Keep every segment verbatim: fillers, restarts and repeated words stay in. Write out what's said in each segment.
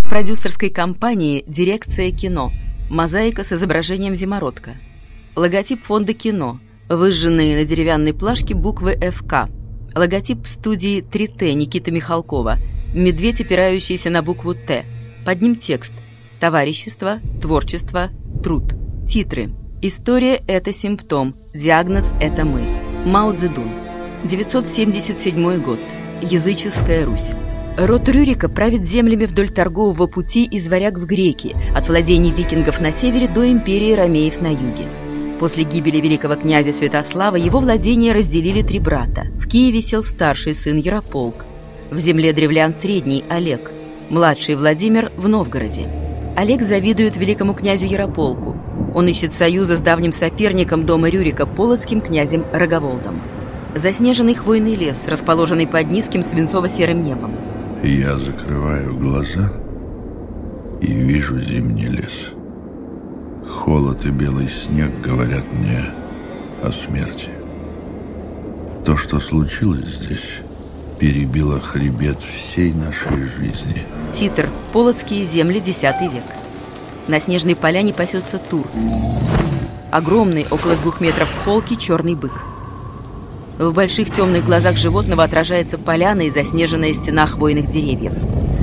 продюсерской компании «Дирекция кино». Мозаика с изображением зимородка. Логотип фонда кино. Выжженные на деревянной плашке буквы эф ка. Логотип студии три тэ Никиты Михалкова. Медведь, опирающийся на букву Т. Под ним текст: «Товарищество, творчество, труд». Титры: «История – это симптом, диагноз – это мы». Мао Цзэдун. девятьсот семьдесят седьмой год. Языческая Русь. Род Рюрика правит землями вдоль торгового пути из Варяг в Греки, от владений викингов на севере до империи ромеев на юге. После гибели великого князя Святослава его владения разделили три брата. В Киеве сел старший сын Ярополк, в земле древлян средний Олег, младший Владимир в Новгороде. Олег завидует великому князю Ярополку. Он ищет союза с давним соперником дома Рюрика, полоцким князем Роговолдом. Заснеженный хвойный лес, расположенный под низким свинцово-серым небом. Я закрываю глаза и вижу зимний лес. Холод и белый снег говорят мне о смерти. То, что случилось здесь, перебило хребет всей нашей жизни. Титр: «Полоцкие земли, десятый век». На снежной поляне пасется тур. Огромный, около двух метров в холке, черный бык. В больших темных глазах животного отражается поляна и заснеженная стена хвойных деревьев.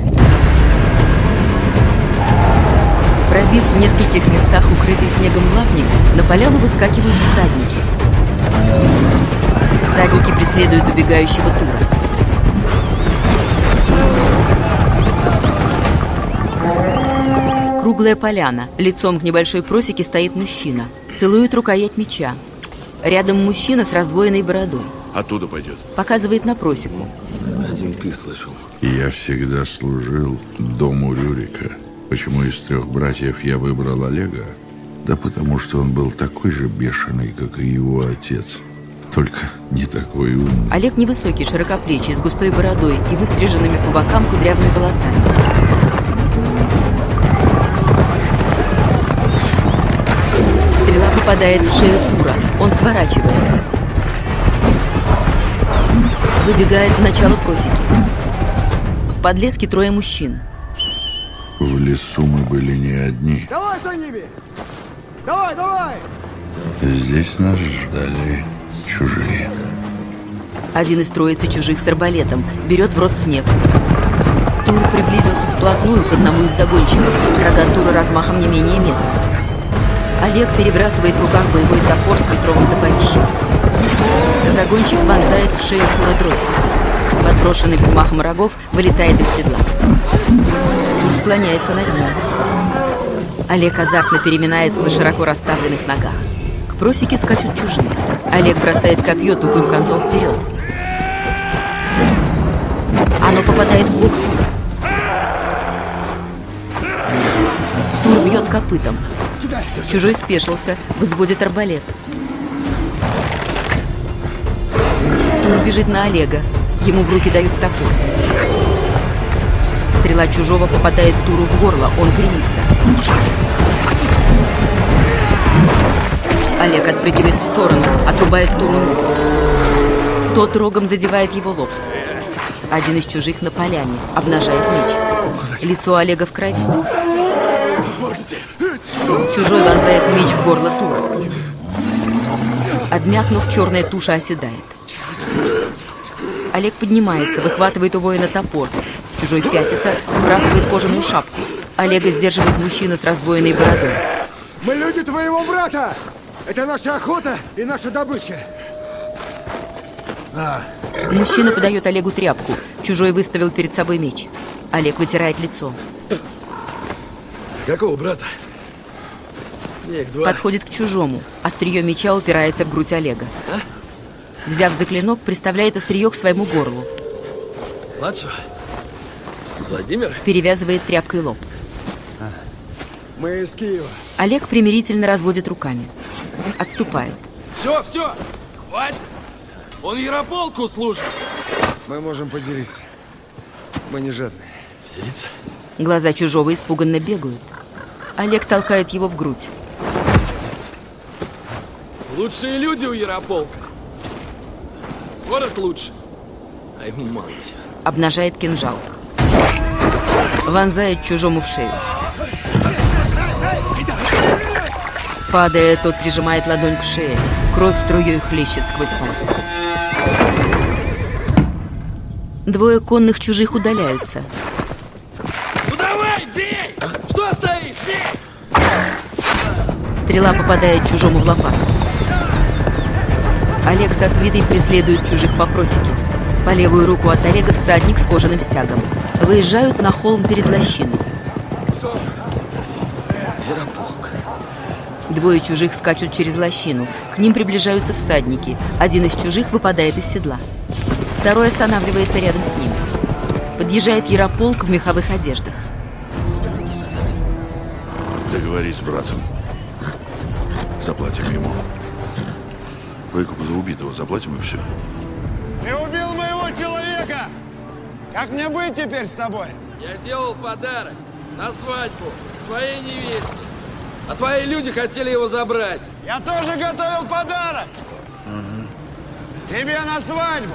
Пробив в нескольких местах укрытый снегом лапник, на поляну выскакивают всадники. Всадники преследуют убегающего тура. Круглая поляна. Лицом к небольшой просеке стоит мужчина. Целует рукоять меча. Рядом мужчина с раздвоенной бородой. Оттуда пойдет. Показывает на просеку. Один ты слышал. Я всегда служил дому Рюрика. Почему из трех братьев я выбрал Олега? Да потому что он был такой же бешеный, как и его отец. Только не такой умный. Олег невысокий, широкоплечий, с густой бородой и выстриженными по бокам кудрявыми волосами. Стрела попадает в шею тура. Он сворачивает. Выбегает в начало просеки. В подлеске трое мужчин. В лесу мы были не одни. Давай за ними! Давай, давай! Здесь нас ждали чужие. Один из троицы чужих с арбалетом берет в рот снег. Тур приблизился вплотную к одному из загонщиков. Рога тура размахом не менее метра. Олег перебрасывает в руках боевой топор с метровым топорищем. Загонщик вонзает в шею тура дротик. Подброшенный взмахом рогов вылетает из седла. Тур склоняется над ним. Олег азартно переминается на широко расставленных ногах. К просеке скачут чужие. Олег бросает копье тугим концом вперед. Оно попадает в бок Тура. Тур бьет копытом. Чужой спешился, возводит арбалет. Тур бежит на Олега. Ему в руки дают топор. Стрела чужого попадает Туру в горло, он кренится. Олег отпрыгивает в сторону, отрубает Туру руку. Тот рогом задевает его лоб. Один из чужих на поляне обнажает меч. Лицо Олега в крови. Чужой вонзает меч в горло Тура. Обмякнув, черная туша оседает. Олег поднимается, выхватывает у воина топор. Чужой пятится, сбрасывает кожаную шапку. Олега сдерживает мужчина с раздвоенной бородой. Мы люди твоего брата! Это наша охота и наша добыча. А. Мужчина подает Олегу тряпку. Чужой выставил перед собой меч. Олег вытирает лицо. Какого брата? Их два. Подходит к чужому. Острие меча упирается в грудь Олега. А? Взяв за клинок, приставляет острие к своему горлу. Младшего? Владимир? Перевязывает тряпкой лоб. А. Мы из Киева. Олег примирительно разводит руками. Отступает. Все, все! Хватит! Он Ярополку служит! Мы можем поделиться. Мы не жадные. Делиться? Глаза чужого испуганно бегают. Олег толкает его в грудь. Лучшие люди у Ярополка. Город лучше. А ему мало всего. Обнажает кинжал. вонзает чужому в шею. Падая, тот прижимает ладонь к шее. Кровь струей хлещет сквозь пальцы. Двое конных чужих удаляются. Ну давай, бей! Что стоишь? Бей! Стрела попадает чужому в лопатку. Олег со свитой преследует чужих по просеке. По левую руку от Олега всадник с кожаным стягом. Выезжают на холм перед лощиной. Ярополк. Двое чужих скачут через лощину. К ним приближаются всадники. Один из чужих выпадает из седла. Второй останавливается рядом с ним. Подъезжает Ярополк в меховых одеждах. Договорись с братом. Заплатим ему. Выкуп за убитого заплатим и все. Ты убил моего человека! Как мне быть теперь с тобой? Я делал подарок на свадьбу своей невесте. А твои люди хотели его забрать. Я тоже готовил подарок! Ага. Тебе на свадьбу!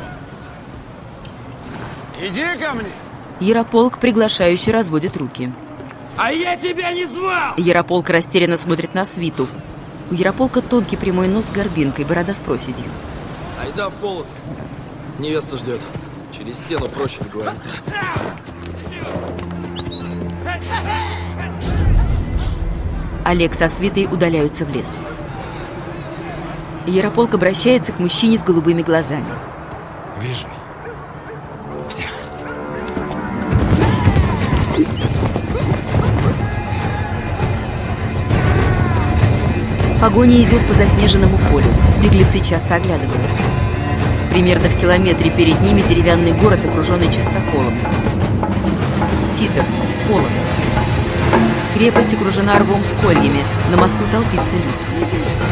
Иди ко мне! Ярополк приглашающе разводит руки. А я тебя не звал! Ярополк растерянно смотрит на свиту. У Ярополка тонкий прямой нос с горбинкой, борода с проседью. Айда в Полоцк. Невеста ждет. Через стену проще договориться. Олег со свитой удаляются в лес. Ярополк обращается к мужчине с голубыми глазами. Вижу. Всех. Погоня идет по заснеженному полю. Беглецы часто оглядываются. Примерно в километре перед ними деревянный город, окруженный чистоколом. Титов, Полоцк. Крепость окружена рвом с кольями. На мосту толпится люд.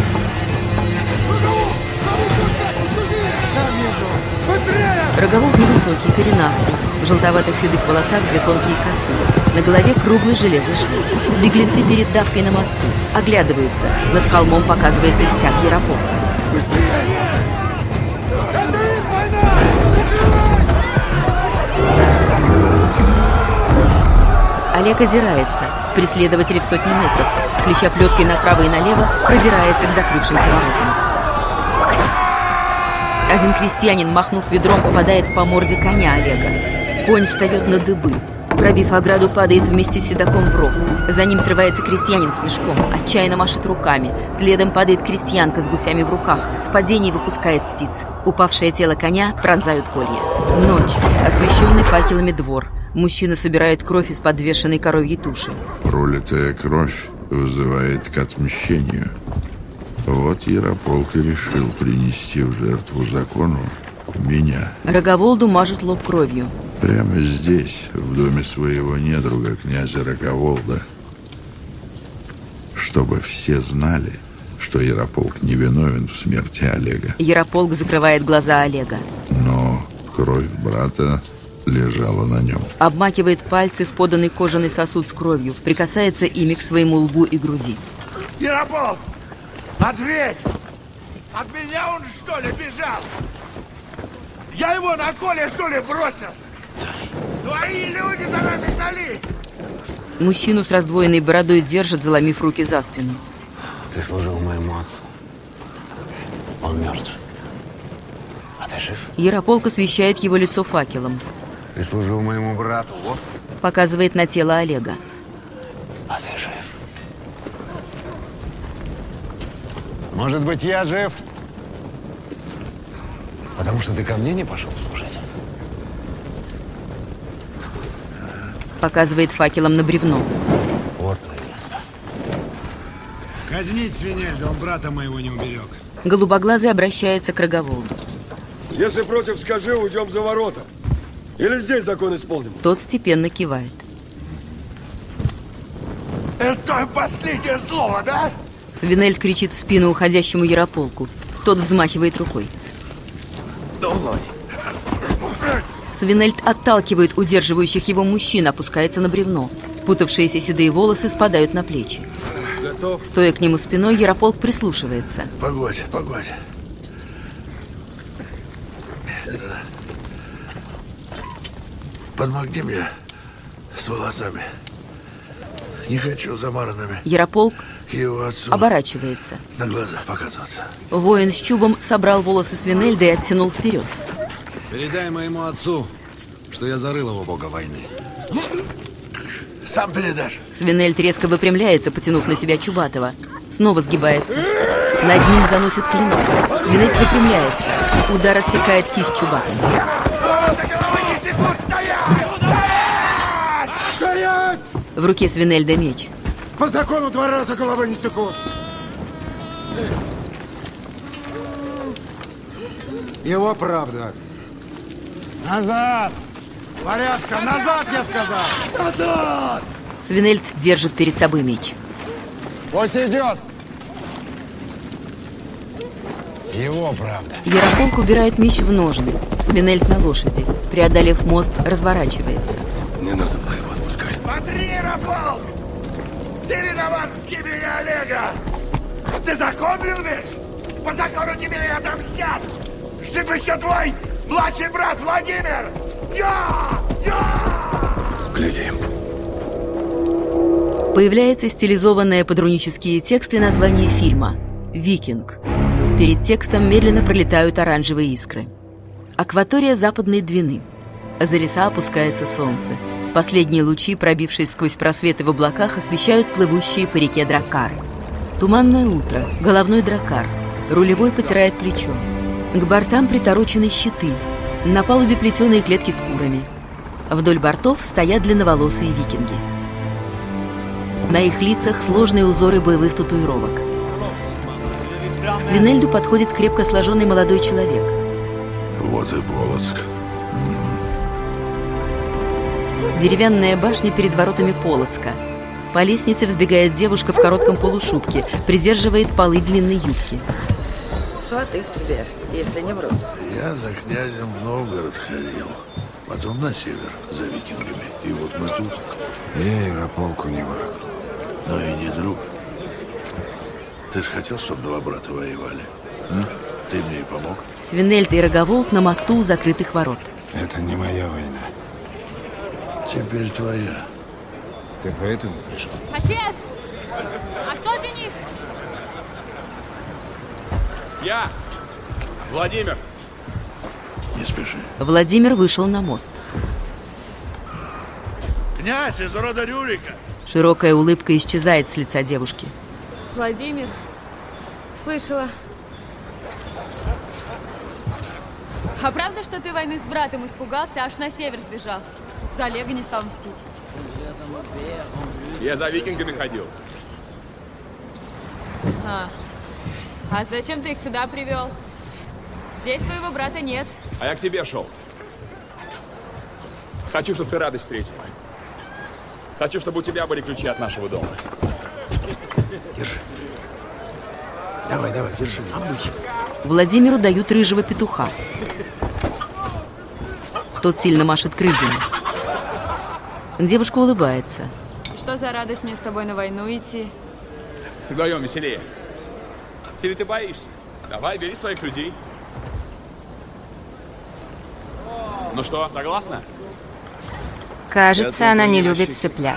Роговов невысокий, коренастый. В желтоватых седых волосах две тонкие косы. На голове круглый железный шлем. Беглецы перед давкой на мосту. Оглядываются. Над холмом показывается стяг Ярополка. Олег озирается. Преследователи в сотни метров. Плеща плеткой направо и налево, пробирается к закрывшимся воротам. Один крестьянин, махнув ведром, попадает по морде коня Олега. Конь встает на дыбы. Пробив ограду, падает вместе с седаком в ров. За ним срывается крестьянин с мешком, отчаянно машет руками. Следом падает крестьянка с гусями в руках. В падении выпускает птиц. Упавшее тело коня пронзают колья. Ночь. Освещенный факелами двор. Мужчина собирает кровь из подвешенной коровьей туши. Пролитая кровь вызывает к отмщению. Вот Ярополк и решил принести в жертву закону меня. Роговолду мажет лоб кровью. Прямо здесь, в доме своего недруга, князя Роговолда. Чтобы все знали, что Ярополк невиновен в смерти Олега. Ярополк закрывает глаза Олега. Но кровь брата лежала на нем. Обмакивает пальцы в поданный кожаный сосуд с кровью, прикасается ими к своему лбу и груди. Ярополк! Ответь! От меня он, что ли, бежал? Я его на коле, что ли, бросил? Твои люди за нами гнались! Мужчину с раздвоенной бородой держат, заломив руки за спину. Ты служил моему отцу. Он мертв. А ты жив? Ярополк освещает его лицо факелом. Ты служил моему брату, вот. Показывает на тело Олега. А ты жив. Может быть, я жив? Потому что ты ко мне не пошел служить. Показывает факелом на бревно. Вот твое место. Казнить Свинельда, он брата моего не уберег. Голубоглазый обращается к Роговолду. Если против, скажи, уйдем за ворота. Или здесь закон исполним. Тот степенно кивает. Это твое последнее слово, да? Свинельд кричит в спину уходящему Ярополку. Тот взмахивает рукой. Давай. Свинельд отталкивает удерживающих его мужчин, опускается на бревно. Спутавшиеся седые волосы спадают на плечи. Готов? Стоя к нему спиной, Ярополк прислушивается. Погодь, погодь. Подмогни мне С волосами. Не хочу замаранными. Ярополк К его отцу оборачивается. на глаза показываться. Воин с чубом собрал волосы Свинельда и оттянул вперед. Передай моему отцу, что я зарыл его бога войны. Сам передашь. Свинельд резко выпрямляется, потянув на себя Чубатого. Снова сгибается. Над ним заносит клинок. Свинельд выпрямляется. Удар отсекает кисть Чубатого. Волосы головы не секут! Стоять! Стоять! Стоять! В руке Свинельда меч. По закону два раза головы не секут. Его правда. Назад! Варяжка, назад, я сказал! Назад! Свинельд держит перед собой меч. Пусть идет! Его правда. Ярополк убирает меч в ножны. Свинельд на лошади. Преодолев мост, разворачивается. Не надо было его отпускать. Смотри, Ярополк! Ты виноват в гибели Олега! Ты закон любишь? По закону тебе и отомстят! Жив еще твой младший брат Владимир! Я! Я! Глядим. Появляется стилизованное под рунические тексты название фильма «Викинг». Перед текстом медленно пролетают оранжевые искры. Акватория Западной Двины. За леса опускается солнце. Последние лучи, пробившись сквозь просветы в облаках, освещают плывущие по реке драккары. Туманное утро, головной драккар. Рулевой потирает плечо. К бортам приторочены щиты. На палубе плетеные клетки с курами. Вдоль бортов стоят длинноволосые викинги. На их лицах сложные узоры боевых татуировок. К Свинельду подходит крепко сложенный молодой человек. Вот и Полоцк. Деревянная башня перед воротами Полоцка. По лестнице взбегает девушка в коротком полушубке, придерживает полы длинной юбки. Сваты к тебе, если не врут. Я за князем в Новгород ходил. Потом на север, за викингами. И вот мы тут. Я Ярополку не враг. Но и не друг. Ты же хотел, чтобы два брата воевали? М? Ты мне и помог. Свинельд и Роговолк на мосту у закрытых ворот. Это не моя война. Теперь твоя. Ты поэтому пришел? Отец! А кто жених? Я! Владимир! Не спеши. Владимир вышел на мост. Князь из рода Рюрика. Широкая улыбка исчезает с лица девушки. Владимир. Слышала. А правда, что ты войны с братом испугался, аж на север сбежал? За Олега не стал мстить. Я за викингами ходил. А. А зачем ты их сюда привел? Здесь твоего брата нет. А я к тебе шел. Хочу, чтобы ты радость встретила. Хочу, чтобы у тебя были ключи от нашего дома. Держи. Давай, давай, держи. Обычно. Владимиру дают рыжего петуха. Тот сильно машет крыльями. Девушка улыбается. Что за радость мне с тобой на войну идти? Вдвоем веселее. Или ты боишься? Давай, бери своих людей. Ну что, согласна? Кажется, она не любит цыплят.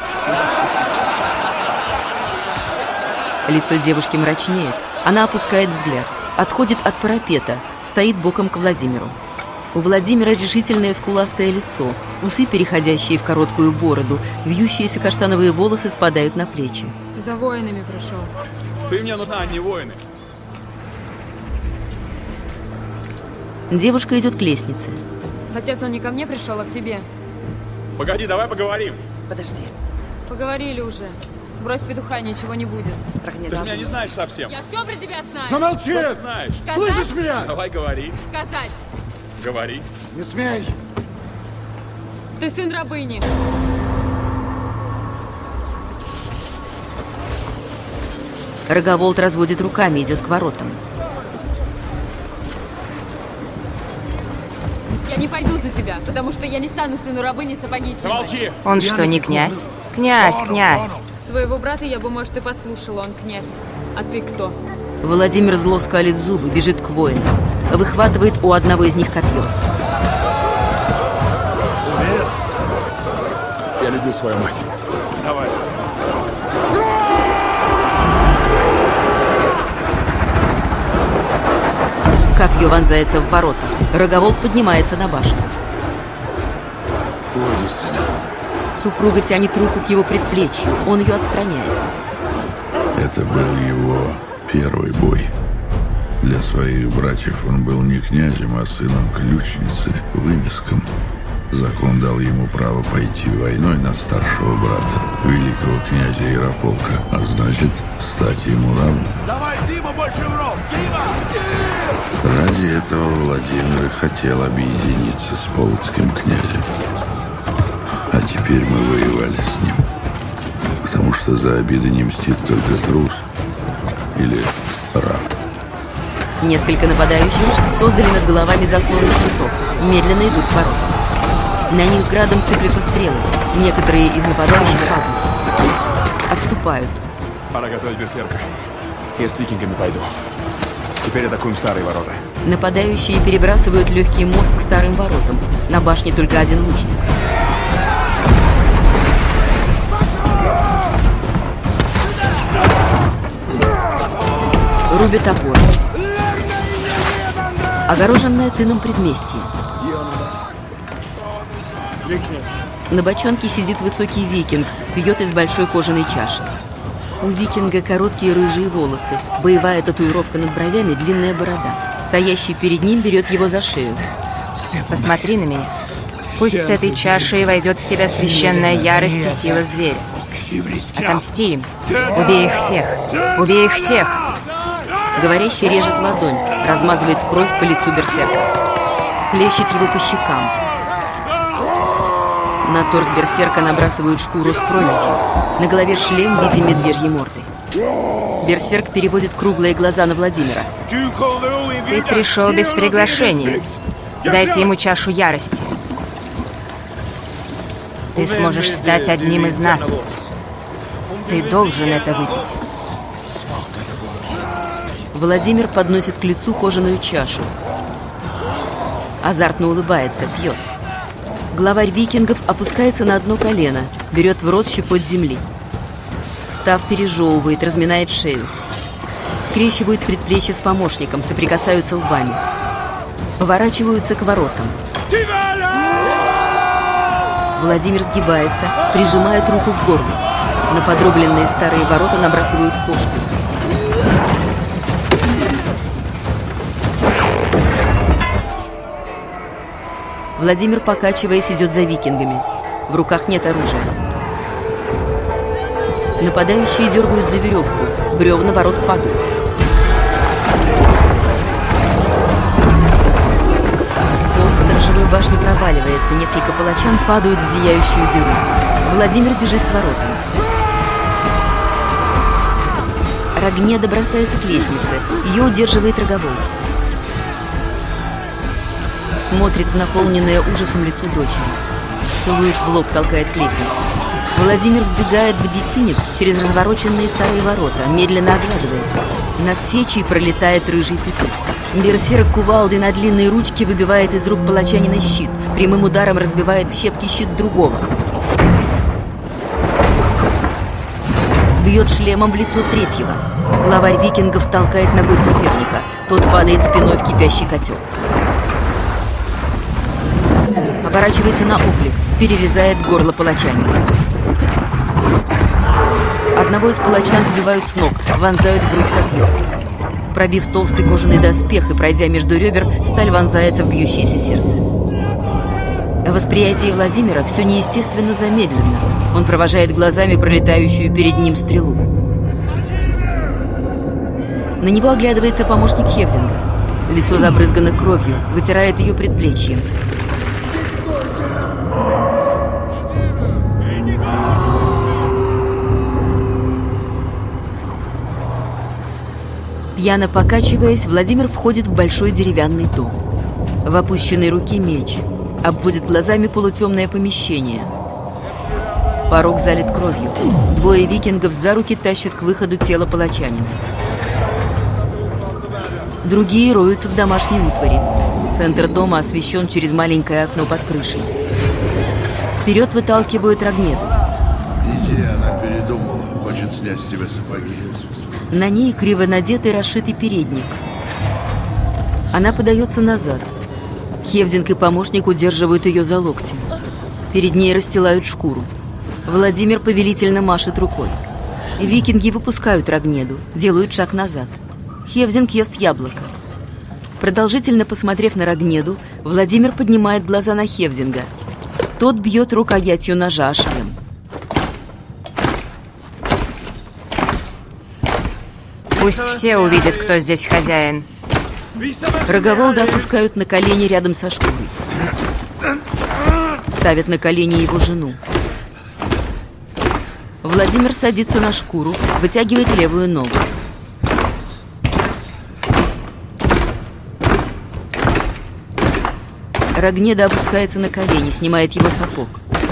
Лицо девушки мрачнеет. Она опускает взгляд. Отходит от парапета. Стоит боком к Владимиру. У Владимира решительное скуластое лицо. Усы, переходящие в короткую бороду. Вьющиеся каштановые волосы спадают на плечи. За воинами пришел. Ты мне нужна, а не воины. Девушка идет к лестнице. Отец, он не ко мне пришел, а к тебе. Погоди, давай поговорим. Подожди. Поговорили уже. Брось петуха, ничего не будет. Ты же меня не знаешь совсем. Я все про тебя знаю. Замолчи! Что ты знаешь? Сказать? Слышишь меня? Давай говори. Сказать. Говори. Не смей! Ты сын рабыни. Роговолт разводит руками, идет к воротам. Я не пойду за тебя, потому что я не стану сыну рабыни сапоги снимать. Замолчи. Он что, не князь? Князь, князь. Твоего брата я бы, может, и послушала, он князь. А ты кто? Владимир зло скалит зубы, бежит к воинам. Выхватывает у одного из них копье. Уверен? Я люблю убил свою мать. Давай. Копье вонзается в ворота. Роговолк поднимается на башню. Уйди, сына. Супруга тянет руку к его предплечью. Он ее отстраняет. Это был его первый бой. Для своих братьев он был не князем, а сыном ключницы, вымеском. Закон дал ему право пойти войной на старшего брата, великого князя Ярополка, а значит, стать ему равным. Давай, Дима, больше в ров! Дима! Ради этого Владимир и хотел объединиться с полоцким князем. А теперь мы воевали с ним. Потому что за обиды не мстит только трус или раб. Несколько нападающих создали над головами заслоны цветов. Медленно идут к воротам. На них градом сыплются стрелы. Некоторые из нападающих падают. Отступают. Пора готовить берсерка. Я с викингами пойду. Теперь атакуем старые ворота. Нападающие перебрасывают легкий мост к старым воротам. На башне только один лучник. Рубят опоры. Огороженное тыном предместье. На бочонке сидит высокий викинг, пьет из большой кожаной чаши. У викинга короткие рыжие волосы, боевая татуировка над бровями, длинная борода. Стоящий перед ним берет его за шею. Посмотри на меня. Пусть с этой чашей войдет в тебя священная ярость и сила зверя. Отомсти им. Убей их всех. Убей их всех. Говорящий режет ладонь, размазывает кровь по лицу берсерка. Хлещет его по щекам. На торс берсерка набрасывают шкуру с прометью. На голове шлем в виде медвежьей морды. Берсерк переводит круглые глаза на Владимира. Ты пришел без приглашения. Дайте ему чашу ярости. Ты сможешь стать одним из нас. Ты должен это выпить. Владимир подносит к лицу кожаную чашу. Азартно улыбается, пьет. Главарь викингов опускается на одно колено, берет в рот щепоть земли. Встав, пережевывает, разминает шею. Скрещивают предплечья с помощником, соприкасаются лбами. Поворачиваются к воротам. Владимир сгибается, прижимает руку к горлу. На подробленные старые ворота набрасывают кошку. Владимир, покачиваясь, идет за викингами. В руках нет оружия. Нападающие дергают за веревку. Бревна ворот падают. Пол сторожевой башни проваливается. Несколько палачан падают в зияющую дыру. Владимир бежит к воротам. Рогнеда бросается к лестнице. Ее удерживает Роговолк. Смотрит в наполненное ужасом лицо дочери. Целует в лоб, толкает к лестнице. Владимир вбегает в детинец через развороченные старые ворота, медленно оглядывается. Над сечей пролетает рыжий петух. Берсерк кувалдой на длинные ручки выбивает из рук палачанина щит. Прямым ударом разбивает в щепки щит другого. Бьет шлемом в лицо третьего. Главарь викингов толкает ногой соперника. Тот падает спиной в кипящий котел. Оборачивается на оклик, перерезает горло палачанина. Одного из палачан сбивают с ног, вонзают в грудь копье. Пробив толстый кожаный доспех и пройдя между ребер, сталь вонзается в бьющееся сердце. Восприятие Владимира все неестественно замедленно. Он провожает глазами пролетающую перед ним стрелу. На него оглядывается помощник Хевдинга. Лицо забрызгано кровью, вытирает ее предплечьем. Пьяно покачиваясь, Владимир входит в большой деревянный дом. В опущенной руке меч. Обводит глазами полутемное помещение. Порог залит кровью. Двое викингов за руки тащат к выходу тело палачанина. Другие роются в домашней утвари. Центр дома освещен через маленькое окно под крышей. Вперед выталкивают Рогнеду. Иди, она передумала. Хочет снять с тебя сапоги. На ней криво надетый расшитый передник. Она подается назад. Хевдинг и помощник удерживают ее за локти. Перед ней расстилают шкуру. Владимир повелительно машет рукой. Викинги выпускают Рогнеду, делают шаг назад. Хевдинг ест яблоко. Продолжительно посмотрев на Рогнеду, Владимир поднимает глаза на Хевдинга. Тот бьет рукоятью ножа о шлем. Пусть все увидят, кто здесь хозяин. Роговолда опускают на колени рядом со шкурой. Ставят на колени его жену. Владимир садится на шкуру, вытягивает левую ногу. Рогнеда опускается на колени, снимает его сапог.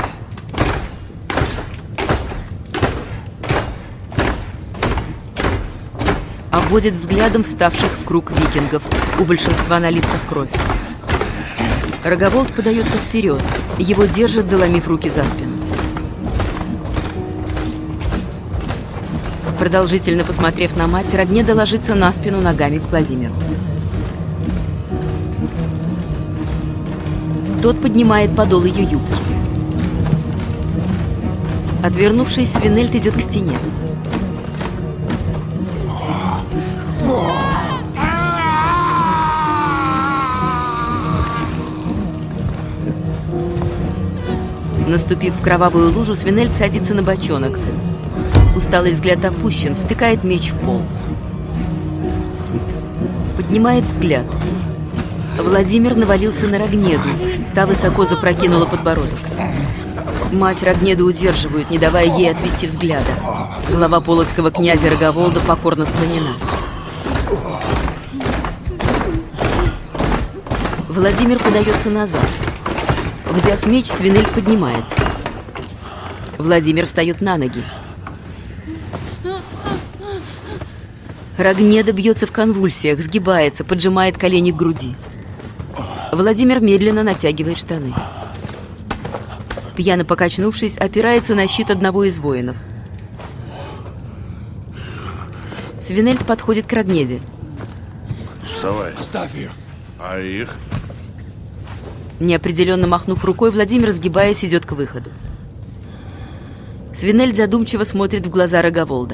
Обводит взглядом вставших в круг викингов. У большинства на лицах кровь. Роговолд подается вперед. Его держат, заломив руки за спину. Продолжительно посмотрев на мать, Рогнеда ложится на спину ногами к Владимиру. Тот поднимает подол ее юбки. Отвернувшись, Свинельд идет к стене. Наступив в кровавую лужу, Свинельд садится на бочонок. Усталый взгляд опущен, втыкает меч в пол. Поднимает взгляд. Владимир навалился на Рогнеду. Та высоко запрокинула подбородок. Мать Рогнеду удерживают, не давая ей отвести взгляда. Голова полоцкого князя Роговолда покорно склонена. Владимир подается назад. Взяв меч, Свинельд поднимается. Владимир встает на ноги. Рогнеда бьется в конвульсиях, сгибается, поджимает колени к груди. Владимир медленно натягивает штаны. Пьяно покачнувшись, опирается на щит одного из воинов. Свинельд подходит к Рогнеде. Вставай. Оставь ее. А их? Неопределенно махнув рукой, Владимир, сгибаясь, идет к выходу. Свинельд задумчиво смотрит в глаза Роговолда.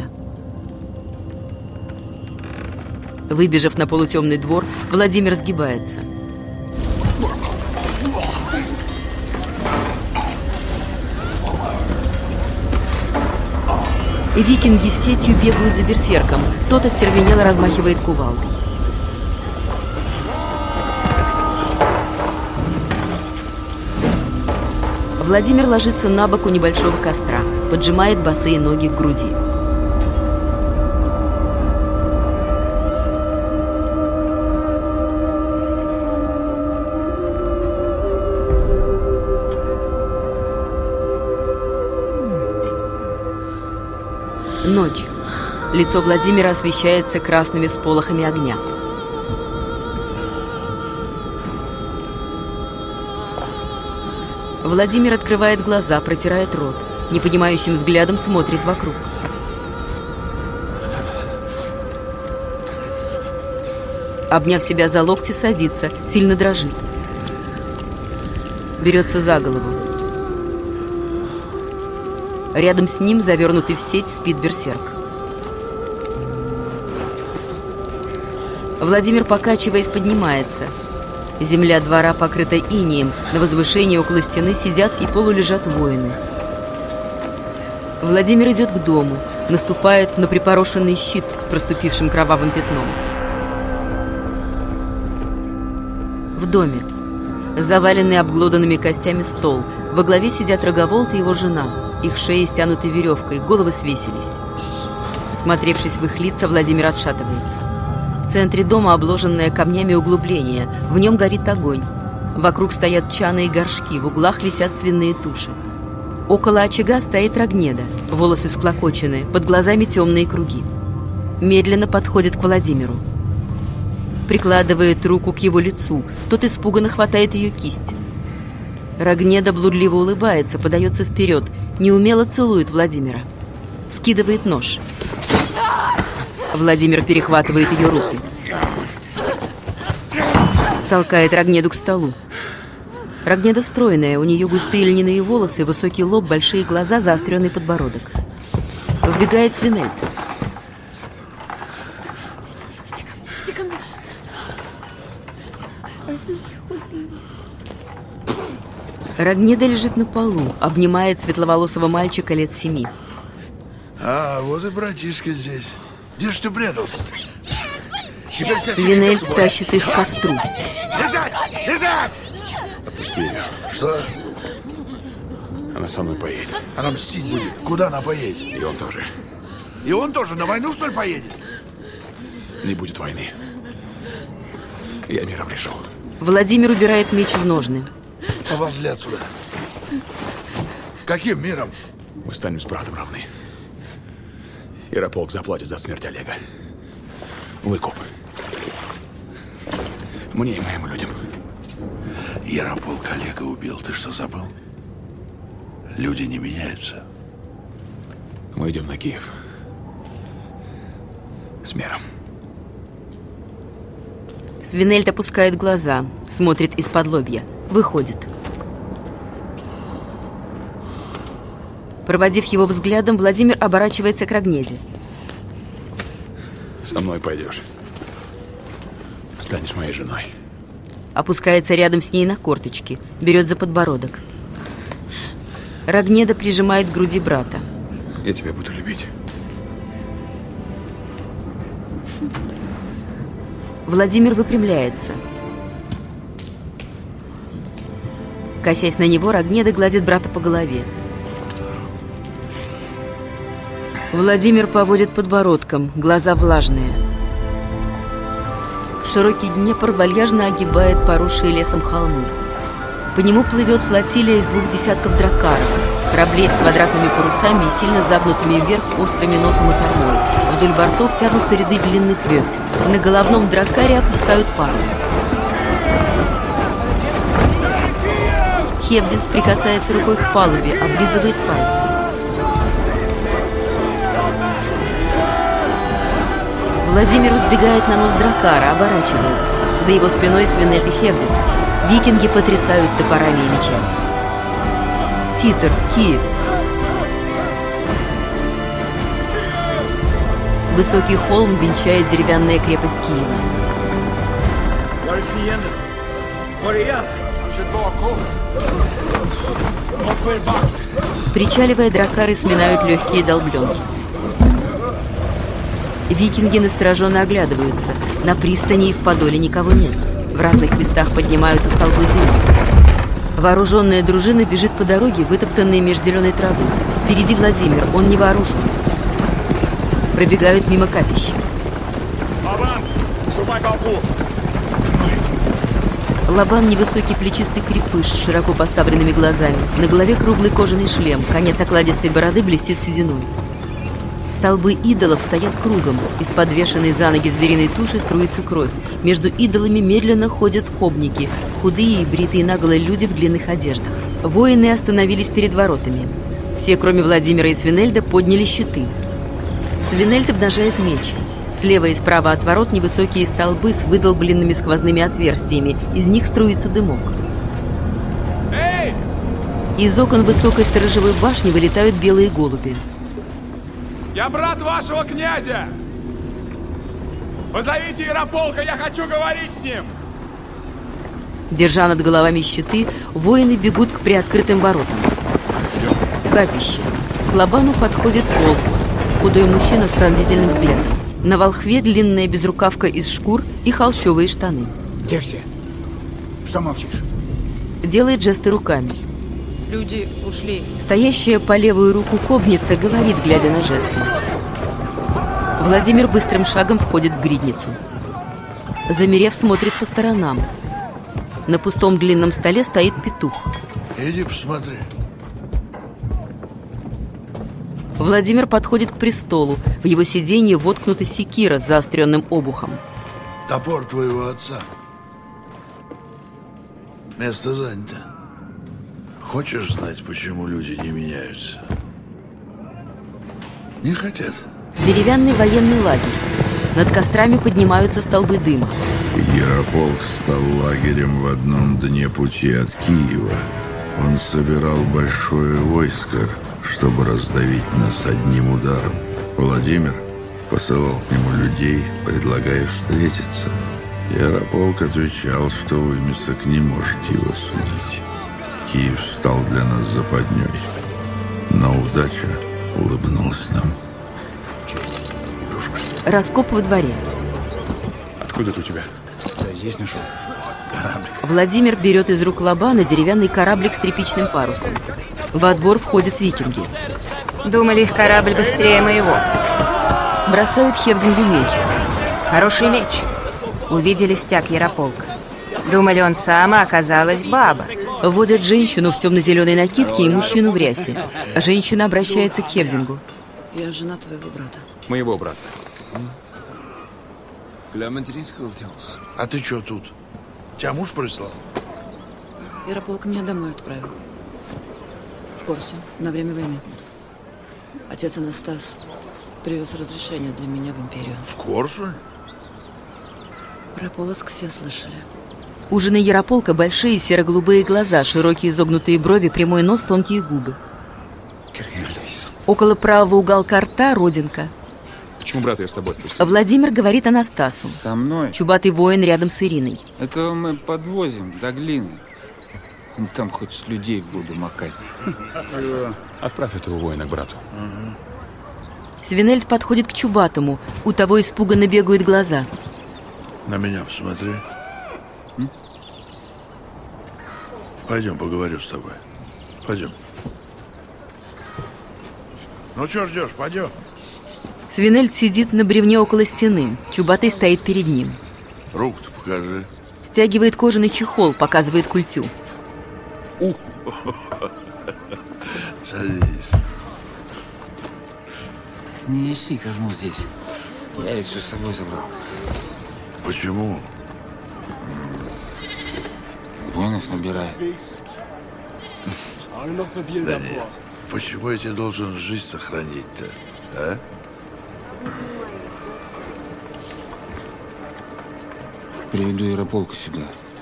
Выбежав на полутемный двор, Владимир сгибается. Викинги с сетью бегают за берсерком. Тот остервенело размахивает кувалдой. Владимир ложится на бок у небольшого костра, поджимает босые ноги к груди. Ночь. Лицо Владимира освещается красными всполохами огня. Владимир открывает глаза, протирает рот. Непонимающим взглядом смотрит вокруг. Обняв себя за локти, садится, сильно дрожит. Берется за голову. Рядом с ним, завернутый в сеть, спит берсерк. Владимир, покачиваясь, поднимается. Земля двора покрыта инеем, на возвышении около стены сидят и полулежат воины. Владимир идет к дому, наступает на припорошенный щит с проступившим кровавым пятном. В доме. Заваленный обглоданными костями стол. Во главе сидят Роговолд и его жена. Их шеи стянуты веревкой, головы свесились. Смотревшись в их лица, Владимир отшатывается. В центре дома обложенное камнями углубление. В нем горит огонь. Вокруг стоят чаны и горшки, в углах висят свиные туши. Около очага стоит Рогнеда. Волосы всклокочены, под глазами темные круги. Медленно подходит к Владимиру. Прикладывает руку к его лицу. Тот испуганно хватает ее кисть. Рогнеда блудливо улыбается, подается вперед, неумело целует Владимира. Скидывает нож. Владимир перехватывает ее руки. Толкает Рогнеду к столу. Рогнеда стройная, у нее густые льняные волосы, высокий лоб, большие глаза, заостренный подбородок. Вбегает Свинельд. Рогнеда лежит на полу, обнимает светловолосого мальчика лет семи. А, вот и братишка здесь. Где ж ты прятался? Теперь вся Свинельд тащит их к костру. Лежать! Лежать! Отпусти ее. Что? Она со мной поедет. Она мстить будет. Куда она поедет? И он тоже. И он тоже на войну, что ли, поедет? Не будет войны. Я миром решил. Владимир убирает меч в ножны. Поползли отсюда. Каким миром? Мы станем с братом равны. Ярополк заплатит за смерть Олега. Выкуп. Мне и моим людям. Ярополк Олега убил. Ты что, забыл? Люди не меняются. Мы идем на Киев. С миром. Свинельд опускает глаза, смотрит из-под лобья. Выходит. Проводив его взглядом, Владимир оборачивается к Рогнеде. Со мной пойдешь. Станешь моей женой. Опускается рядом с ней на корточки, берет за подбородок. Рогнеда прижимает к груди брата. Я тебя буду любить. Владимир выпрямляется. Косясь на него, Рогнеда гладит брата по голове. Владимир поводит подбородком, глаза влажные. Широкий Днепр вальяжно огибает поросшие лесом холмы. По нему плывет флотилия из двух десятков дракаров, кораблей с квадратными парусами и сильно загнутыми вверх острыми носом и кормой. Вдоль бортов тянутся ряды длинных весел. На головном дракаре опускают парус. Хевдинг прикасается рукой к палубе, облизывает пальцы. Владимир взбегает на нос дракара, оборачивается. За его спиной Свинельд и Хевдинг. Викинги потрясают топорами и мечами. Титр, Киев. Высокий холм венчает деревянная крепость Киева. Причаливая, дракары сминают легкие долбленки. Викинги настороженно оглядываются. На пристани и в Подоле никого нет. В разных местах поднимаются столбы дыма. Вооруженная дружина бежит по дороге, вытоптанной меж зеленой травы. Впереди Владимир, он не вооружен. Пробегают мимо капища. Лобан, ступай к толпу. Лобан — невысокий плечистый крепыш с широко поставленными глазами. На голове круглый кожаный шлем, конец окладистой бороды блестит сединой. Столбы идолов стоят кругом. Из подвешенной за ноги звериной туши струится кровь. Между идолами медленно ходят хобники, худые и бритые наголо люди в длинных одеждах. Воины остановились перед воротами. Все, кроме Владимира и Свинельда, подняли щиты. Свинельд обнажает меч. Слева и справа от ворот невысокие столбы с выдолбленными сквозными отверстиями. Из них струится дымок. Эй! Из окон высокой сторожевой башни вылетают белые голуби. Я брат вашего князя! Позовите Ярополка, я хочу говорить с ним! Держа над головами щиты, воины бегут к приоткрытым воротам. Капище. К Лобану подходит волк, худой мужчина с пронзительным взглядом. На волхве длинная безрукавка из шкур и холщовые штаны. Где все? Что молчишь? Делает жесты руками. Люди ушли. Стоящая по левую руку кобница говорит, глядя на жесты. Владимир быстрым шагом входит в гридницу. Замерев, смотрит по сторонам. На пустом длинном столе стоит петух. Иди посмотри. Владимир подходит к престолу. В его сиденье воткнута секира с заостренным обухом. Топор твоего отца. Место занято. Хочешь знать, почему люди не меняются? Не хотят. Деревянный военный лагерь. Над кострами поднимаются столбы дыма. Ярополк стал лагерем в одном дне пути от Киева. Он собирал большое войско, чтобы раздавить нас одним ударом. Владимир посылал к нему людей, предлагая встретиться. Ярополк отвечал, что вы, Мисок, не можете его судить. Киев стал для нас западней. Но удача улыбнулась нам. Раскоп во дворе. Откуда это у тебя? Да, здесь нашел. Кораблик. Владимир берет из рук Лобана деревянный кораблик с тряпичным парусом. Во двор входят викинги. Думали, их корабль быстрее моего. Бросают Хевдингу меч. Хороший меч. Увидели стяг Ярополка. Думали, он сам, а оказалась баба. Вводят женщину в темно-зеленой накидке и мужчину в рясе. Женщина обращается к Хевдингу. Я жена твоего брата. Моего брата. А ты что тут? Тебя муж прислал? Ярополк меня домой отправил. В Корсу, на время войны. Отец Анастас привез разрешение для меня в империю. В Корсу? Про Полоцк все слышали. У жены Ярополка большие серо-голубые глаза, широкие изогнутые брови, прямой нос, тонкие губы. Около правого уголка рта родинка. Почему брат я с тобой отпустил? Владимир говорит Анастасу. Со мной? Чубатый воин рядом с Ириной. Это мы подвозим до глины. Там хоть с людей в воду макать. Отправь этого воина к брату. Свинельд подходит к Чубатому. У того испуганно бегают глаза. На меня посмотри. М? Пойдем, поговорю с тобой. Пойдем. Ну, что ждешь? Пойдем. Свинельд сидит на бревне около стены. Чубатый стоит перед ним. Руку-то покажи. Стягивает кожаный чехол, показывает культю. Ух! Садись. Не ищи казну здесь. Ярик все с собой забрал. Почему? Воинов набирает. Да нет. Почему я тебе должен жизнь сохранить-то, а? Приведу Ярополка сюда.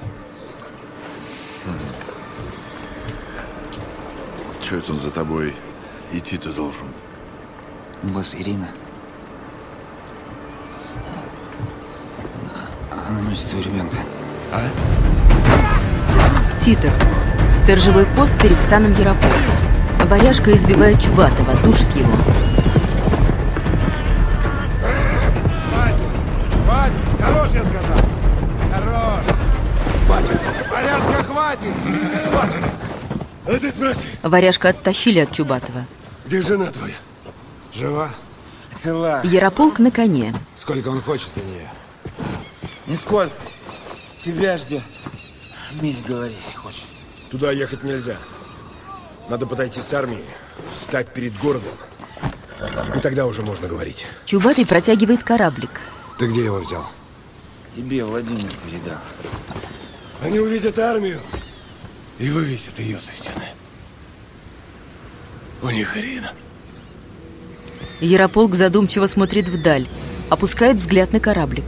Чего это он за тобой идти-то должен? У вас Ирина. Она носит своего ребенка. А? Титр. Сторожевой пост перед станом Ярополка. Варяжка избивает Чубатова, душит его. Хватит! Хватит! Хорош, я сказал! Хорош! Хватит! Варяжка, хватит! Хватит! А ты спроси. Варяжка оттащили от Чубатова. Где жена твоя? Жива? Цела. Ярополк на коне. Сколько он хочет за нее? Нисколько. Тебя ждет. Мире говори, хочет. Туда ехать нельзя. Надо подойти с армией, встать перед городом. И тогда уже можно говорить. Чубатый протягивает кораблик. Ты где его взял? Тебе Владимир передал. Они увидят армию и вывесят ее со стены. У них Ирина. Ярополк задумчиво смотрит вдаль, опускает взгляд на кораблик.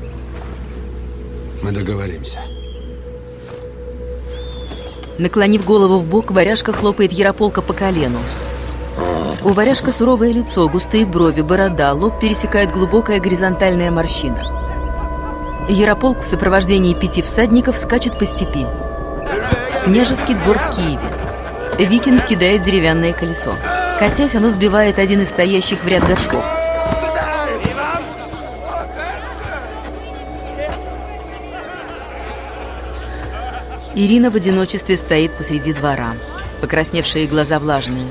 Мы договоримся. Наклонив голову в бок, Варяжка хлопает Ярополка по колену. У Варяжка суровое лицо, густые брови, борода, лоб пересекает глубокая горизонтальная морщина. Ярополк в сопровождении пяти всадников скачет по степи. Княжеский двор в Киеве. Викинг кидает деревянное колесо. Катясь, оно сбивает один из стоящих в ряд горшков. Ирина в одиночестве стоит посреди двора. Покрасневшие глаза влажные.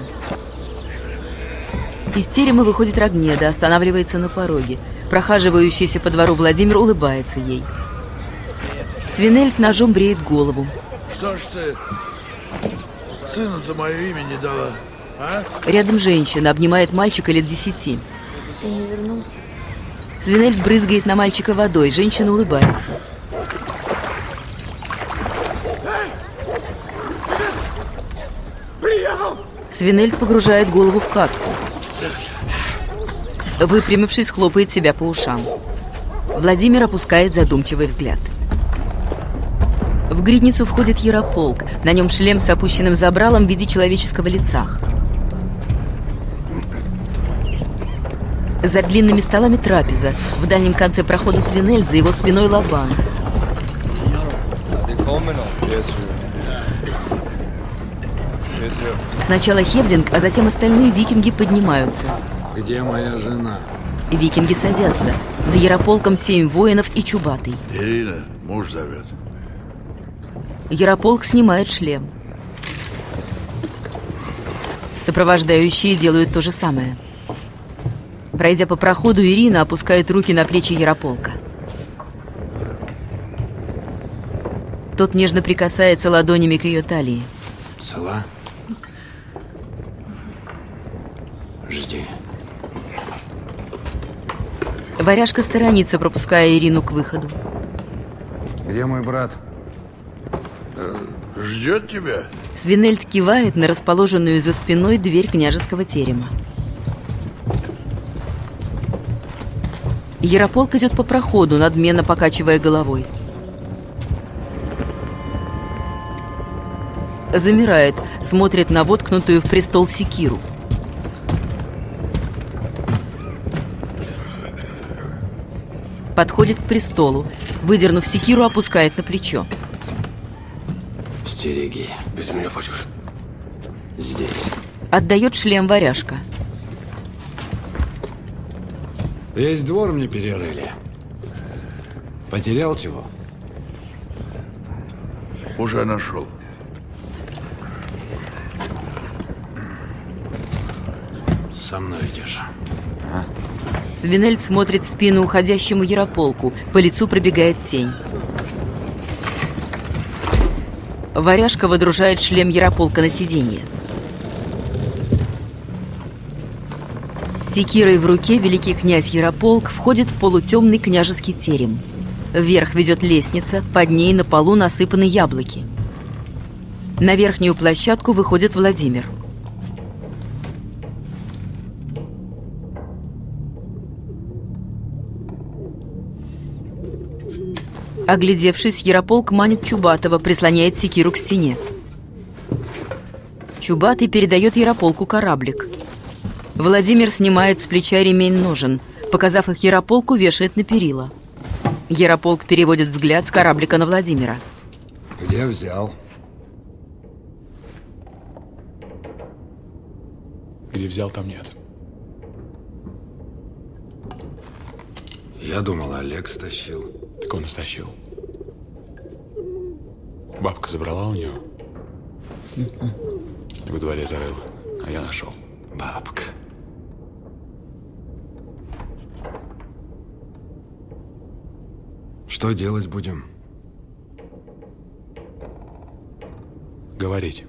Из терема выходит Рогнеда, останавливается на пороге. Прохаживающийся по двору Владимир улыбается ей. Свинельд ножом бреет голову. Что ж ты сыну-то мое имя не дала, а? Рядом женщина обнимает мальчика лет десяти. Ты не вернулся? Свинельд брызгает на мальчика водой, женщина улыбается. Свинельд погружает голову в катку. Выпрямившись, хлопает себя по ушам. Владимир опускает задумчивый взгляд. В гридницу входит Ярополк. На нем шлем с опущенным забралом в виде человеческого лица. За длинными столами трапеза. В дальнем конце прохода Свинельд, за его спиной Лабан. Сначала Хевдинг, а затем остальные викинги поднимаются. Где моя жена? Викинги садятся. За Ярополком семь воинов и Чубатый. Ирина, муж зовет. Ярополк снимает шлем. Сопровождающие делают то же самое. Пройдя по проходу, Ирина опускает руки на плечи Ярополка. Тот нежно прикасается ладонями к ее талии. Цела? Жди. Варяжка сторонится, пропуская Ирину к выходу. Где мой брат? Ждет тебя. Свинельд кивает на расположенную за спиной дверь княжеского терема. Ярополк идет по проходу, надменно покачивая головой. Замирает, смотрит на воткнутую в престол секиру. Подходит к престолу, выдернув секиру, опускает на плечо. Стереги, без меня пойдешь. Здесь. Отдает шлем варяжка. Весь двор мне перерыли. Потерял чего? Уже нашел. Со мной идешь. А? Свинельд смотрит в спину уходящему Ярополку. По лицу пробегает тень. Варяжка водружает шлем Ярополка на сиденье. С секирой в руке великий князь Ярополк входит в полутемный княжеский терем. Вверх ведет лестница, под ней на полу насыпаны яблоки. На верхнюю площадку выходит Владимир. Оглядевшись, Ярополк манит Чубатого, прислоняет секиру к стене. Чубатый передает Ярополку кораблик. Владимир снимает с плеча ремень ножен, показав их Ярополку, вешает на перила. Ярополк переводит взгляд с кораблика на Владимира. Где взял? Где взял, там нет. Я думал, Олег стащил. Так он и стащил. Бабка забрала у него. Во дворе зарыла, а я нашел. Бабка. Что делать будем? Говорить.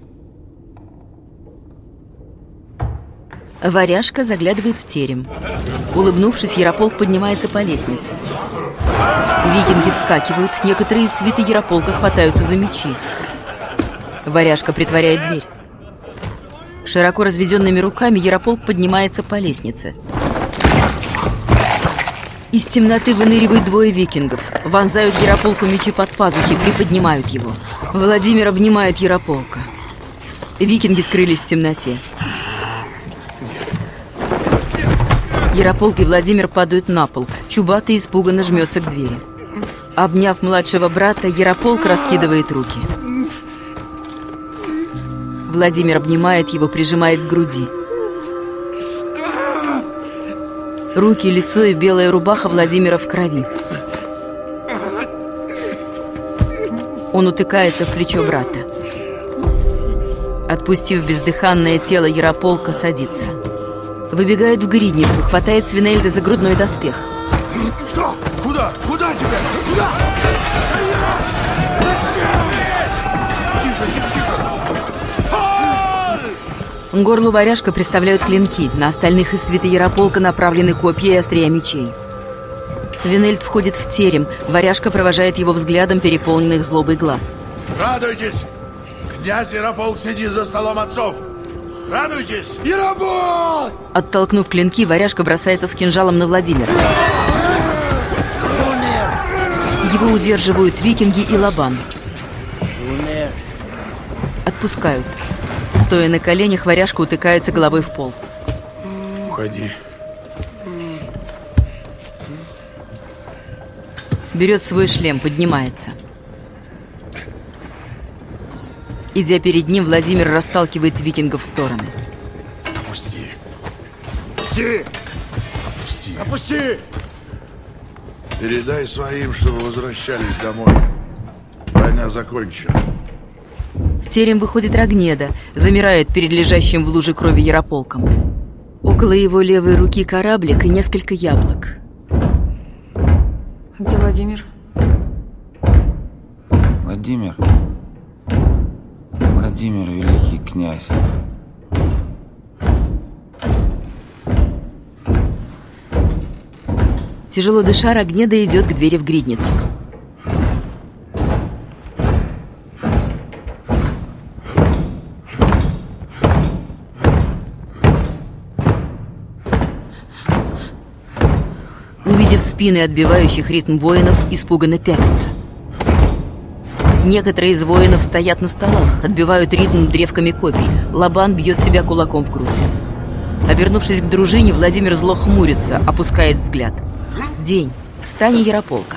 Варяжка заглядывает в терем. Улыбнувшись, Ярополк поднимается по лестнице. Викинги вскакивают, некоторые из свиты Ярополка хватаются за мечи. Варяжка притворяет дверь. Широко разведенными руками Ярополк поднимается по лестнице. Из темноты выныривают двое викингов. Вонзают Ярополку мечи под пазухи, приподнимают его. Владимир обнимает Ярополка. Викинги скрылись в темноте. Ярополк и Владимир падают на пол. Чубатый испуганно жмется к двери. Обняв младшего брата, Ярополк раскидывает руки. Владимир обнимает его, прижимает к груди. Руки, лицо и белая рубаха Владимира в крови. Он утыкается в плечо брата. Отпустив бездыханное тело, Ярополка садится. Выбегает в гридницу, хватает Свинельда за грудной доспех. Что? Куда? Куда тебя? Куда? Тихо, тихо, тихо. Горлу варяжка приставляют клинки. На остальных из свиты Ярополка направлены копья и острия мечей. Свинельд входит в терем. Варяжка провожает его взглядом переполненных злобой глаз. Радуйтесь! Князь Ярополк сидит за столом отцов. Радуйтесь! И работ! Оттолкнув клинки, варяжка бросается с кинжалом на Владимира. Его удерживают викинги и Лабан. Отпускают. Стоя на коленях, варяжка утыкается головой в пол. Уходи. Берет свой шлем, поднимается. Идя перед ним, Владимир расталкивает викингов в стороны. Опусти. Опусти! Опусти. Опусти! Передай своим, чтобы возвращались домой. Война закончена. В терем выходит Рогнеда, замирает перед лежащим в луже крови Ярополком. Около его левой руки кораблик и несколько яблок. Где Владимир? Владимир. Владимир, великий князь. Тяжело дыша, Рогнеда идет к двери в гридницу. Увидев спины отбивающих ритм воинов, испуганно пятятся. Некоторые из воинов стоят на столах, отбивают ритм древками копий. Лабан бьет себя кулаком в грудь. Обернувшись к дружине, Владимир зло хмурится, опускает взгляд. День. В стане Ярополка.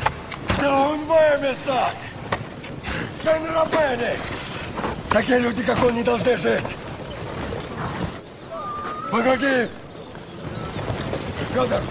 Такие люди, как он, не должны жить. Погоди! Федор!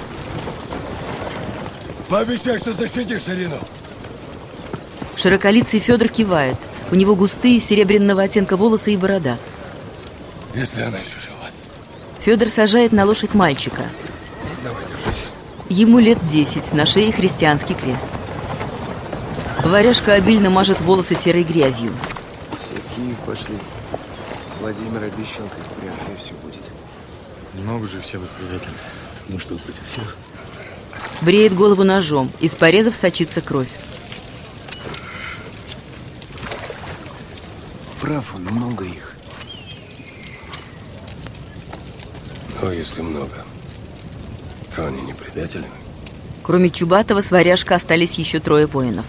Пообещай, что защитишь Ирину. Широколицый Федор кивает. У него густые серебряного оттенка волосы и борода. Если она еще жива. Федор сажает на лошадь мальчика. Давай, держись. Ему лет десять, на шее христианский крест. Варяжка обильно мажет волосы серой грязью. Все в Киев пошли. Владимир обещал, как при отце все будет. Много же все вы предатели. Ну что, против всех? Бреет голову ножом. Из порезов сочится кровь. Прав он, много их. Но если много, то они не предатели. Кроме Чубатова, с Варяжка остались еще трое воинов.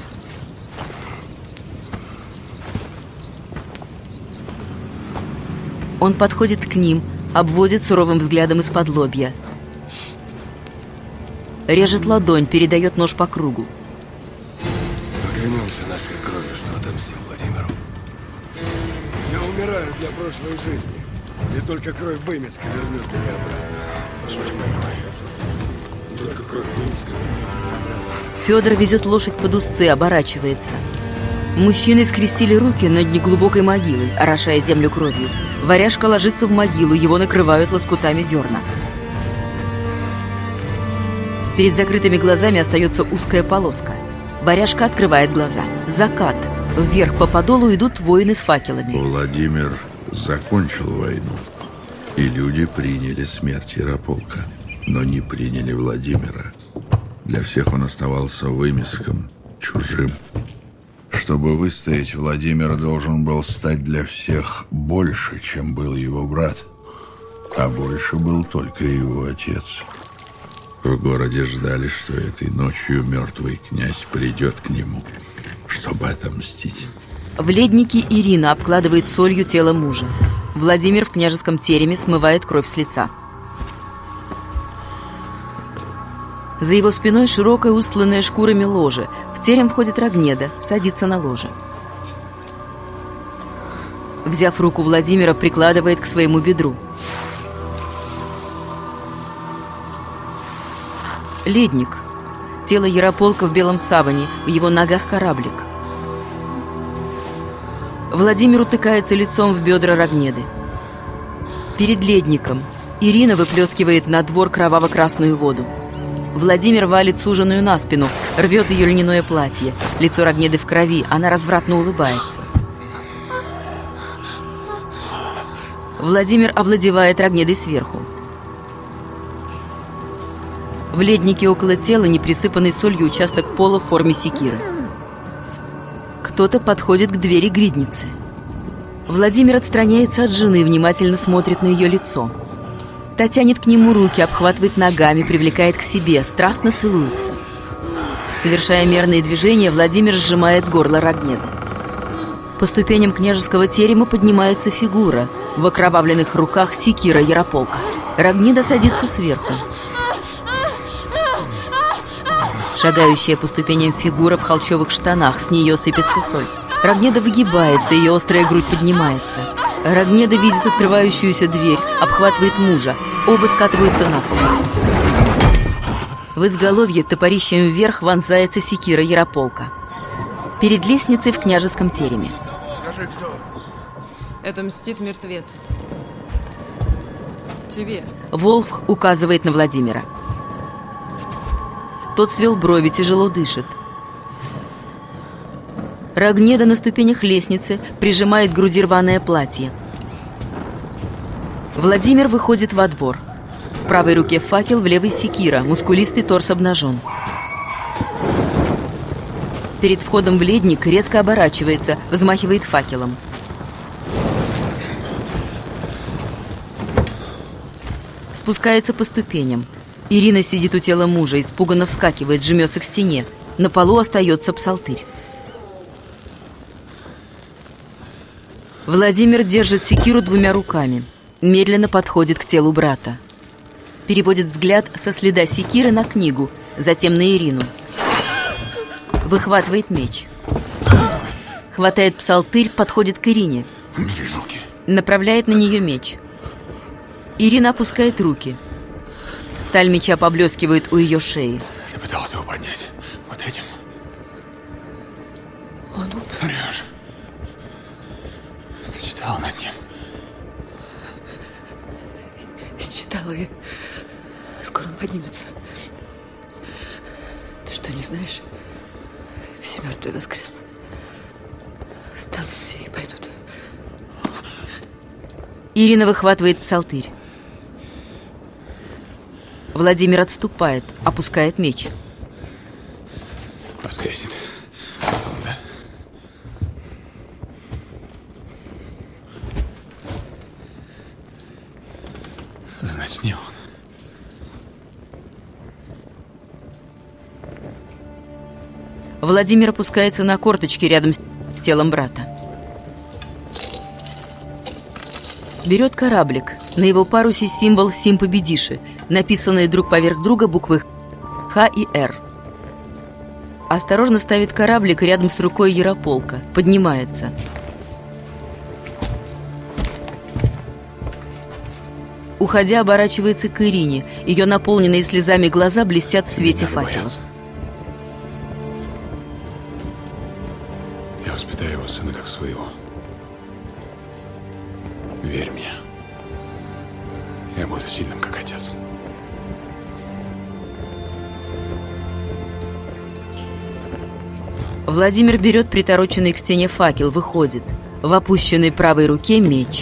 Он подходит к ним, обводит суровым взглядом из-под лобья. Режет ладонь, передает нож по кругу. Поклянемся нашей кровью, что отомстил Владимиру. Я умираю для прошлой жизни. И только кровь Вымеска вернет меня обратно. Посмотри, только кровь Вымеска. Федор везет лошадь под узцы, оборачивается. Мужчины скрестили руки над неглубокой могилой, орошая землю кровью. Варяжка ложится в могилу, его накрывают лоскутами дерна. Перед закрытыми глазами остается узкая полоска. Варяжка открывает глаза. Закат. Вверх по подолу идут воины с факелами. Владимир закончил войну, и люди приняли смерть Ярополка, но не приняли Владимира. Для всех он оставался вымеском, чужим. Чтобы выстоять, Владимир должен был стать для всех больше, чем был его брат. А больше был только его отец. В городе ждали, что этой ночью мертвый князь придет к нему, чтобы отомстить. В леднике Ирина обкладывает солью тело мужа. Владимир в княжеском тереме смывает кровь с лица. За его спиной широкое, устланное шкурами ложе. В терем входит Рогнеда, садится на ложе. Взяв руку Владимира, прикладывает к своему бедру. Ледник. Тело Ярополка в белом саване, в его ногах кораблик. Владимир утыкается лицом в бедра Рогнеды. Перед ледником Ирина выплескивает на двор кроваво-красную воду. Владимир валит суженую на спину, рвет ее льняное платье. Лицо Рогнеды в крови, она развратно улыбается. Владимир овладевает Рогнедой сверху. В леднике около тела неприсыпанный солью участок пола в форме секиры. Кто-то подходит к двери гридницы. Владимир отстраняется от жены, внимательно смотрит на ее лицо. Та тянет к нему руки, обхватывает ногами, привлекает к себе, страстно целуется. Совершая мерные движения, Владимир сжимает горло Рогнеды. По ступеням княжеского терема поднимается фигура. В окровавленных руках секира Ярополка. Рогнеда садится сверху. Шагающая по ступеням фигура в холщовых штанах, с нее сыпется соль. Рогнеда выгибается, ее острая грудь поднимается. Рогнеда видит открывающуюся дверь, обхватывает мужа. Оба скатываются на пол. В изголовье топорищем вверх вонзается секира Ярополка. Перед лестницей в княжеском тереме. Скажи, кто? Это мстит мертвец. Тебе. Волх указывает на Владимира. Тот свел брови, тяжело дышит. Рогнеда на ступенях лестницы прижимает к груди рваное платье. Владимир выходит во двор. В правой руке факел, в левой секира, мускулистый торс обнажен. Перед входом в ледник резко оборачивается, взмахивает факелом. Спускается по ступеням. Ирина сидит у тела мужа, испуганно вскакивает, жмется к стене. На полу остается псалтырь. Владимир держит секиру двумя руками. Медленно подходит к телу брата. Переводит взгляд со следа секиры на книгу, затем на Ирину. Выхватывает меч. Хватает псалтырь, подходит к Ирине. Направляет на нее меч. Ирина опускает руки. Сталь меча поблескивает у ее шеи. Ты пытался его поднять. Вот этим. Он умер. Врешь. Ты читал над ним. Читала и... Скоро он поднимется. Ты что, не знаешь? Все мертвые воскреснут. Встанут все и пойдут. Ирина выхватывает псалтырь. Владимир отступает, опускает меч. Воскреснет. Потом, да? Значит, не он. Владимир опускается на корточки рядом с телом брата. Берет кораблик. На его парусе символ Сим-Победиши, написанные друг поверх друга буквы Х и Р. Осторожно ставит кораблик рядом с рукой Ярополка. Поднимается. Уходя, оборачивается к Ирине. Ее наполненные слезами глаза блестят в свете факелов. Я воспитаю его сына как своего. Верь мне. Я буду сильным, как отец. Владимир берет притороченный к стене факел, выходит. В опущенной правой руке меч.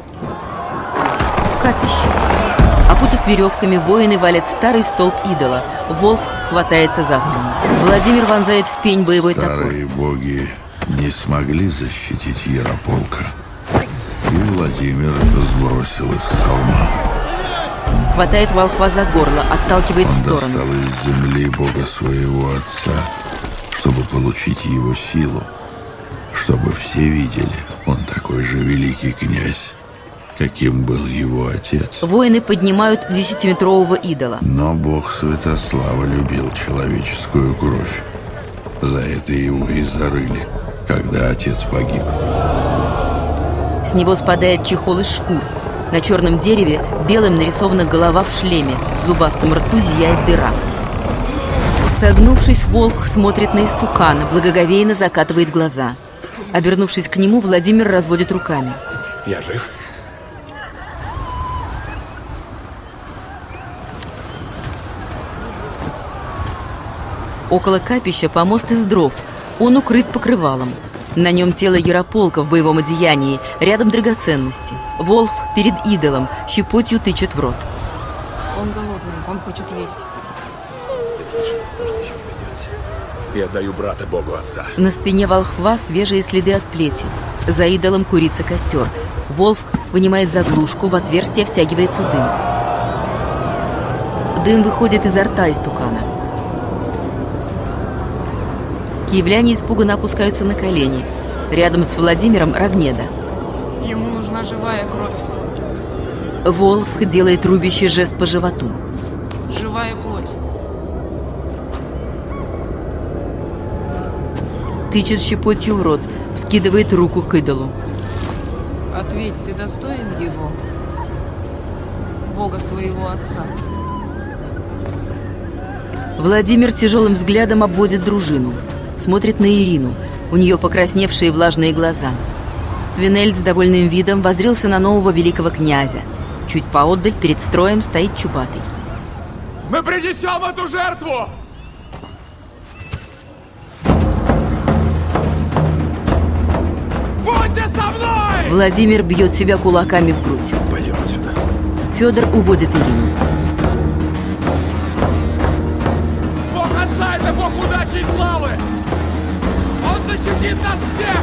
Капище. Опутав веревками, воины валят старый столб идола. Волк хватается за спину. Владимир вонзает в пень боевой топор. Старые боги не смогли защитить Ярополка. И Владимир сбросил их с холма. Хватает волхва за горло, отталкивает Он в сторону. достал из земли бога своего отца, чтобы получить его силу, чтобы все видели, он такой же великий князь, каким был его отец. Воины поднимают десятиметрового идола. Но бог Святослава любил человеческую кровь. За это его и зарыли, когда отец погиб. С него спадает чехол из шкур. На черном дереве белым нарисована голова в шлеме. В зубастом рту зияет дыра. Согнувшись, волк смотрит на истукана, благоговейно закатывает глаза. Обернувшись к нему, Владимир разводит руками. Я жив? Около капища помост из дров. Он укрыт покрывалом. На нем тело Ярополка в боевом одеянии, рядом драгоценности. Волк перед идолом, щепотью тычет в рот. Он голодный, он хочет есть. Беги же, может, еще придется. и отдаю брата Богу Отца. На спине волхва свежие следы от плети. За идолом курится костер. Волк вынимает заглушку, в отверстие втягивается дым. Дым выходит изо рта истукана. Киевляне испуганно опускаются на колени. Рядом с Владимиром Рогнеда. Ему нужна живая кровь. Волк делает рубящий жест по животу. Живая плоть. Тычет щепотью в рот, вскидывает руку к идолу. Ответь, ты достоин его, Бога своего отца? Владимир тяжелым взглядом обводит дружину. Смотрит на Ирину. У нее покрасневшие влажные глаза. Свинель с довольным видом воззрился на нового великого князя. Чуть поотдаль перед строем стоит Чубатый. Мы принесем эту жертву! Будьте со мной! Владимир бьет себя кулаками в грудь. Пойдем отсюда. Федор уводит Ирину. Бог Отца — это Бог удачи и славы! Он защитит нас всех!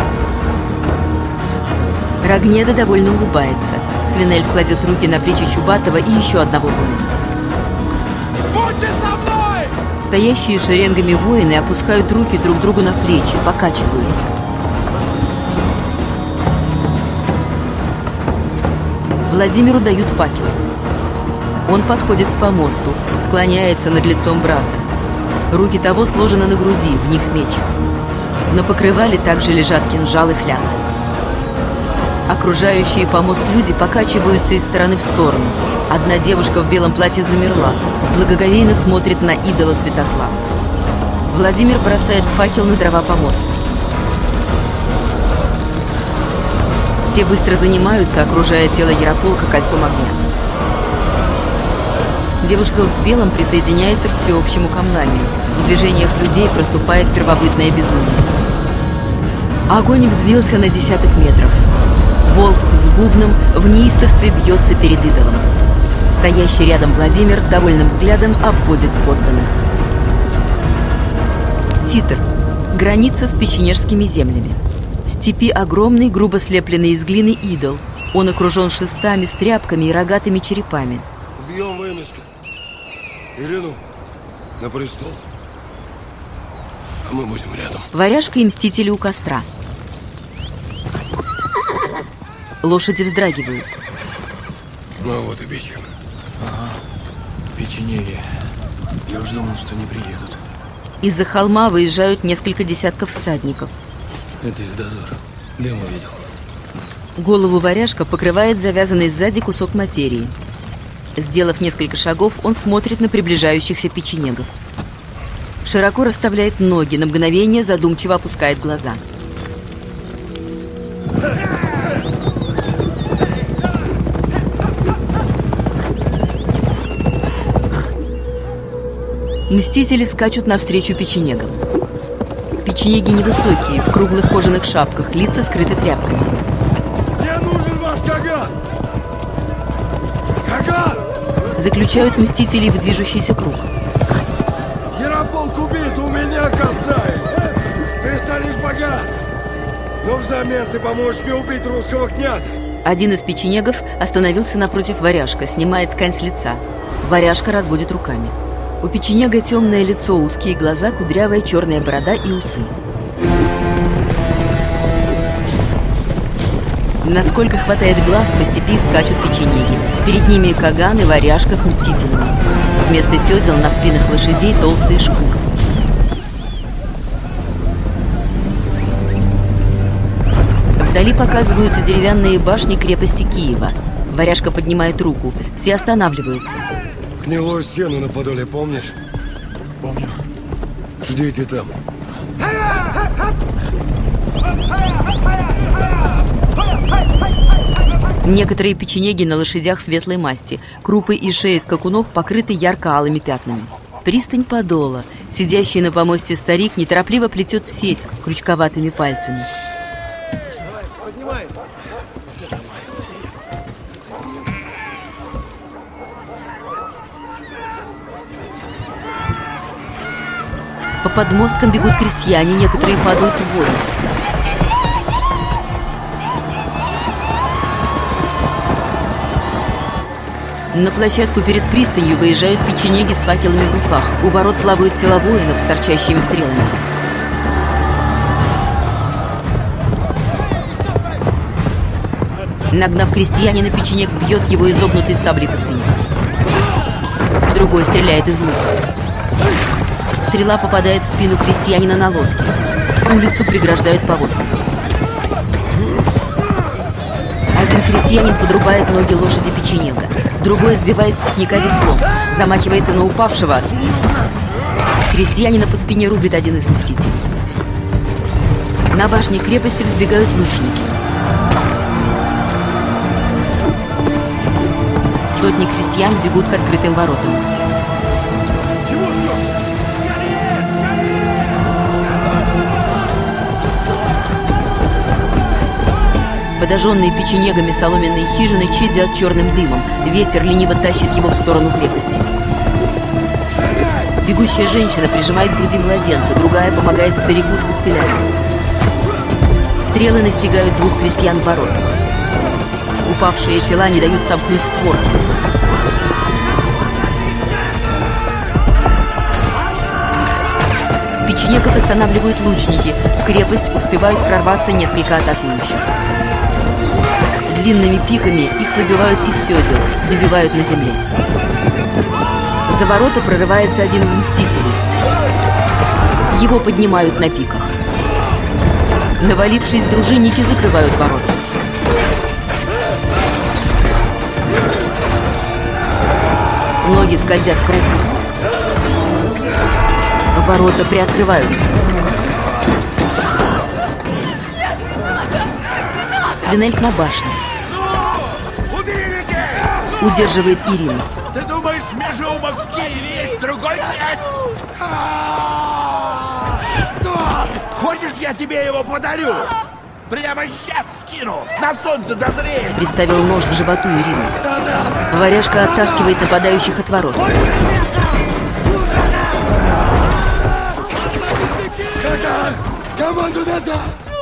Рогнеда довольно улыбается. Свинель кладет руки на плечи Чубатова и еще одного воина. Будьте со мной! Стоящие шеренгами воины опускают руки друг другу на плечи, покачиваются. Владимиру дают факел. Он подходит к помосту, склоняется над лицом брата. Руки того сложены на груди, в них меч. На покрывале также лежат кинжал и фляга. Окружающие помост люди покачиваются из стороны в сторону. Одна девушка в белом платье замерла, благоговейно смотрит на идола Святослава. Владимир бросает факел на дрова помоста. Все быстро занимаются, окружая тело Ярополка кольцом огня. Девушка в белом присоединяется к всеобщему камнанию. В движениях людей проступает первобытное безумие. Огонь взвился на десяток метров. Волк с бубном в неистовстве бьется перед идолом. Стоящий рядом Владимир довольным взглядом обводит подданных. Титр. Граница с печенежскими землями. В степи огромный, грубо слепленный из глины идол. Он окружен шестами с тряпками и рогатыми черепами. Убьем вымеска. Ирину на престол. А мы будем рядом. Варяжка и мстители у костра. Лошади вздрагивают. Ну вот и бичем. Ага. Печенеги. Я уж думал, что не приедут. Из-за холма выезжают несколько десятков всадников. Это их дозор. Дым увидел. Голову варяжка покрывает завязанный сзади кусок материи. Сделав несколько шагов, он смотрит на приближающихся печенегов. Широко расставляет ноги, на мгновение задумчиво опускает глаза. Мстители скачут навстречу печенегам. Печенеги невысокие, в круглых кожаных шапках, лица скрыты тряпками. Мне нужен ваш Каган! Каган! Заключают мстителей в движущийся круг. Ярополк убит, у меня казна! Ты станешь богат! Но взамен ты поможешь мне убить русского князя! Один из печенегов остановился напротив варяжка, снимает ткань с лица. Варяжка разводит руками. У печенега темное лицо, узкие глаза, кудрявая черная борода и усы. Насколько хватает глаз, по степи скачут печенеги. Перед ними Каган и варяжка с мстителями. Вместо седел на спинах лошадей толстые шкуры. Вдали показываются деревянные башни крепости Киева. Варяжка поднимает руку. Все останавливаются. Гнилую стену на Подоле помнишь? Помню. Ждите там. Некоторые печенеги на лошадях светлой масти. Крупы и шеи скакунов покрыты ярко-алыми пятнами. Пристань Подола. Сидящий на помосте старик неторопливо плетет сеть крючковатыми пальцами. Поднимай. По К подмосткам бегут крестьяне, некоторые падают в воду. На площадку перед пристанью выезжают печенеги с факелами в руках. У ворот плавают тела воинов с торчащими стрелами. Нагнав крестьянина, печенег бьет его изогнутой саблей по спине. Другой стреляет из лука. Стрела попадает в спину крестьянина на лодке. Улицу преграждают повозками. Один крестьянин подрубает ноги лошади печенега. Другой сбивает степняка веслом, замахивается на упавшего. Крестьянина по спине рубит один из мстителей. На башне крепости взбегают лучники. Сотни крестьян бегут к открытым воротам. Чего ждешь? Подожженные печенегами соломенные хижины чадят черным дымом. Ветер лениво тащит его в сторону крепости. Бегущая женщина прижимает к груди младенца, другая помогает старику с костылями. Стрелы настигают двух крестьян в воротах. Упавшие тела не дают сомкнуть створки. Печенегов останавливают лучники. В крепость успевают прорваться несколько атакующих. Длинными пиками их выбивают из седел, забивают на земле. За ворота прорывается один из мстителей. Его поднимают на пиках. Навалившись, дружинники закрывают ворота. Ноги скользят в крови. Ворота приоткрываются. Свинельд на башне. Удерживает Ирину. Ты думаешь, межеумок в Киеве есть другой князь? Стой! Хочешь, я тебе его подарю? Прямо сейчас скину! На солнце дозреет! Приставил нож к животу Ирины. Варяжка оттаскивает нападающих от ворот. Катар! Команду назад!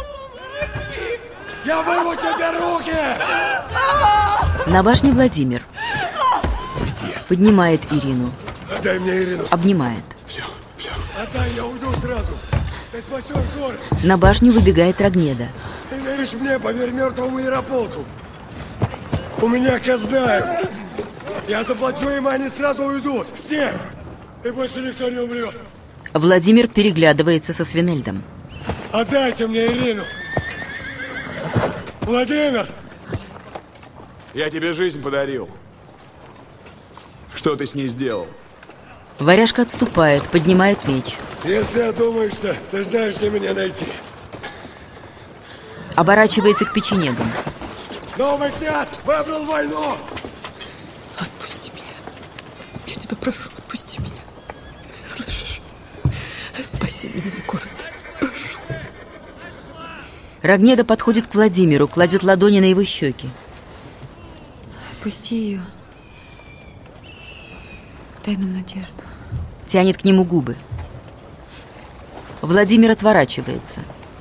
Я вырву тебе руки! На башне Владимир. Поднимает Ирину. Отдай мне Ирину. Обнимает. Все, все. Отдай, я уйду сразу. Ты спасешь город. На башню выбегает Рогнеда. Ты веришь мне, поверь мертвому Ярополку. У меня казна. Я заплачу им, и они сразу уйдут. Все. И больше никто не умрет. Владимир переглядывается со Свинельдом. Отдайте мне Ирину. Владимир! Я тебе жизнь подарил. Что ты с ней сделал? Варяжка отступает, поднимает меч. Если одумаешься, ты знаешь, где меня найти. Оборачивается к печенегам. Новый князь выбрал войну! Отпусти меня. Я тебя прошу, отпусти меня. Слышишь? Спаси меня, город. Прошу. Рогнеда подходит к Владимиру, кладет ладони на его щеки. Отпусти ее. Дай нам надежду. Тянет к нему губы. Владимир отворачивается.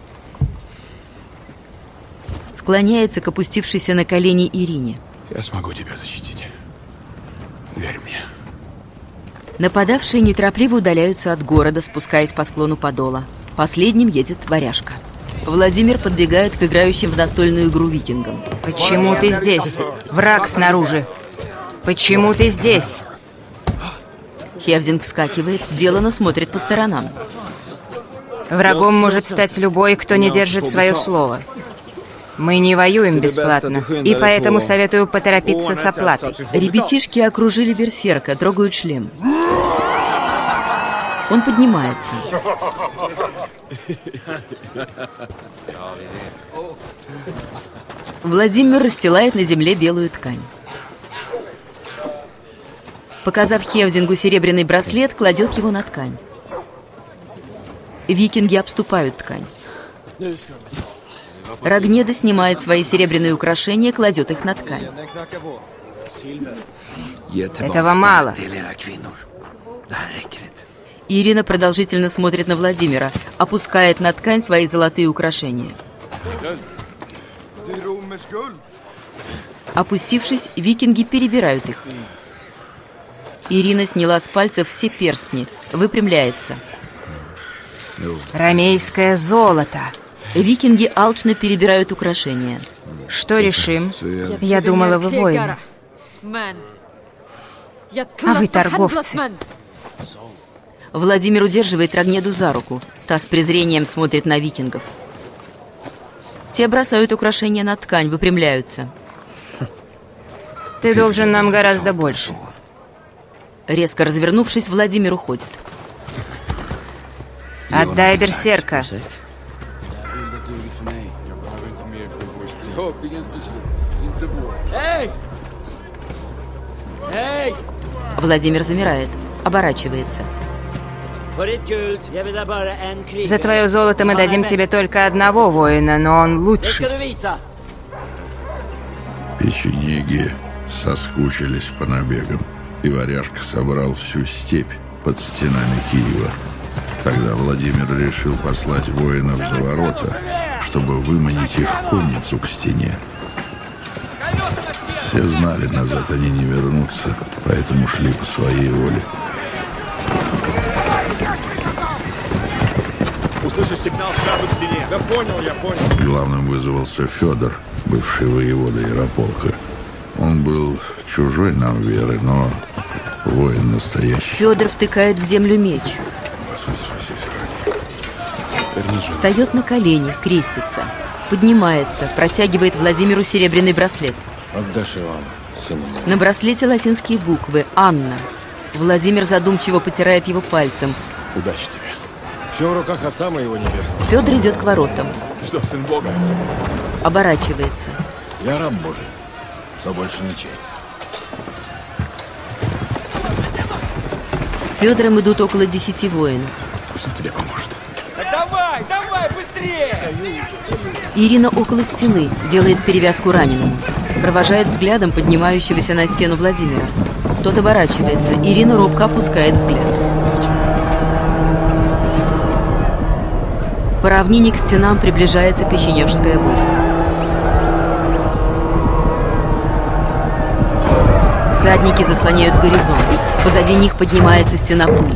Склоняется к опустившейся на колени Ирине. Я смогу тебя защитить. Верь мне. Нападавшие неторопливо удаляются от города, спускаясь по склону Подола. Последним едет Варяжка. Владимир подбегает к играющим в настольную игру викингам. Почему ты здесь? Враг снаружи. Почему ты здесь? Хевдинг вскакивает, делано смотрит по сторонам. Врагом может стать любой, кто не держит свое слово. Мы не воюем бесплатно, и поэтому советую поторопиться с оплатой. Ребятишки окружили берсерка, трогают шлем. Он поднимается. Владимир расстилает на земле белую ткань. Показав Хевдингу серебряный браслет, кладет его на ткань. Викинги обступают ткань. Рогнеда снимает свои серебряные украшения, кладет их на ткань. Этого мало. Ирина продолжительно смотрит на Владимира, опускает на ткань свои золотые украшения. Опустившись, викинги перебирают их. Ирина сняла с пальцев все перстни, выпрямляется. Ромейское золото. Викинги алчно перебирают украшения. Что решим? Я думала, вы воины. А вы торговцы. Владимир удерживает Рогнеду за руку. Та с презрением смотрит на викингов. Те бросают украшения на ткань, выпрямляются. Ты должен нам гораздо больше. Резко развернувшись, Владимир уходит. Отдай берсерка. Эй! Эй! Владимир замирает, оборачивается. За твое золото мы дадим тебе только одного воина, но он лучший. Печенеги соскучились по набегам, и варяжка собрал всю степь под стенами Киева. Тогда Владимир решил послать воинов за ворота, чтобы выманить их в конницу к стене. Все знали, назад они не вернутся, поэтому шли по своей воле. Услышишь сигнал сразу к стене. Да понял, я понял. Главным вызвался Федор, бывший воевода Ярополка. Он был чужой нам веры, но воин настоящий. Федор втыкает в землю меч. Встает на колени, крестится. Поднимается, протягивает Владимиру серебряный браслет. Отдашь Ивану, сыну моему. На браслете латинские буквы «Анна». Владимир задумчиво потирает его пальцем. Удачи тебе. Все в руках Отца моего Небесного. Федор идет к воротам. Ты что, сын Бога? Оборачивается. Я раб Божий, но больше ничей. С Федором идут около десяти воинов. Пусть он тебе поможет. Давай, давай, быстрее! Ирина около стены, делает перевязку раненому. Провожает взглядом поднимающегося на стену Владимира. Тот оборачивается. Ирина робко опускает взгляд. По равнине к стенам приближается печенежское войско. Всадники заслоняют горизонт. Позади них поднимается стена пыли.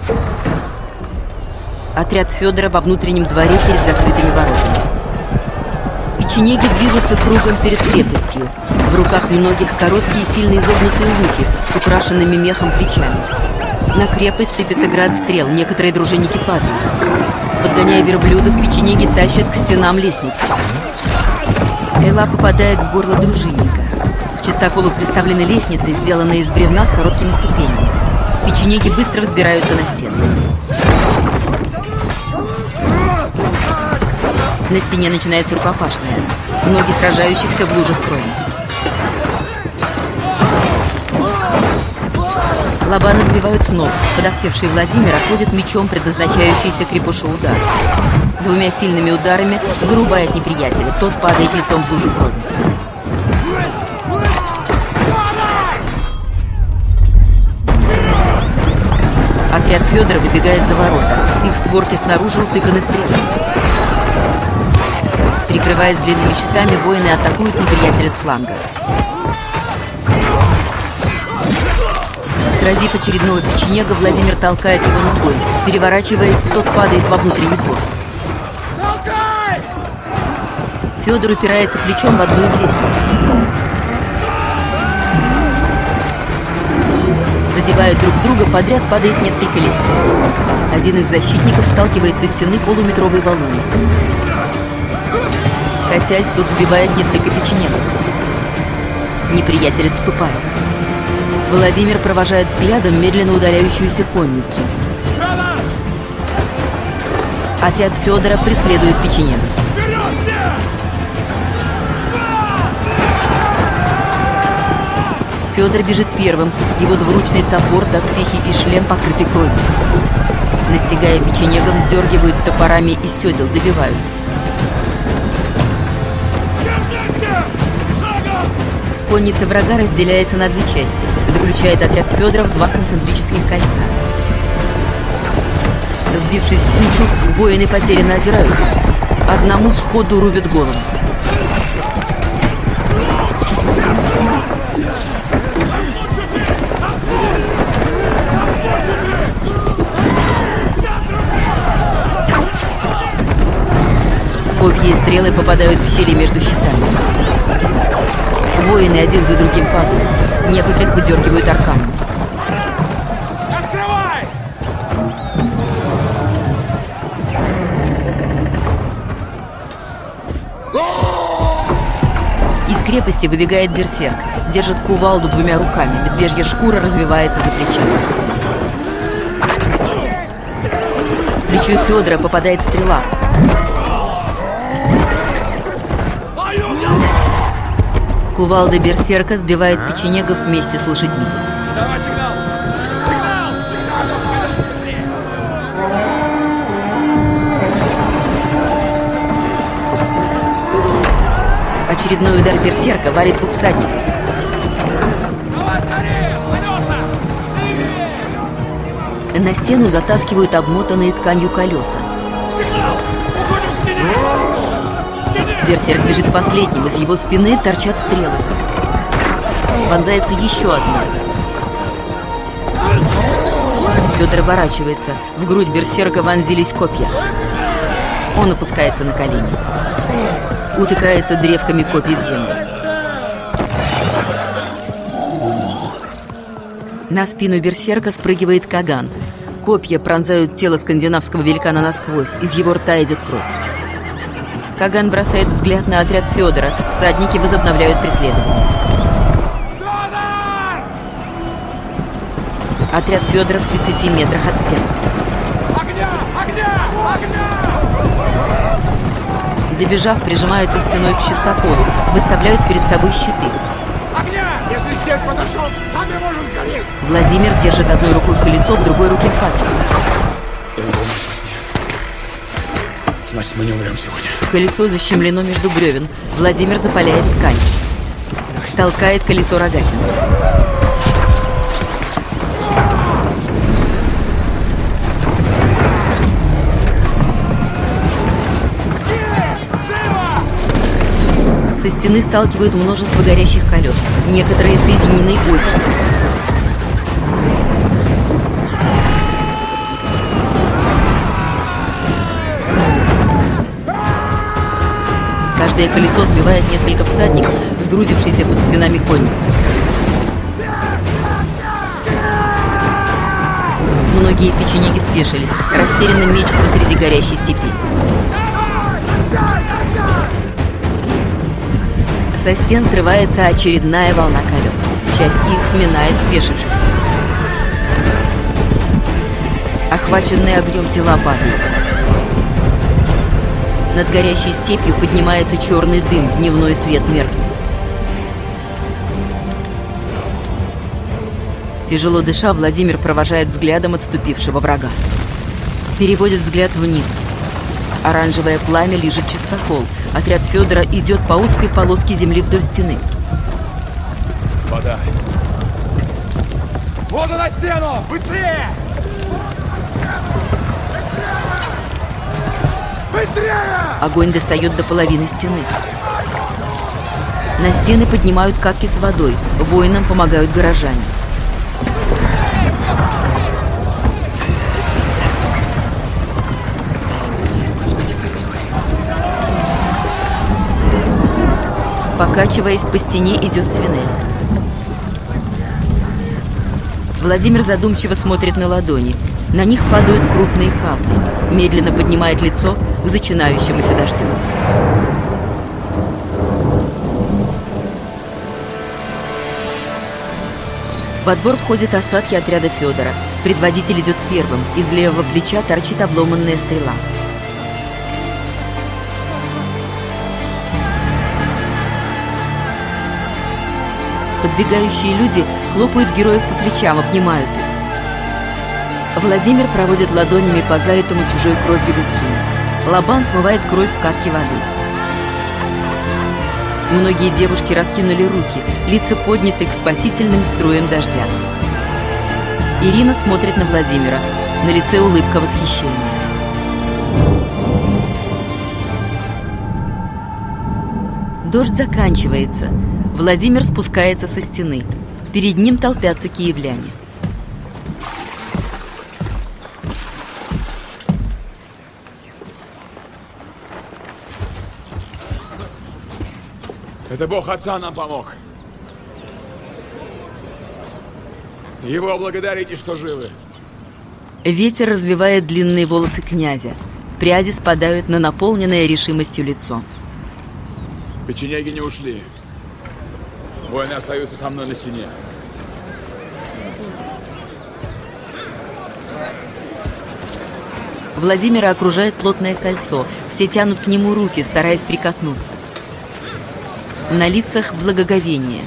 Отряд Федора во внутреннем дворе перед закрытыми воротами. Печенеги движутся кругом перед крепостью. В руках многих короткие сильно изогнутые луки с украшенными мехом плечами. На крепость сыпется град стрел, некоторые дружинники падают. Подгоняя верблюдов, печенеги тащат к стенам лестницы. Стрела попадает в горло дружинника. В чистоколу представлены лестницы, сделанные из бревна с короткими ступенями. Печенеги быстро взбираются на стену. На стене начинается рукопашная. Ноги сражающихся в лужах крови. Лобаны сбивают с ног. Подоспевший Владимир отводит мечом предназначающийся крепышу удар. Двумя сильными ударами зарубает неприятеля. Тот падает лицом в лужу крови. Отряд Федора выбегает за ворота. Их створки снаружи утыканы стрелами. Прикрываясь длинными щитами, воины атакуют неприятеля с фланга. Сразив очередного печенега, Владимир толкает его ногой. Переворачиваясь, тот падает во внутренний двор. Федор упирается плечом в одну из лестниц. Задевая друг друга, подряд падает несколько лестниц. Один из защитников сталкивается с стены полуметровой валуной. Косясь, тот сбивает несколько печенегов. Неприятель отступает. Владимир провожает взглядом медленно удаляющуюся конницу. Отряд Федора преследует печенегов. Федор бежит первым. Его двуручный топор, доспехи и шлем покрыты кровью. Настигая печенегов, сдергивают топорами и седел, добивают. Конница врага разделяется на две части. Заключает отряд Федора в два концентрических кольца. Сбившись в кучу, воины потерянно озираются. Одному сходу рубят голову. Копья и стрелы попадают в щели между щитами. Воины один за другим падают. Некоторых выдергивают арканом. Открывай! Из крепости выбегает берсерк. Держит кувалду двумя руками. Медвежья шкура развивается за плечами. В плечо Федора попадает стрела. Кувалда берсерка сбивает печенегов вместе с лошадьми. Давай сигнал! Сигнал! Сигнал! Быстрее! Очередной удар берсерка валит двух всадников. Давай скорее! Колеса! Живее! На стену затаскивают обмотанные тканью колеса. Сигнал! Уходим к стене! Берсерк бежит последним, из его спины торчат стрелы. Вонзается еще одна. Федор оборачивается. В грудь берсерка вонзились копья. Он опускается на колени. Утыкается древками копий в землю. На спину берсерка спрыгивает Каган. Копья пронзают тело скандинавского великана насквозь. Из его рта идет кровь. Каган бросает взгляд на отряд Федора. Всадники возобновляют преследование. Федор! Отряд Федора в тридцати метрах от стены. Огня! Огня! Огня! Добежав, прижимаются спиной к чистоколу. Выставляют перед собой щиты. Огня! Если стен подошел, сами можем сгореть! Владимир держит одной рукой колесо, в другой руке факел. Значит, мы не умрем сегодня. Колесо защемлено между бревен. Владимир запаляет ткань. Толкает колесо Рогатин. Со стены сталкивают множество горящих колес. Некоторые соединены осью. Каждое колесо сбивает несколько всадников, сгрудившихся под стенами конницы. Многие печенеги спешились, растерянно мечутся среди горящей степи. Со стен срывается очередная волна колес. Часть их сминает спешившихся. Охваченные огнем тела падают. Над горящей степью поднимается черный дым, дневной свет меркнет. Тяжело дыша, Владимир провожает взглядом отступившего врага. Переводит взгляд вниз. Оранжевое пламя лижет чистокол. Отряд Федора идет по узкой полоске земли вдоль стены. Вода. Воду на стену! Быстрее! Быстрее! Огонь достает до половины стены. На стены поднимают катки с водой. Воинам помогают горожане. Покачиваясь, по стене идет свинель. Владимир задумчиво смотрит на ладони. На них падают крупные капли. Медленно поднимает лицо к зачинающемуся дождю. Во двор входят остатки отряда Федора. Предводитель идет первым. Из левого плеча торчит обломанная стрела. Подбегающие люди хлопают героев по плечам, обнимают их. Владимир проводит ладонями по залитому чужой кровью лицу. Лобан смывает кровь в катке воды. Многие девушки раскинули руки, лица подняты к спасительным струям дождя. Ирина смотрит на Владимира. На лице улыбка восхищения. Дождь заканчивается. Владимир спускается со стены. Перед ним толпятся киевляне. Это Бог Отца нам помог. Его благодарите, что живы. Ветер развивает длинные волосы князя. Пряди спадают на наполненное решимостью лицо. Печенеги не ушли. Воины остаются со мной на стене. Владимира окружает плотное кольцо. Все тянут к нему руки, стараясь прикоснуться. На лицах благоговение.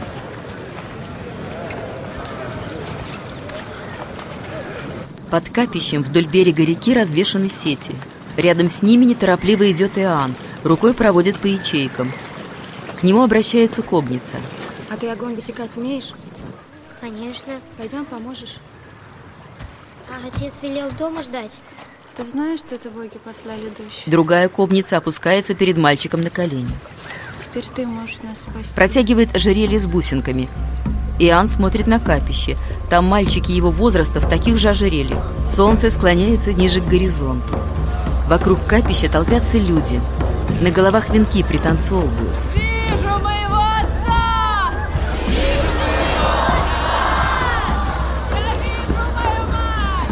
Под капищем вдоль берега реки развешаны сети. Рядом с ними неторопливо идет Иоанн, рукой проводит по ячейкам. К нему обращается кобница. А ты огонь высекать умеешь? Конечно. Пойдем, поможешь. А отец велел дома ждать. Ты знаешь, что это боги послали дождь? Другая кобница опускается перед мальчиком на колени. Теперь ты можешь нас спасти. Протягивает ожерелье с бусинками. Иоанн смотрит на капище. Там мальчики его возраста в таких же ожерельях. Солнце склоняется ниже к горизонту. Вокруг капища толпятся люди. На головах венки пританцовывают. Вижу моего отца! Вижу моего отца! Я вижу мою мать!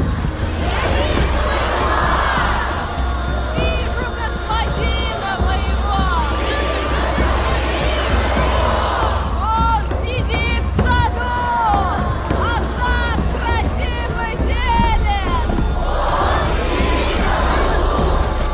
Вижу господина моего! Он сидит в саду! А сад красивый зелен! Он сидит в саду!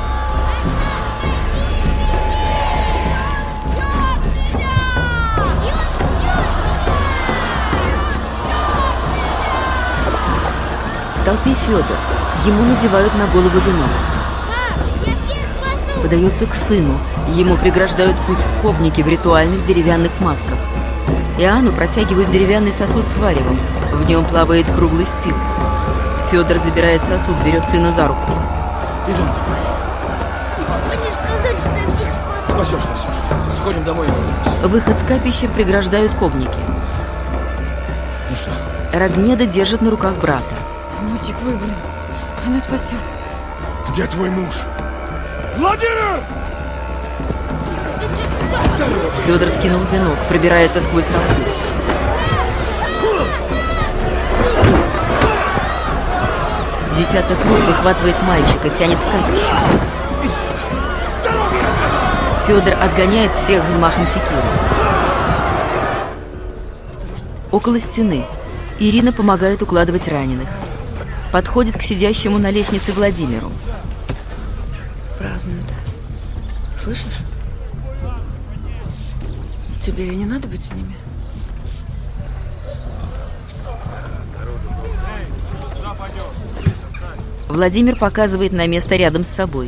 В толпе Федор. Ему надевают на голову венок. Пап, я всех спасу! Подается к сыну. Ему преграждают путь кобники в ритуальных деревянных масках. Иоанну протягивают деревянный сосуд с варевом. В нем плавает круглый спил. Федор забирает сосуд, берет сына за руку. Идем домой. Они же сказали, что я всех спасу. Спасешь, спасешь. Сходим домой и вернемся. Выход с капища преграждают кобники. Ну что? Рогнеда держит на руках брата. Мальчик выбран. Она спасет. Где твой муж? Владимир! Федор скинул венок, пробирается сквозь толпу. Десяток рук выхватывает мальчика, тянет к капищу. Федор отгоняет всех взмахом секиры. Около стены Ирина помогает укладывать раненых. Подходит к сидящему на лестнице Владимиру. Празднуют. Слышишь? Тебе и не надо быть с ними. Владимир показывает на место рядом с собой.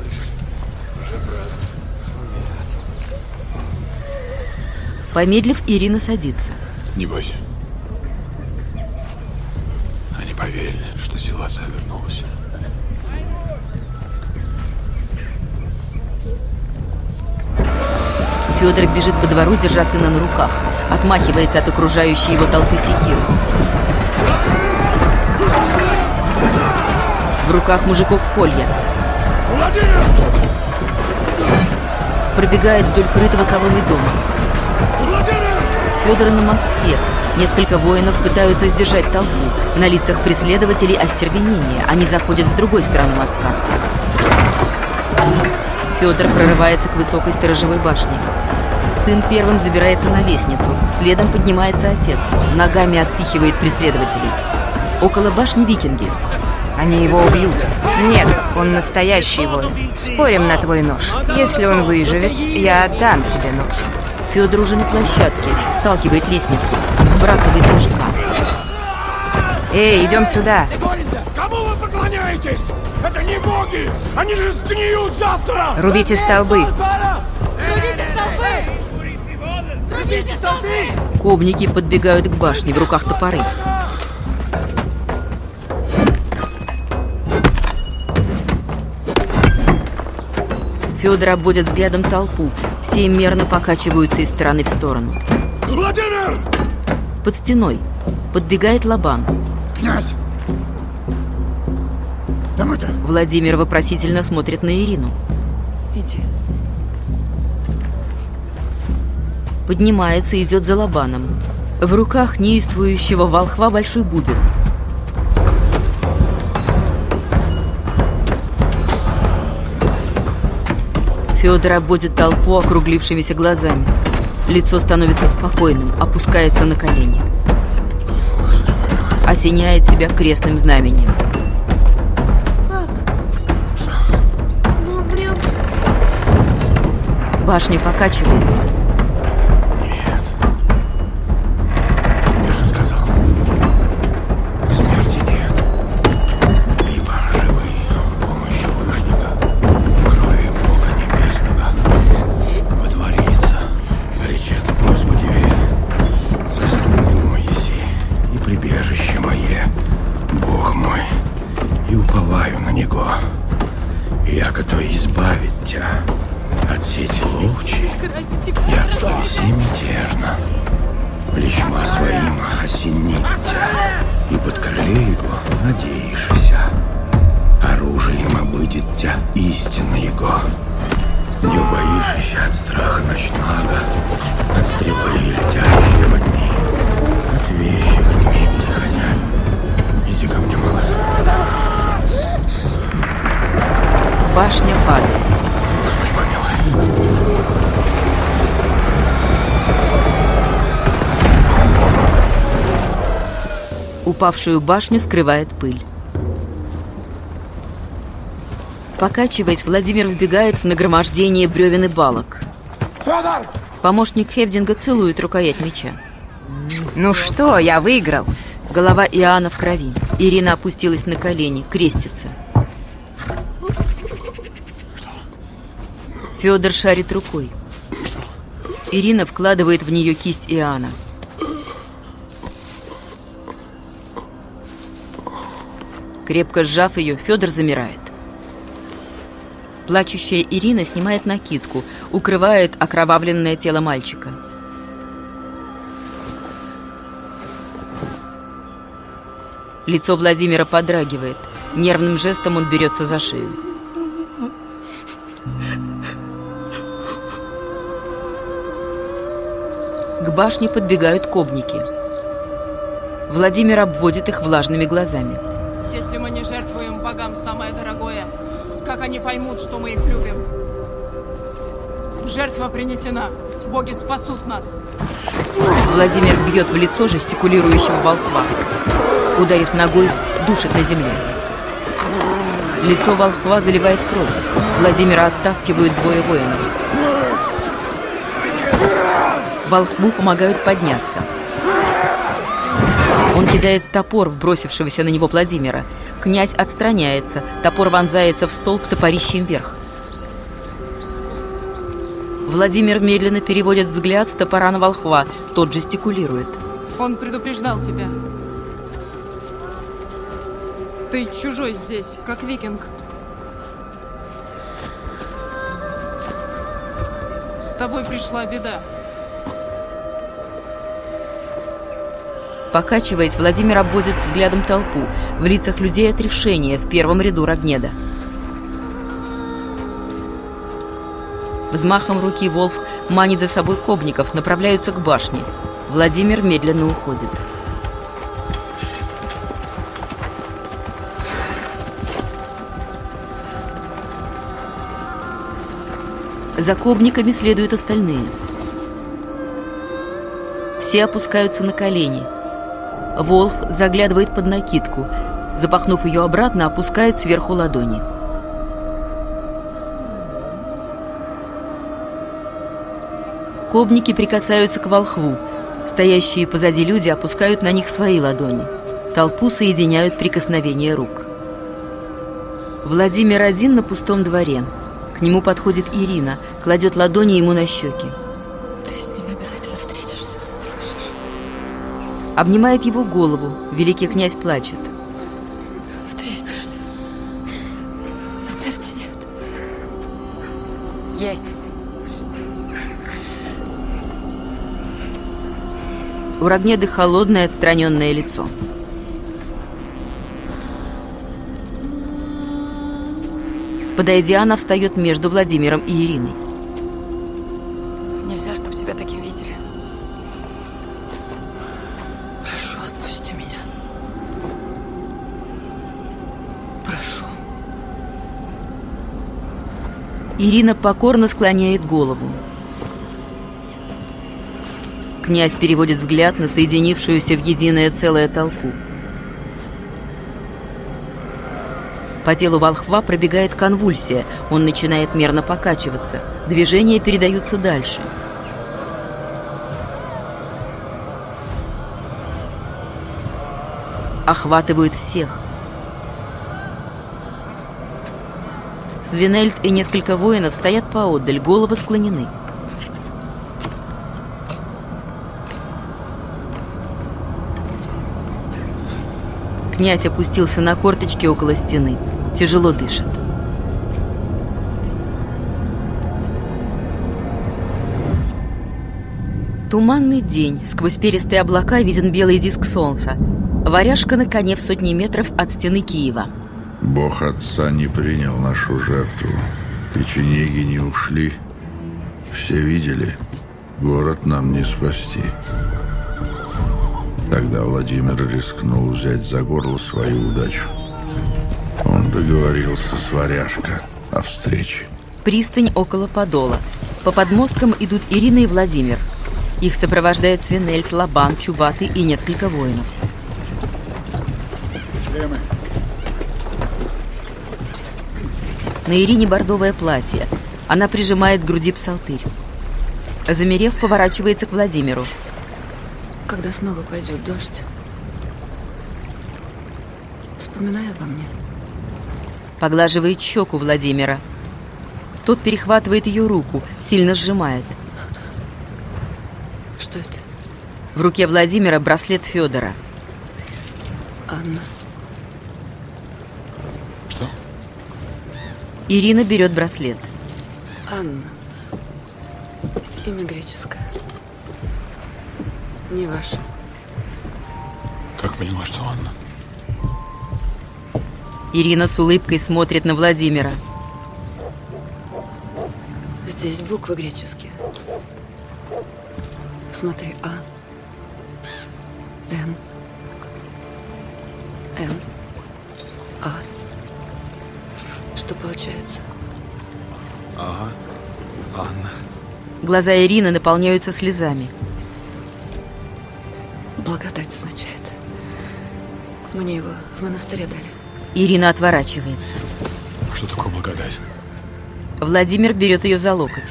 Помедлив, Ирина садится. Не бойся. Они поверили, что сила отца вернулась. Федор бежит по двору, держа сына на руках. Отмахивается от окружающей его толпы секиры. В руках мужиков колья. Владимир! Пробегает вдоль крытого соломой дома. Федор на мостке. Несколько воинов пытаются сдержать толпу. На лицах преследователей остервенение. Они заходят с другой стороны мостка. Федор прорывается к высокой сторожевой башне. Сын первым забирается на лестницу. Следом поднимается отец. Ногами отпихивает преследователей. Около башни викинги. Они его убьют. Нет, он настоящий воин. Спорим на твой нож. Если он выживет, я отдам тебе нож. Федор уже на площадке. Сталкивает лестницу. Сбрасывает мужика. Эй, идем сюда. Кому вы поклоняетесь? Это не боги! Они же сгниют завтра! Рубите столбы. Рубите столбы! Рубите столбы! Кобники подбегают к башне, в руках топоры. Федор обводит взглядом толпу. Все мерно покачиваются из стороны в сторону. Владимир! Под стеной подбегает Лобан. Князь! Там это... Владимир вопросительно смотрит на Ирину. Иди. Поднимается и идет за Лобаном. В руках неистующего волхва большой бубен. Федор обводит толпу округлившимися глазами. Лицо становится спокойным, опускается на колени. Осеняет себя крестным знамением. Пап. Что? Мы умрем. Башня покачивается. Нет. Я же сказал. Смерти нет. Либо живы в помощи Вышнего, крови Бога Небесного. Водворится, речет Господи, заступник мой еси, и прибежище мое, Бог мой, и уповаю на Него. Яко то избавит тебя от сети ловчей и от словеси мятежно. Плечма своим осенит тебя, и под крыле его надеешься. Оружием обыдет тебя истина его. Не убоишься от страха ночного, от стрелы летящей во дни, от вещи гней приходя. Иди ко мне, малыш. Башня падает. Господи, помилуй. Упавшую башню скрывает пыль. Покачиваясь, Владимир вбегает в нагромождение бревен и балок. Федор! Помощник Хевдинга целует рукоять меча. Ну что, я выиграл. Голова Иоанна в крови. Ирина опустилась на колени, крестится. Федор шарит рукой. Ирина вкладывает в нее кисть Иоанна. Крепко сжав ее, Федор замирает. Плачущая Ирина снимает накидку, укрывает окровавленное тело мальчика. Лицо Владимира подрагивает. Нервным жестом он берется за шею. К башне подбегают кобники. Владимир обводит их влажными глазами. Если мы не жертвуем богам самое дорогое, как они поймут, что мы их любим? Жертва принесена. Боги спасут нас. Владимир бьет в лицо жестикулирующего волхва. Ударив ногой, душит на земле. Лицо волхва заливает кровь. Владимира оттаскивают двое воинов. Волхву помогают подняться. Он кидает топор в бросившегося на него Владимира. Князь отстраняется. Топор вонзается в столб топорищем вверх. Владимир медленно переводит взгляд с топора на волхва. Тот жестикулирует. Он предупреждал тебя. Ты чужой здесь, как викинг. С тобой пришла беда. Покачиваясь, Владимир обводит взглядом толпу. В лицах людей отрешение, в первом ряду Рогнеда. Взмахом руки Волф манит за собой кобников, направляются к башне. Владимир медленно уходит. За кобниками следуют остальные. Все опускаются на колени. Волф заглядывает под накидку. Запахнув ее обратно, опускает сверху ладони. Кобники прикасаются к волхву. Стоящие позади люди опускают на них свои ладони. Толпу соединяют прикосновения рук. Владимир один на пустом дворе. К нему подходит Ирина, кладет ладони ему на щеки. Ты с ними обязательно встретишься, слышишь? Обнимает его голову. Великий князь плачет. Встретишься. Смерти нет. Есть. У Рогнеды холодное отстраненное лицо. Подойдя, она встает между Владимиром и Ириной. Нельзя, чтобы тебя таким видели. Прошу, отпусти меня. Прошу. Ирина покорно склоняет голову. Князь переводит взгляд на соединившуюся в единое целое толпу. По телу волхва пробегает конвульсия, он начинает мерно покачиваться. Движения передаются дальше. Охватывают всех. Свинельд и несколько воинов стоят поодаль, головы склонены. Князь опустился на корточки около стены. Тяжело дышит. Туманный день. Сквозь перистые облака виден белый диск солнца. Варяжка на коне в сотни метров от стены Киева. Бог отца не принял нашу жертву. Печенеги не ушли. Все видели. Город нам не спасти. Тогда Владимир рискнул взять за горло свою удачу. Он договорился с Варяжка о встрече. Пристань около Подола. По подмосткам идут Ирина и Владимир. Их сопровождают Свинельд, Лабан, Чубатый и несколько воинов. Шлемы. На Ирине бордовое платье. Она прижимает к груди псалтырь. Замерев, поворачивается к Владимиру. Когда снова пойдет дождь, вспоминай обо мне. Поглаживает щеку Владимира. Тот перехватывает ее руку, сильно сжимает. Что это? В руке Владимира браслет Федора. Анна. Что? Ирина берет браслет. Анна. Имя греческое. Не ваше. Как поняла, что Анна? Ирина с улыбкой смотрит на Владимира. Здесь буквы греческие. Смотри, А, Н, Н, А. Что получается? Ага, Анна. Глаза Ирины наполняются слезами. Благодать означает. Мне его в монастыре дали. Ирина отворачивается. А что такое благодать? Владимир берет ее за локоть.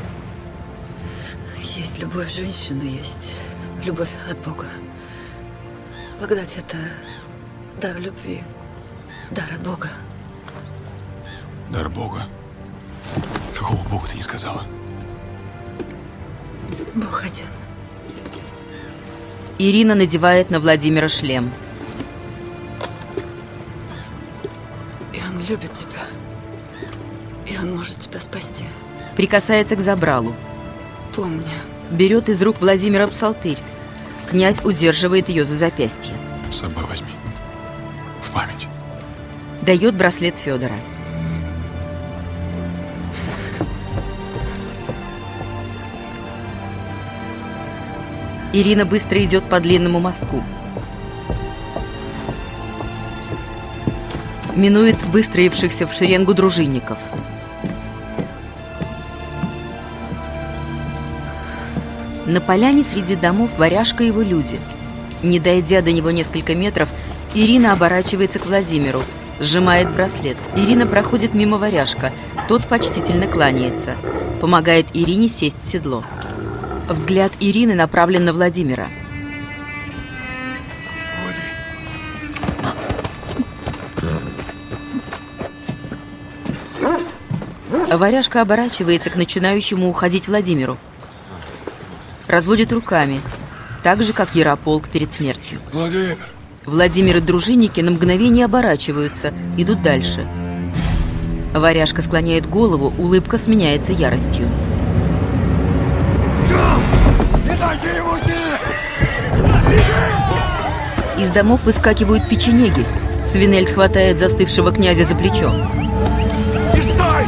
Есть любовь женщины, есть любовь от Бога. Благодать — это дар любви, дар от Бога. Дар Бога? Какого Бога ты не сказала? Бог один. Ирина надевает на Владимира шлем. И он любит тебя. И он может тебя спасти. Прикасается к забралу. Помни. Берет из рук Владимира псалтырь. Князь удерживает ее за запястье. С собой возьми. В память. Дает браслет Федора. Ирина быстро идет по длинному мостку. Минует выстроившихся в шеренгу дружинников. На поляне среди домов Варяжка и его люди. Не дойдя до него несколько метров, Ирина оборачивается к Владимиру, сжимает браслет. Ирина проходит мимо Варяжка, тот почтительно кланяется, помогает Ирине сесть в седло. Взгляд Ирины направлен на Владимира. Варяжка оборачивается к начинающему уходить Владимиру. Разводит руками, так же, как Ярополк перед смертью. Владимир. Владимир и дружинники на мгновение оборачиваются, идут дальше. Варяжка склоняет голову, улыбка сменяется яростью. Не дайте ему уйти! Из домов выскакивают печенеги. Свинельд хватает застывшего князя за плечо. Не стой!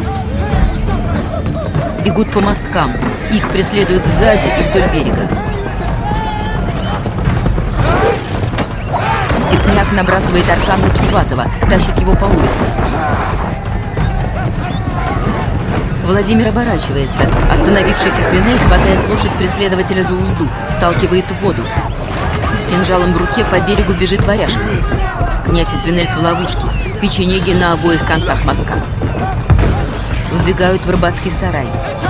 Бегут по мосткам. Их преследуют сзади и вдоль берега. И князь набрасывает аркан на Чуватова, тащит его по улице. Владимир оборачивается. Остановившийся Свинельд хватает лошадь преследователя за узду, сталкивает в воду. Кинжалом в руке по берегу бежит Варяжка. Князь и Свинельд в ловушке. Печенеги на обоих концах мостка. Вбегают в рыбацкий сарай.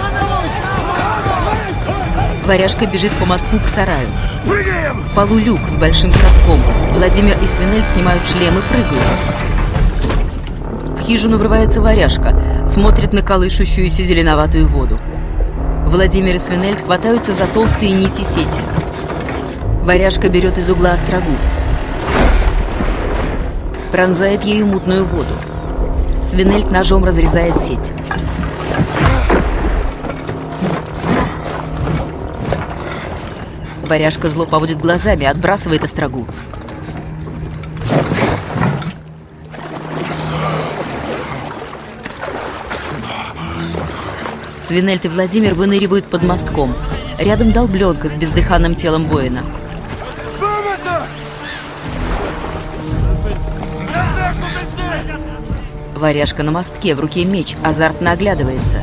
Варяжка бежит по мостку к сараю. В полу люк с большим совком. Владимир и Свинельд снимают шлемы, прыгают. В хижину врывается Варяжка, смотрит на колышущуюся зеленоватую воду. Владимир и Свинельд хватаются за толстые нити сети. Варяжка берет из угла острогу. Пронзает ею мутную воду. Свинельд ножом разрезает сеть. Варяжка зло поводит глазами, отбрасывает острогу. Свинельд и Владимир выныривают под мостком. Рядом долбленка с бездыханным телом воина. Варяжка на мостке, в руке меч, азартно оглядывается.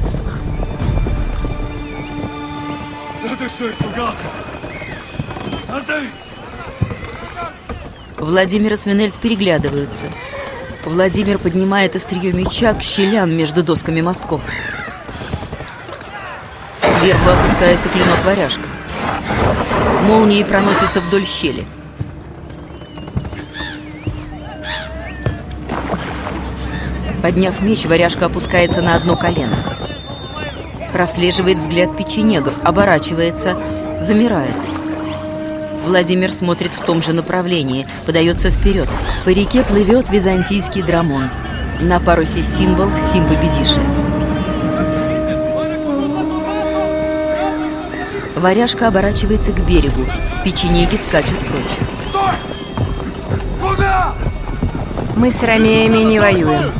Ну ты что, испугался? Отзовись! Владимир и Свинельд переглядываются. Владимир поднимает острие меча к щелям между досками мостков. Сверху опускается клинок Варяжка. Молнией проносится вдоль щели. Подняв меч, Варяжка опускается на одно колено. Прослеживает взгляд печенегов, оборачивается, замирает. Владимир смотрит в том же направлении, подается вперед. По реке плывет византийский драмон. На парусе символ Симбабедиши. Варяжка оборачивается к берегу. Печенеги скачут прочь. Стой! Куда? Мы с ромеями не воюем.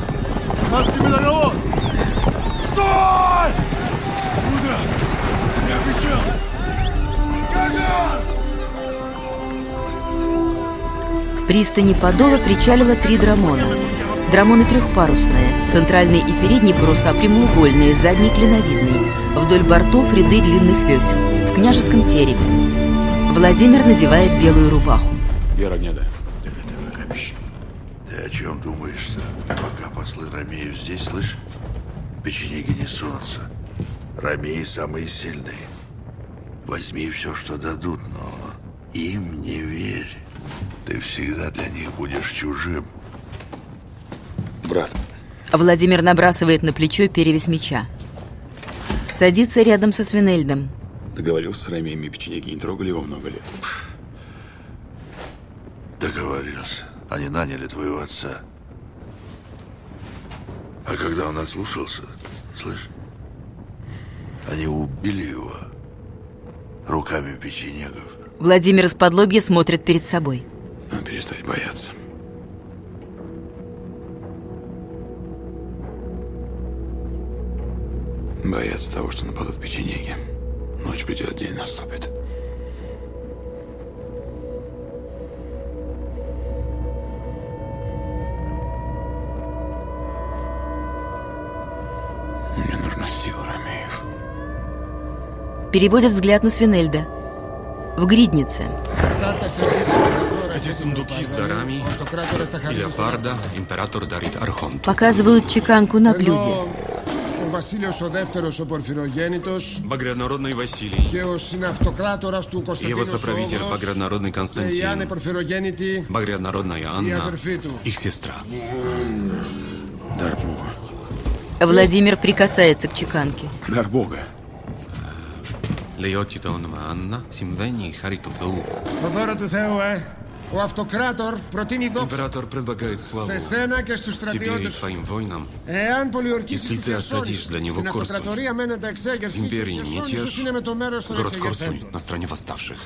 Стой! Куда? Я обещал. Гаган! В пристани Подола причалило три драмона. Драмоны трехпарусные. Центральный и передний паруса прямоугольные, задний клиновидный. Вдоль бортов ряды длинных весел. В княжеском теребе. Владимир надевает белую рубаху. Я Рогнеда. Так это Прокопич. Ты о чем думаешь-то? Пока послы ромеев здесь, слышь? Печенеги не сунутся. Ромеи самые сильные. Возьми все, что дадут, но им не верь. Ты всегда для них будешь чужим. Брат. Владимир набрасывает на плечо перевязь меча. Садится рядом со Свинельдом. Договорился с ромеями, печенеги не трогали его много лет. Договорился. Они наняли твоего отца. А когда он отслушался, слышь, они убили его руками печенегов. Владимир из-под лобья смотрит перед собой. Надо перестать бояться. Бояться того, что нападут печенеги. Ночь придет, день наступит. Мне нужна сила ромеев. Переводя взгляд на Свинельда. В гриднице. Эти сундуки с дарами и леопарда император дарит Архонту. Показывают чеканку на блюде. Ο Βασίλειος ο Δεύτερος ο Πορφυρογέννητος Багрянародный Василий και ο συναυτοκράτορας του и его Κωνσταντίνος соправитель Όγδοος Багрянародный και η Константин, Άννη Πορφυρογέννητη, Багрянародная η Анна, αδερφή του. их сестра. Дар Бога. Владимир прикасается к чеканке. Дар Бога. Λεότητον με Άννα συμβαίνει χάρη του Θεού. Το δώρο του Θεού, ε. Ο αυτοκράτορ προτείνει δόξα Император предлагает славу σε σένα και στους тебе и στρατιώτες σου. твоим воинам. Εάν πολιορκήσεις Если τη ты осадишь Χερσόνησο, для него στην Корсунь, αυτοκρατορία μένεται в εξέγερση και η империи Χερσόνησος Мятеж, είναι με το μέρος των город Корсунь εξεγερθέντων. на стороне восставших.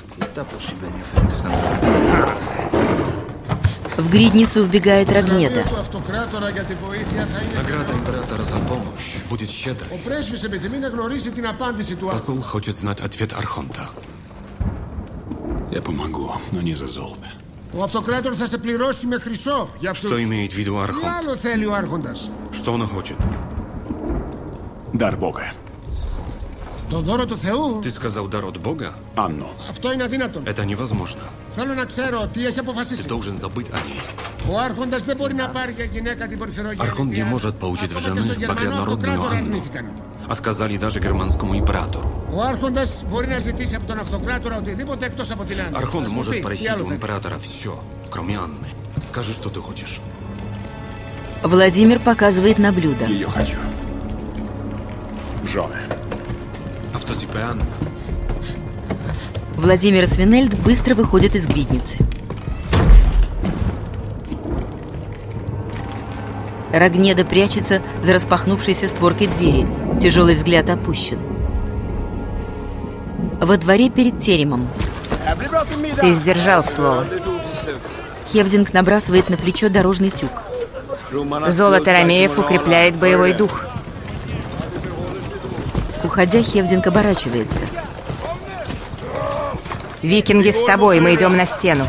В гридницу вбегает Рогнеда. Του αυτοκράτορα για τη βοήθεια θα είναι... Награда императора за помощь будет Ο щедрой. πρέσβης επιθυμεί να γνωρίσει την απάντηση του Посол хочет знать ответ Архонта. Я помогу, но не за золото. Ο αυτοκράτορ θα σε πληρώσει με χρυσό για αυτούς. Что имеет в виду Τι Архонт? άλλο θέλει ο άρχοντας? Что он хочет? Дар Бога. Το δώρο του Θεού? Ты сказал дар от Бога? Анну. Αυτό είναι αδύνατον. Это невозможно. Θέλω να ξέρω τι έχει Ты αποφασίσει. должен забыть о ней. Ο άρχοντας δεν μπορεί να πάρει για γυναίκα την Πορφυρογέννητη. Архонт не может получить в Ακόμα και жены στον Γερμανό богонародную αυτοκράτορα Анну. αρνήθηκαν. Отказали даже германскому императору. Ο άρχοντας μπορεί να ζητήσει από τον αυτοκράτορα οτιδήποτε εκτός από την Άννα. Архонт Ας του может πει, τι просить άλλο у θέλει. императора все, кроме Анны. Скажи, что ты хочешь. Владимир показывает на блюдо. Ее хочу. В жены. Автозипиан. Владимир Свинельд быстро выходит из гридницы. Рогнеда прячется за распахнувшейся створкой двери. Тяжелый взгляд опущен. Во дворе перед теремом. Ты сдержал слово. Хевдинг набрасывает на плечо дорожный тюк. Золото ромеев укрепляет боевой дух. Уходя, Хевдинг оборачивается. Викинги с тобой, мы идем на стену.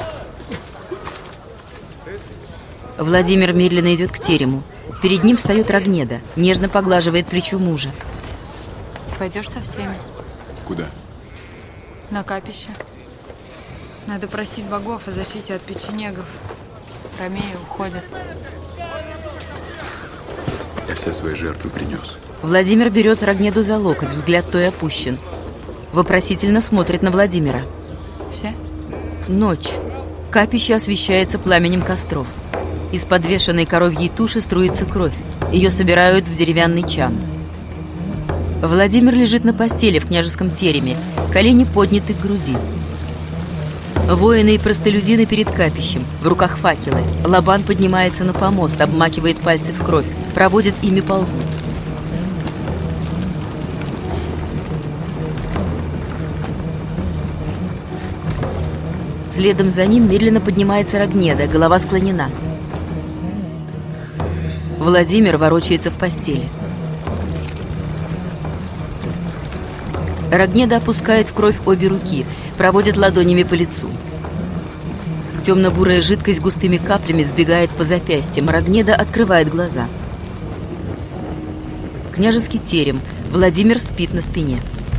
Владимир медленно идет к терему. Перед ним встает Рогнеда, нежно поглаживает плечо мужа. Пойдешь со всеми? Куда? На капище. Надо просить богов о защите от печенегов. Ромеи уходят. Я все свои жертвы принес. Владимир берет Рогнеду за локоть, взгляд той опущен. Вопросительно смотрит на Владимира. Все? Ночь. Капище освещается пламенем костров. Из подвешенной коровьей туши струится кровь. Ее собирают в деревянный чан. Владимир лежит на постели в княжеском тереме, колени подняты к груди. Воины и простолюдины перед капищем, в руках факелы. Лобан поднимается на помост, обмакивает пальцы в кровь, проводит ими по лбу. Следом за ним медленно поднимается Рогнеда, голова склонена. Владимир ворочается в постели. Рогнеда опускает в кровь обе руки, проводит ладонями по лицу. Темно-бурая жидкость густыми каплями сбегает по запястьям. Рогнеда открывает глаза. Княжеский терем. Владимир спит на спине.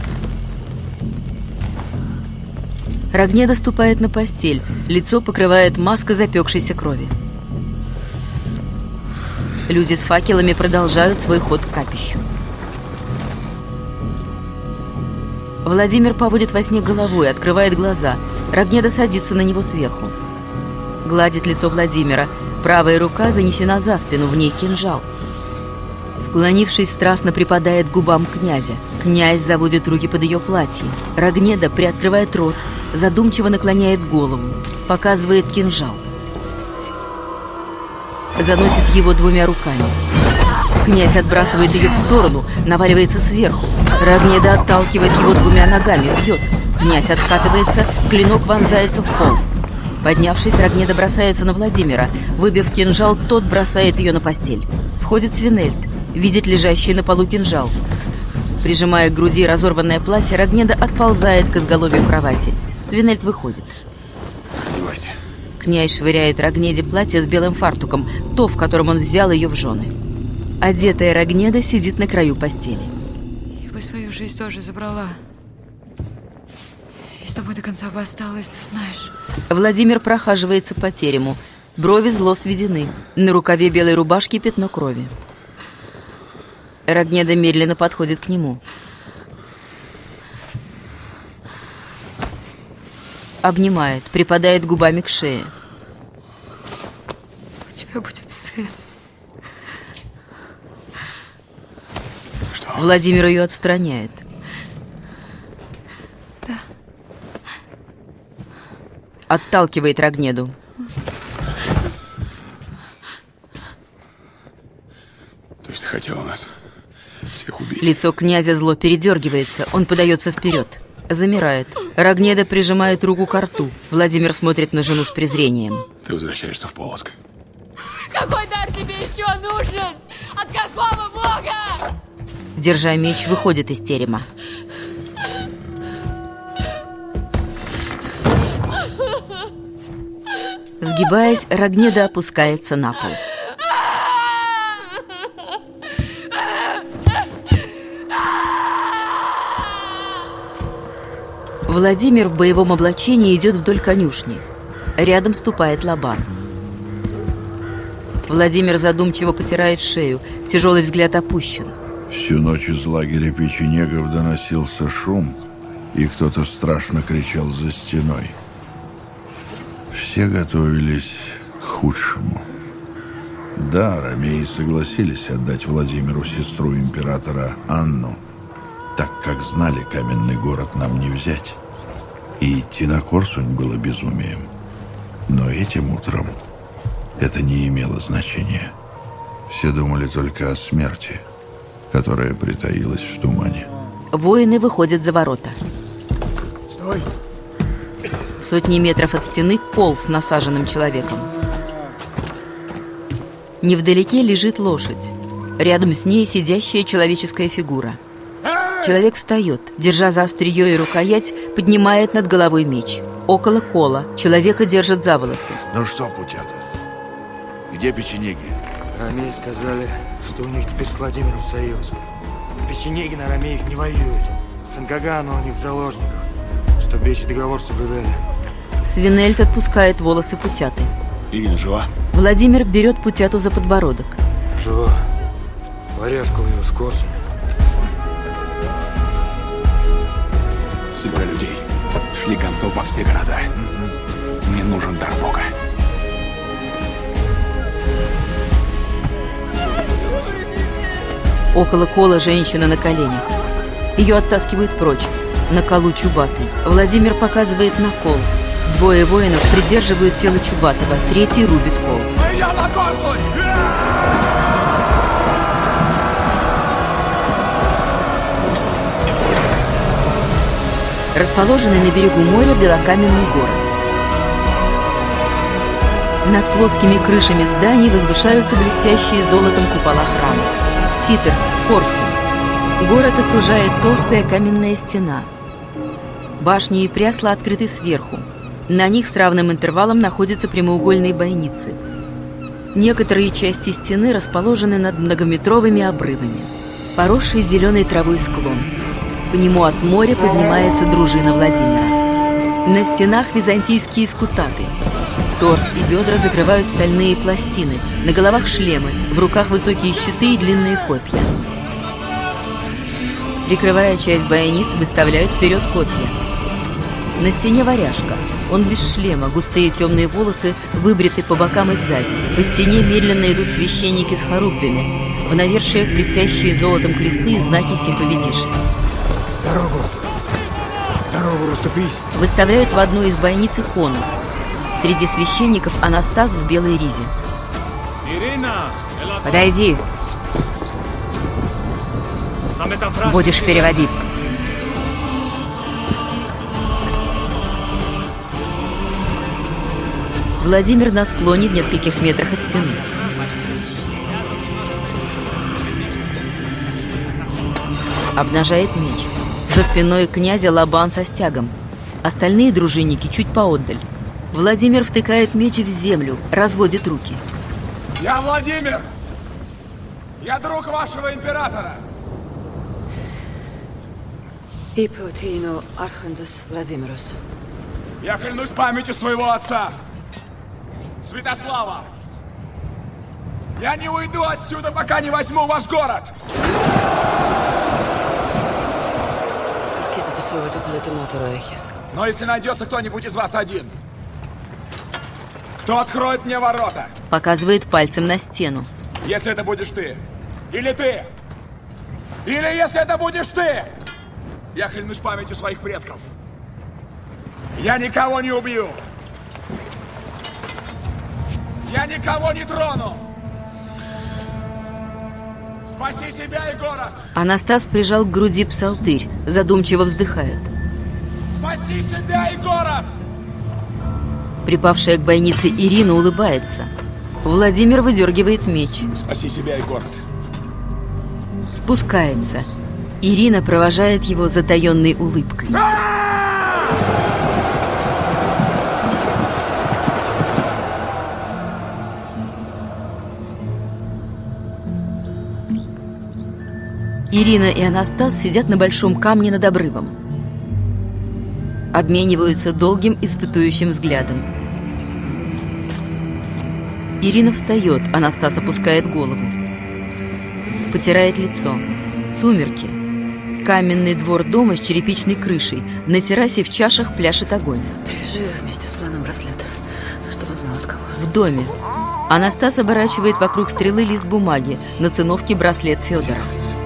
Рогнеда ступает на постель. Лицо покрывает маска запекшейся крови. Люди с факелами продолжают свой ход к капищу. Владимир поводит во сне головой, открывает глаза. Рогнеда садится на него сверху. Гладит лицо Владимира. Правая рука занесена за спину, в ней кинжал. Склонившись, страстно припадает к губам князя. Князь заводит руки под ее платье. Рогнеда приоткрывает рот, задумчиво наклоняет голову, показывает кинжал. Заносит его двумя руками. Князь отбрасывает ее в сторону, наваливается сверху. Рогнеда отталкивает его двумя ногами, бьет. Князь откатывается, клинок вонзается в пол. Поднявшись, Рогнеда бросается на Владимира. Выбив кинжал, тот бросает ее на постель. Входит Свинельд, видит лежащий на полу кинжал. Прижимая к груди разорванное платье, Рогнеда отползает к изголовью кровати. Свинельд выходит. Одевайся. Князь швыряет Рогнеде платье с белым фартуком, то, в котором он взял ее в жены. Одетая Рогнеда сидит на краю постели. Я бы свою жизнь тоже забрала. И с тобой до конца бы осталась, ты знаешь. Владимир прохаживается по терему. Брови зло сведены. На рукаве белой рубашки пятно крови. Рогнеда медленно подходит к нему. Обнимает, припадает губами к шее. У тебя будет сын. Что? Владимир ее отстраняет. Да. Отталкивает Рогнеду. Хотел нас всех убить. Лицо князя зло передергивается, он подается вперед. Замирает. Рогнеда прижимает руку к рту. Владимир смотрит на жену с презрением. Ты возвращаешься в Полоцк. Какой дар тебе еще нужен? От какого бога? Держа меч, выходит из терема. Сгибаясь, Рогнеда опускается на пол. Владимир в боевом облачении идет вдоль конюшни. Рядом ступает Лабан. Владимир задумчиво потирает шею, тяжелый взгляд опущен. Всю ночь из лагеря печенегов доносился шум, и кто-то страшно кричал за стеной. Все готовились к худшему. Да, ромеи согласились отдать Владимиру сестру императора Анну, так как знали, каменный город нам не взять. И идти на Корсунь было безумием. Но этим утром это не имело значения. Все думали только о смерти, которая притаилась в тумане. Воины выходят за ворота. Стой! В сотни метров от стены кол с насаженным человеком. Невдалеке лежит лошадь. Рядом с ней сидящая человеческая фигура. Человек встает, держа за острие и рукоять, поднимает над головой меч. Около кола человека держат за волосы. Ну что, путята, где печенеги? Ромеи сказали, что у них теперь с Владимиром союз. Печенеги на ромеях не воюют. Сангагана у них в заложниках, чтобы Вечий договор соблюдали. Свинельд отпускает волосы путяты. Ирина жива? Владимир берет путяту за подбородок. Жива. Варяжку вывез в Корсунь. Собирай людей. Шли гонцов во все города. Угу. Мне нужен дар Бога. Около кола женщина на коленях. Ее оттаскивают прочь. На колу Чубатый. Владимир показывает на кол. Двое воинов придерживают тело Чубатого, третий рубит кол. Мы идем на Корсунь! Расположенный на берегу моря белокаменный город. Над плоскими крышами зданий возвышаются блестящие золотом купола храма. Титр, Корсунь. Город окружает толстая каменная стена. Башни и прясла открыты сверху. На них с равным интервалом находятся прямоугольные бойницы. Некоторые части стены расположены над многометровыми обрывами. Поросший зеленой травой склон. По нему от моря поднимается дружина Владимира. На стенах византийские скутаты. Торс и бедра закрывают стальные пластины, на головах шлемы, в руках высокие щиты и длинные копья. Прикрывая часть бойниц, выставляют вперед копья. На стене варяжка. Он без шлема, густые темные волосы выбриты по бокам и сзади. По стене медленно идут священники с хорубьями. В навершиях блестящие золотом кресты и знаки симповидиши. Дорогу! Дорогу, расступись! Выставляют в одну из бойниц икону. Среди священников Анастас в белой ризе. Ирина! Подойди. Будешь переводить. Владимир на склоне в нескольких метрах от стены. Обнажает меч. За спиной князя Лабан со стягом. Остальные дружинники чуть поотдаль. Владимир втыкает меч в землю, разводит руки. Я Владимир! Я друг вашего императора! Ипотино Архандас Владимирос. Я клянусь памятью своего отца, Святослава! Я не уйду отсюда, пока не возьму ваш город! Но если найдется кто-нибудь из вас один, кто откроет мне ворота? Показывает пальцем на стену. Если это будешь ты, или ты, или если это будешь ты, я клянусь памятью своих предков. Я никого не убью. Я никого не трону. Спаси себя и город! Анастас прижал к груди псалтырь, задумчиво вздыхает. Спаси себя и город! Припавшая к бойнице Ирина улыбается. Владимир выдергивает меч. Спаси себя и город. Спускается. Ирина провожает его затаенной улыбкой. Ирина и Анастас сидят на большом камне над обрывом. Обмениваются долгим испытующим взглядом. Ирина встает, Анастас опускает голову. Потирает лицо. Сумерки. Каменный двор дома с черепичной крышей. На террасе в чашах пляшет огонь. Привяжи вместе с планом браслет, чтобы он знал от кого. В доме. Анастас оборачивает вокруг стрелы лист бумаги. На циновке браслет Федора.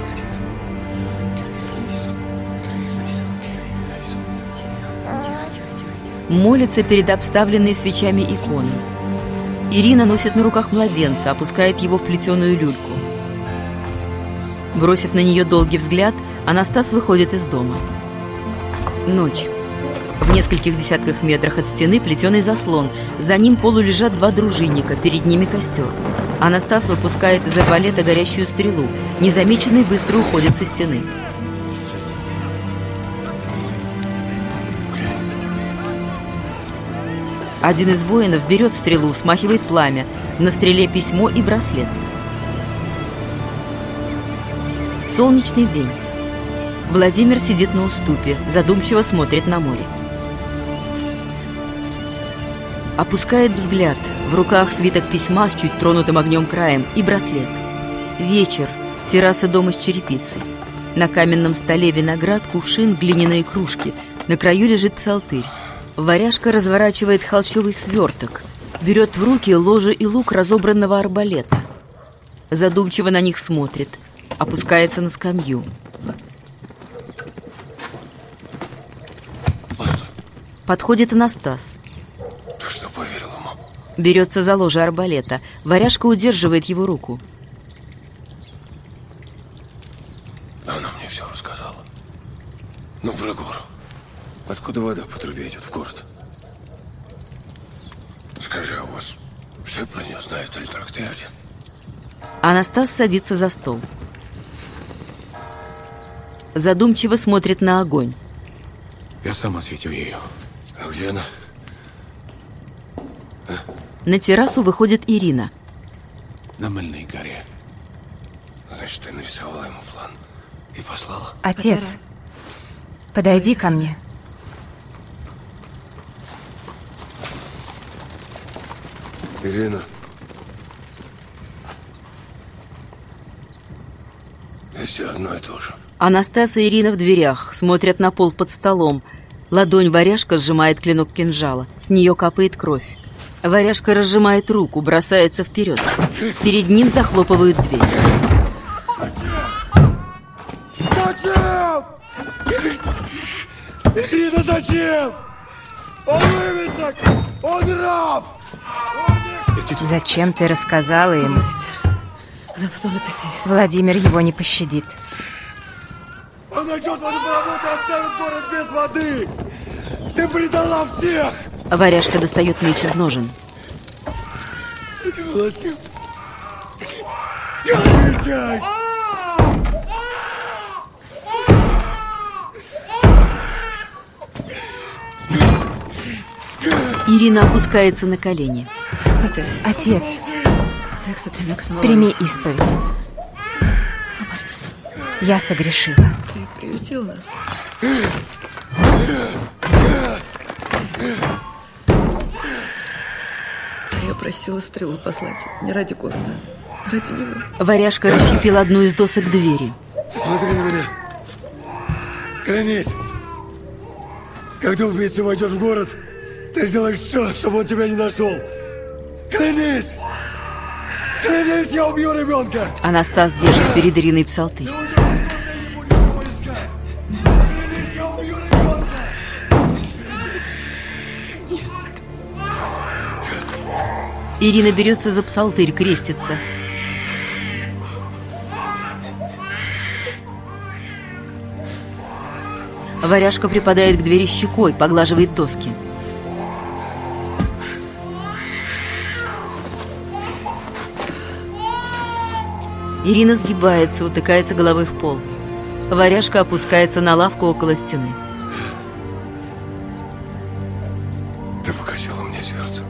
Молится перед обставленной свечами иконой. Ирина носит на руках младенца, опускает его в плетеную люльку. Бросив на нее долгий взгляд, Анастас выходит из дома. Ночь. В нескольких десятках метрах от стены плетеный заслон. За ним полулежат два дружинника, перед ними костер. Анастас выпускает из арбалета горящую стрелу. Незамеченный быстро уходит со стены. Один из воинов берет стрелу, смахивает пламя. На стреле письмо и браслет. Солнечный день. Владимир сидит на уступе, задумчиво смотрит на море. Опускает взгляд. В руках свиток письма с чуть тронутым огнем краем и браслет. Вечер. Терраса дома с черепицей. На каменном столе виноград, кувшин, глиняные кружки. На краю лежит псалтырь. Варяжка разворачивает холщовый сверток. Берет в руки ложе и лук разобранного арбалета. Задумчиво на них смотрит. Опускается на скамью. Постой. Подходит Анастас. Ты что, поверил ему? Берется за ложе арбалета. Варяжка удерживает его руку. Она мне все рассказала. Ну, про гору. Откуда вода по трубе идет в город? Скажи, а у вас все про нее знают или только ты один? Анастас садится за стол. Задумчиво смотрит на огонь. Я сам осветил ее. А где она? А? На террасу выходит Ирина. На Мыльной горе. Значит, ты нарисовала ему план и послала? Отец, подойди ко мне. Ирина. Если одно и то же. Анастас и Ирина в дверях, смотрят на пол под столом. Ладонь варяжка сжимает клинок кинжала. С нее капает кровь. Варяжка разжимает руку, бросается вперед. Перед ним захлопывают дверь. Зачем? Ирина, зачем? Он вывесок! Он раб! Зачем ты рассказала ему? Владимир его не пощадит. Он найдет водопровод и оставит город без воды! Ты предала всех! Варяжка достает меч из ножен. Ты волосил! Отвечай! Ирина опускается на колени. Отец, прими исповедь. Я согрешила. Ты приютил нас. Я просила стрелу послать не ради города, а ради него. Варяжка расщепил одну из досок двери. Смотри на меня. Клянись. Когда убийца войдет в город, ты сделаешь все, чтобы он тебя не нашел. Клянись! Клянись, я убью ребенка! Анастас держит перед Ириной псалтырь. Клянись, я убью ребенка! Ирина берется за псалтырь, крестится. Варяжка припадает к двери щекой, поглаживает доски. Ирина сгибается, утыкается головой в пол. Варяжка опускается на лавку около стены. Ты покосила мне сердце.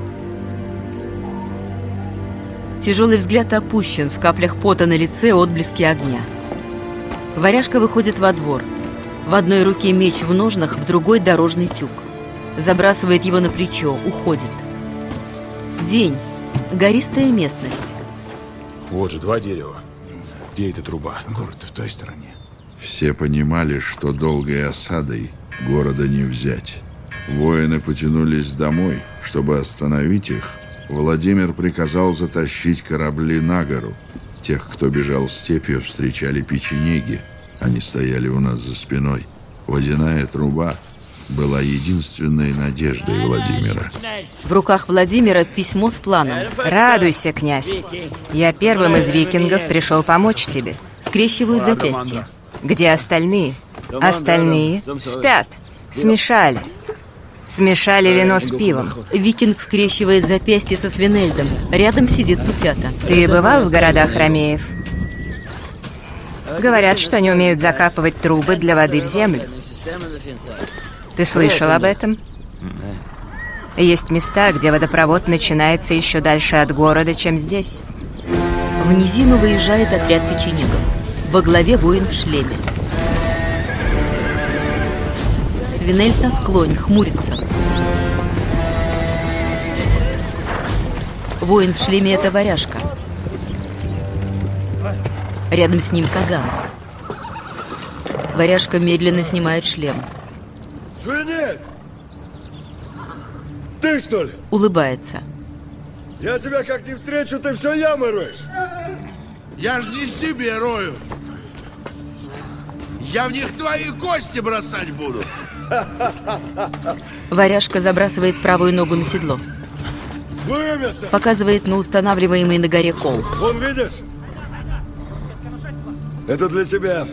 Тяжелый взгляд опущен, в каплях пота на лице отблески огня. Варяжка выходит во двор. В одной руке меч в ножнах, в другой дорожный тюк. Забрасывает его на плечо, уходит. День. Гористая местность. Вот же два дерева. Где эта труба? Город в той стороне. Все понимали, что долгой осадой города не взять. Воины потянулись домой. Чтобы остановить их, Владимир приказал затащить корабли на гору. Тех, кто бежал степью, встречали печенеги. Они стояли у нас за спиной. Водяная труба была единственной надеждой Владимира. В руках Владимира письмо с планом. Радуйся, князь. Я первым из викингов пришел помочь тебе. Скрещивают запястья. Где остальные? Остальные спят. Смешали. Смешали вино с пивом. Викинг скрещивает запястье со Свинельдом. Рядом сидит Путята. Ты бывал в городах ромеев? Говорят, что они умеют закапывать трубы для воды в землю. Ты слышал об этом? Есть места, где водопровод начинается еще дальше от города, чем здесь. В низину выезжает отряд печенегов. Во главе воин в шлеме. Свинельд на склоне, хмурится. Воин в шлеме — это Варяжка. Рядом с ним Каган. Варяжка медленно снимает шлем. Свинель! Ты что ли? Улыбается. Я тебя как не встречу, ты все ямы роешь. Я ж не себе рою. Я в них твои кости бросать буду. Варяжка забрасывает правую ногу на седло. Вымесо! Показывает на устанавливаемый на горе кол. Вон, видишь? Это для тебя.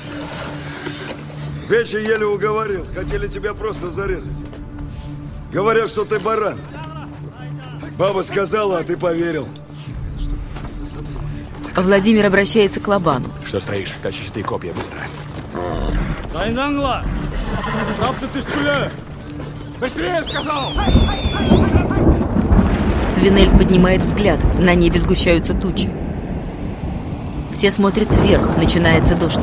Вечи еле уговорил. Хотели тебя просто зарезать. Говорят, что ты баран. Баба сказала, а ты поверил. Владимир обращается к Лобану. Что стоишь? Тащи ты копья быстро. Тайнангла! Завтра ты стреляй! Быстрее, сказал! Свинельд поднимает взгляд. На небе сгущаются тучи. Все смотрят вверх. Начинается дождь.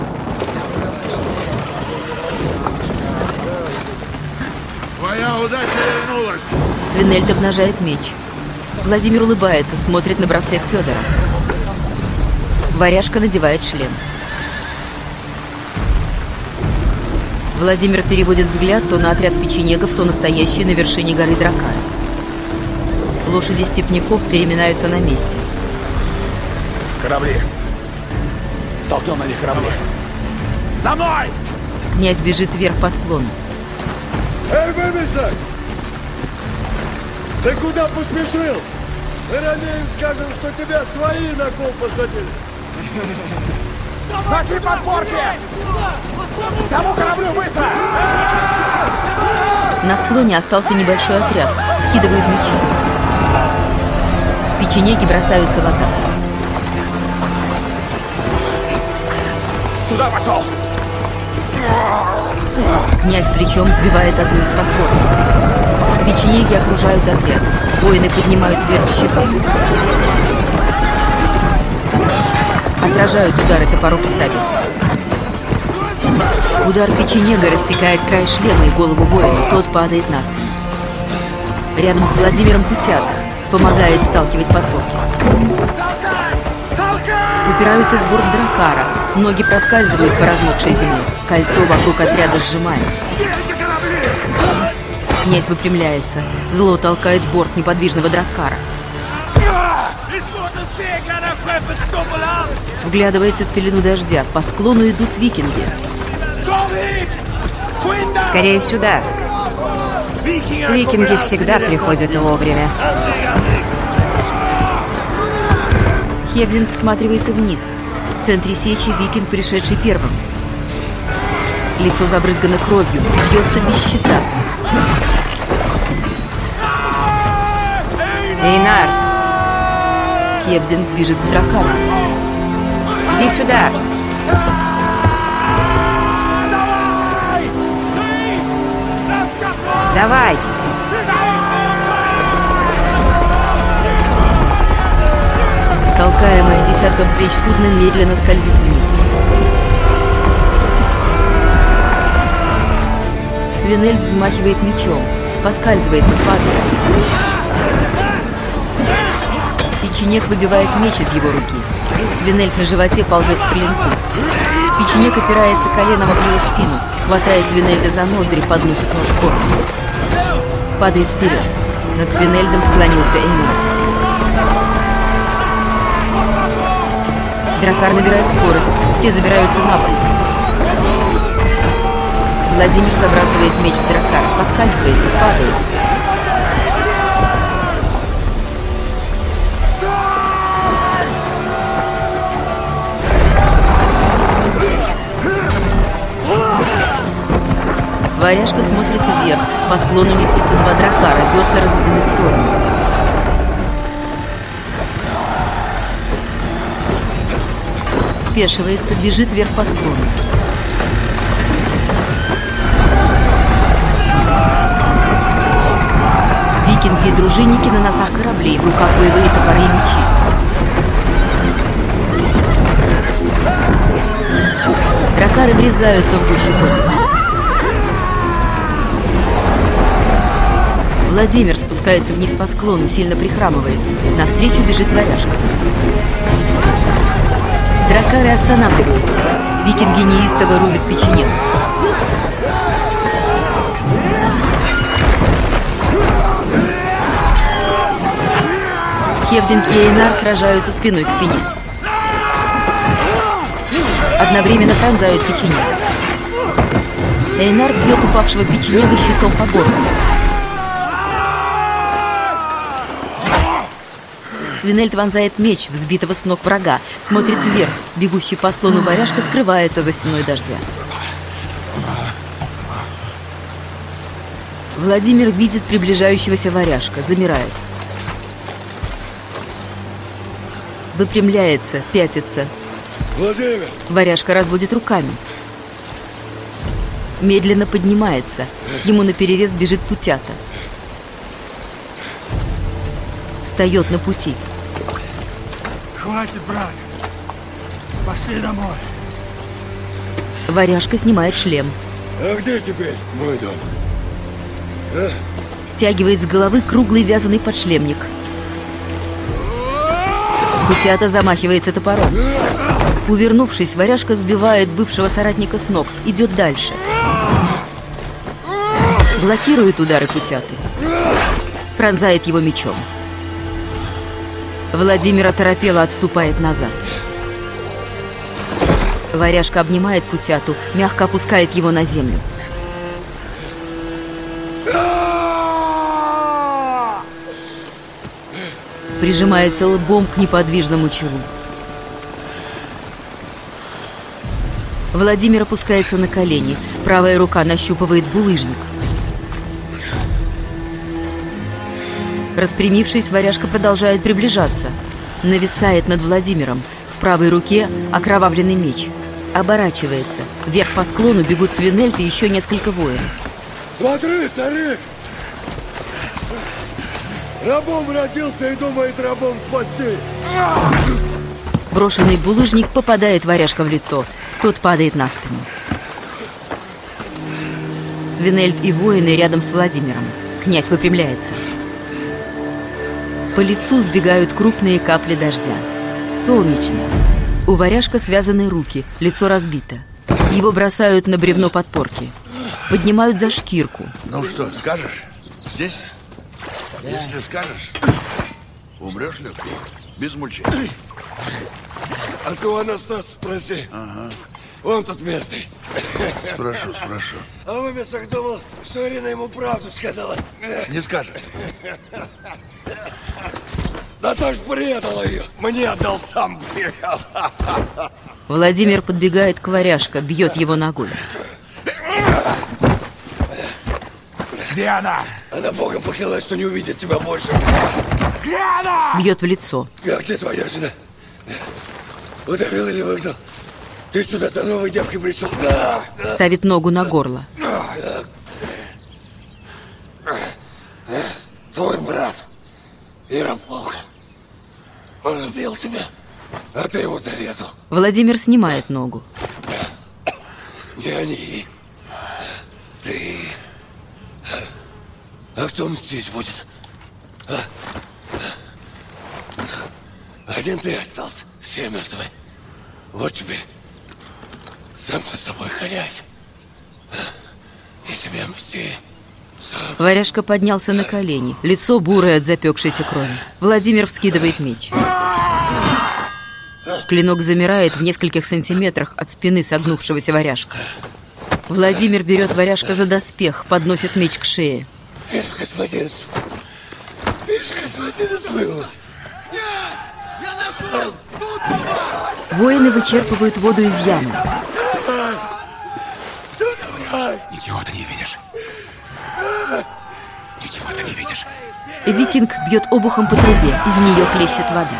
Твоя удача вернулась. Свинельд обнажает меч. Владимир улыбается, смотрит на браслет Федора. Варяжка надевает шлем. Владимир переводит взгляд то на отряд печенегов, то на стоящий на вершине горы Дракар. Лошади степняков переминаются на месте. Корабли! Столкнем на них корабли! За мной! Князь бежит вверх по склону. Эй, вымесок! Ты куда поспешил? Мы ранее скажем, что тебя свои на кол посадили. Наши подпорки! Тому кораблю быстро! На склоне остался небольшой отряд. Скидывают мечи. Печенеги бросаются в атаку. Туда пошел! Князь плечом сбивает одну из подпор. Печенеги окружают отряд. Воины поднимают вверх щиты. Отражают удары топоров и сабель. Удар печенега рассекает край шлема и голову воина. Тот падает на спину. Рядом с Владимиром Путята. Помогает сталкивать подпорки. Упираются в борт Дракара. Ноги проскальзывают по размокшей земле. Кольцо вокруг отряда сжимается. Князь выпрямляется. Зло толкает борт неподвижного Дракара. Вглядывается в пелену дождя. По склону идут викинги. Скорее сюда. Викинги всегда приходят вовремя. Хевдинг всматривается вниз. В центре сечи викинг, пришедший первым. Лицо забрызгано кровью, бьется без щита. Эйнар! Хевдинг бежит к дракару. Иди сюда! Давай! Толкаемое десятком плеч судно медленно скользит вниз. Свинель взмахивает мечом, поскальзывается, падает. Печенек выбивает меч из его руки. Свинель на животе ползет к клинку. Печенек опирается коленом об его спину, хватает Свинельда за ноздри, подносит нож к горлу. Падает вперед. Над Свинельдом склонился Эйнар. Дракар набирает скорость, все забираются на пол. Владимир забрасывает меч в дракар, поскальзывается, падает. Варяжка смотрит вверх, по склону несутся два дракара, весла разведены в сторону. Спешивается, бежит вверх по склону. Викинги и дружинники на носах кораблей, в руках боевые топоры и мечи. Дракары врезаются в гущу боя. Владимир спускается вниз по склону, сильно прихрамывает. Навстречу бежит Варяжка. Дракары останавливаются. Викинги неистово рубят печенек. Хевдинг и Эйнар сражаются спиной к спине. Одновременно пронзают печенег. Эйнар бьет упавшего печенега щитом по горлу. Свинельд вонзает меч взбитого с ног врага, смотрит вверх. Бегущий по склону Варяжка скрывается за стеной дождя. Владимир видит приближающегося Варяжка, замирает. Выпрямляется, пятится. Владимир! Варяжка разводит руками. Медленно поднимается. Ему наперерез бежит Путята. Встает на пути. Хватит, брат. Пошли домой. Варяжка снимает шлем. А где теперь мой дом? А? Стягивает с головы круглый вязаный подшлемник. Путята замахивается топором. Увернувшись, Варяжка сбивает бывшего соратника с ног. Идет дальше. Блокирует удары Путяты. Пронзает его мечом. Владимир оторопело отступает назад. Варяжка обнимает Путяту, мягко опускает его на землю. Прижимается лбом к неподвижному челу. Владимир опускается на колени. Правая рука нащупывает булыжник. Распрямившись, Варяжка продолжает приближаться. Нависает над Владимиром. В правой руке окровавленный меч. Оборачивается. Вверх по склону бегут Свинельд и еще несколько воинов. Смотри, старик! Рабом родился и думает рабом спастись. Брошенный булыжник попадает Варяжка в лицо. Тот падает на спину. Свинельд и воины рядом с Владимиром. Князь выпрямляется. По лицу сбегают крупные капли дождя. Солнечно. У Варяжка связаны руки, лицо разбито. Его бросают на бревно подпорки. Поднимают за шкирку. Ну что, скажешь? Здесь? Если скажешь, умрешь легко, без мучений. А ты у Анастаса спроси. Ага. Он тут местный. Спрошу, спрошу. А в Эмисах думал, что Ирина ему правду сказала. Не скажешь. Да то ж предала ее. Мне отдал сам. Владимир подбегает к Варяжка, бьет его ногой. Где она? Она богом поклялась, что не увидит тебя больше. Где она? Бьет в лицо. Как где твоя жена? Удавил или выгнал? Ты сюда за новой девкой пришел? Ставит ногу на горло. Твой брат, Ярополк, он убил тебя, а ты его зарезал. Владимир снимает ногу. Не они. Ты. А кто мстить будет? А? Один ты остался, все мертвы. Вот теперь сам со собой хрясь. И себе мсти. Сам. Варяжка поднялся на колени, лицо бурое от запекшейся крови. Владимир вскидывает меч. Клинок замирает в нескольких сантиметрах от спины согнувшегося варяжка. Владимир берет варяжка за доспех, подносит меч к шее. Вижу, господин. Вижу, господин смыл. Я нашел! Воины вычерпывают воду из ямы. Ничего ты не видишь. Ничего ты не видишь. Викинг бьет обухом по трубе, из нее хлещет вода.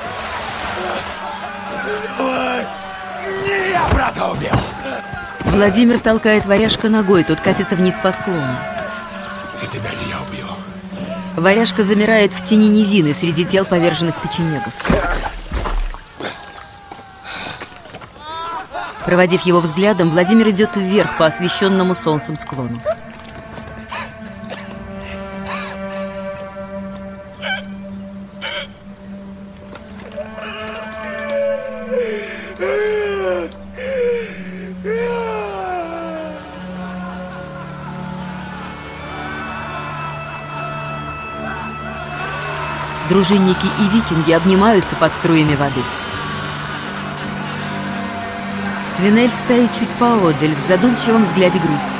Не я брата убил. Владимир толкает варяжка ногой, тот катится вниз по склону. И тебя ли я убью? Варяжка замирает в тени низины среди тел поверженных печенегов. Проводив его взглядом, Владимир идет вверх по освещенному солнцем склону. Дружинники и викинги обнимаются под струями воды. Свинель стоит чуть поодаль, в задумчивом взгляде грусти.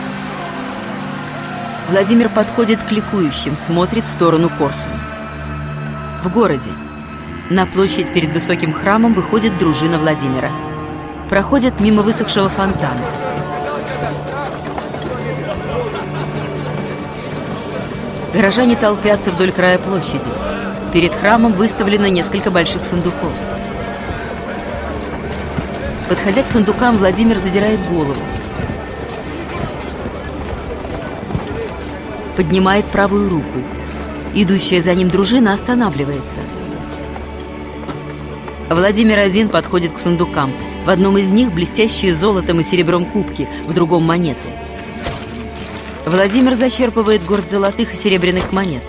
Владимир подходит к ликующим, смотрит в сторону Корсуна. В городе. На площадь перед высоким храмом выходит дружина Владимира. Проходят мимо высохшего фонтана. Горожане толпятся вдоль края площади. Перед храмом выставлено несколько больших сундуков. Подходя к сундукам, Владимир задирает голову. Поднимает правую руку. Идущая за ним дружина останавливается. Владимир один подходит к сундукам. В одном из них блестящие золотом и серебром кубки, в другом монеты. Владимир зачерпывает горсть золотых и серебряных монет.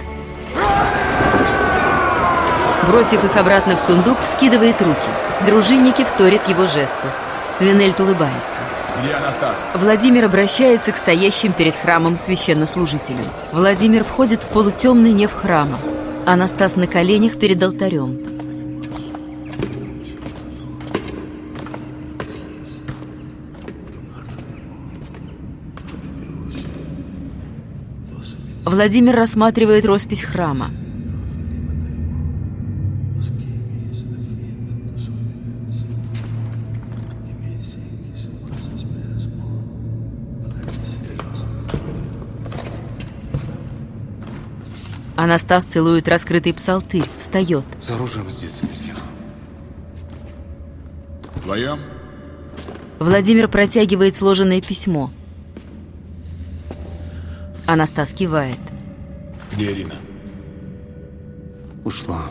Бросив их обратно в сундук, вскидывает руки. Дружинники вторят его жесту. Свинельд улыбается. Где Анастас? Владимир обращается к стоящим перед храмом священнослужителям. Владимир входит в полутемный неф храма. Анастас на коленях перед алтарем. Владимир рассматривает роспись храма. Анастас целует раскрытый псалтырь, встает. За оружием здесь нельзя. Твоем? Владимир протягивает сложенное письмо. Анастас кивает. Где Ирина? Ушла.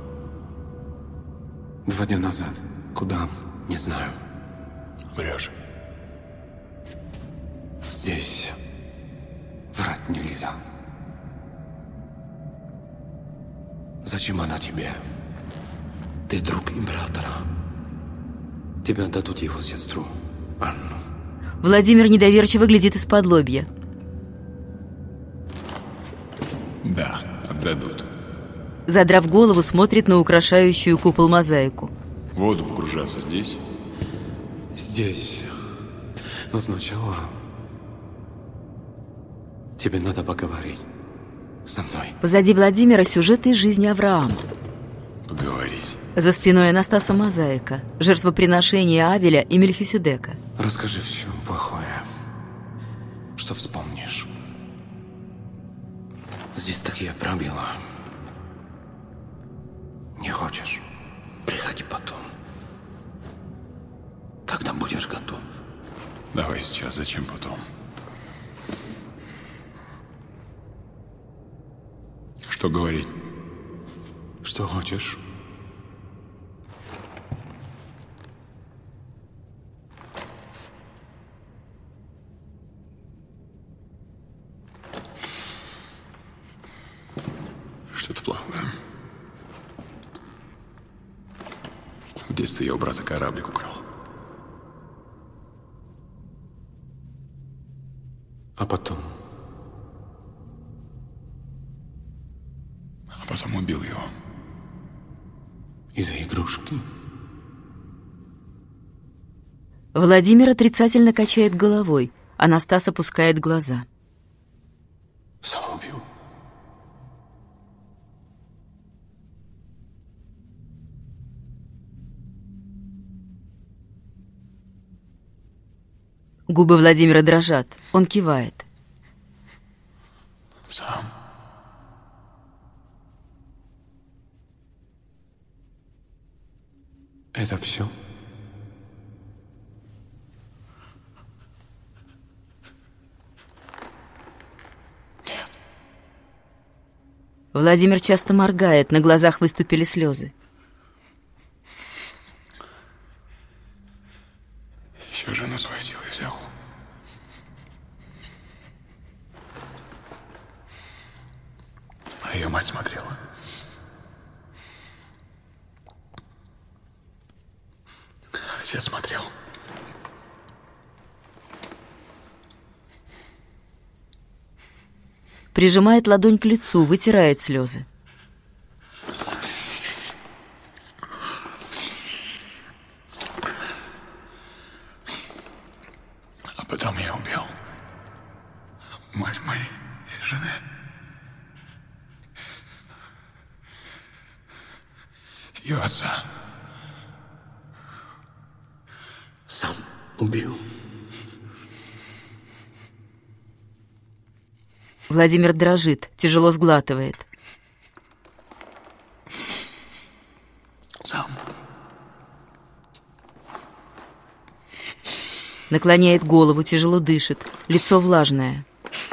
Два дня назад. Куда? Не знаю. Врешь. Здесь врать нельзя. Зачем она тебе? Ты друг императора. Тебе отдадут его сестру, Анну. Владимир недоверчиво глядит из-под лобья. Да, отдадут. Задрав голову, смотрит на украшающую купол мозаику. Воду погружаться здесь? Здесь. Но сначала тебе надо поговорить со мной. Позади Владимира сюжет из жизни Авраама. Поговорить. За спиной Анастаса мозаика. Жертвоприношение Авеля и Мельхиседека. Расскажи все плохое, что вспомнишь. Здесь такие правила. Не хочешь? Приходи потом. Когда будешь готов. Давай сейчас, зачем потом? Что говорить? Что хочешь? Что-то плохое. В детстве я у брата кораблик украл. А потом? А потом убил его. Из-за игрушки? Владимир отрицательно качает головой. Анастас опускает глаза. Сам убил. Губы Владимира дрожат. Он кивает. Сам. Это все? Нет. Владимир часто моргает, на глазах выступили слезы. Еще жену твою дело взял. А ее мать смотрела. Отец смотрел. Прижимает ладонь к лицу, вытирает слезы. А потом я убил мать моей жены. Ее отца. Сам убил. Владимир дрожит, тяжело сглатывает. Сам. Наклоняет голову, тяжело дышит, лицо влажное.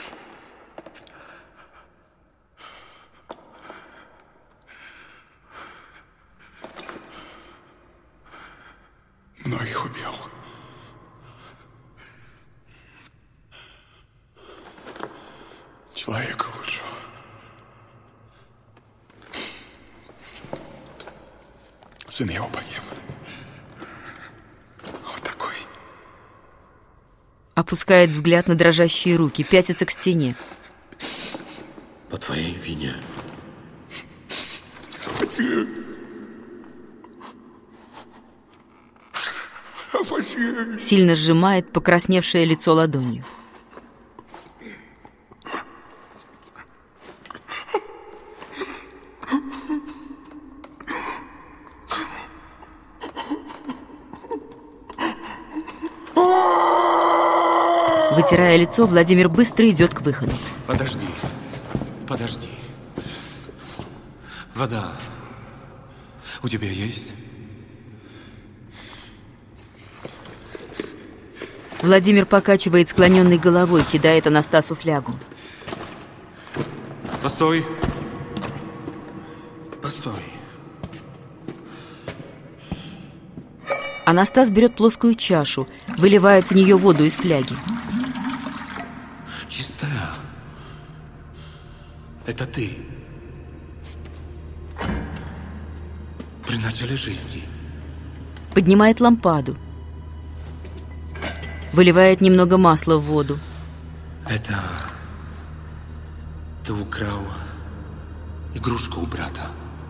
Многих убил. Человека лучшего. Сын его погиб. Вот такой. Опускает взгляд на дрожащие руки, пятится к стене. По твоей вине. Спасибо. Сильно сжимает покрасневшее лицо ладонью. Вытирая лицо, Владимир быстро идет к выходу. Подожди. Подожди. Вода. У тебя есть? Владимир покачивает склоненной головой, кидает Анастасу флягу. Постой. Постой. Анастас берет плоскую чашу, выливает в нее воду из фляги. Чистая. Это ты. При начале жизни. Поднимает лампаду. Выливает немного масла в воду. Это ты украл игрушку у брата.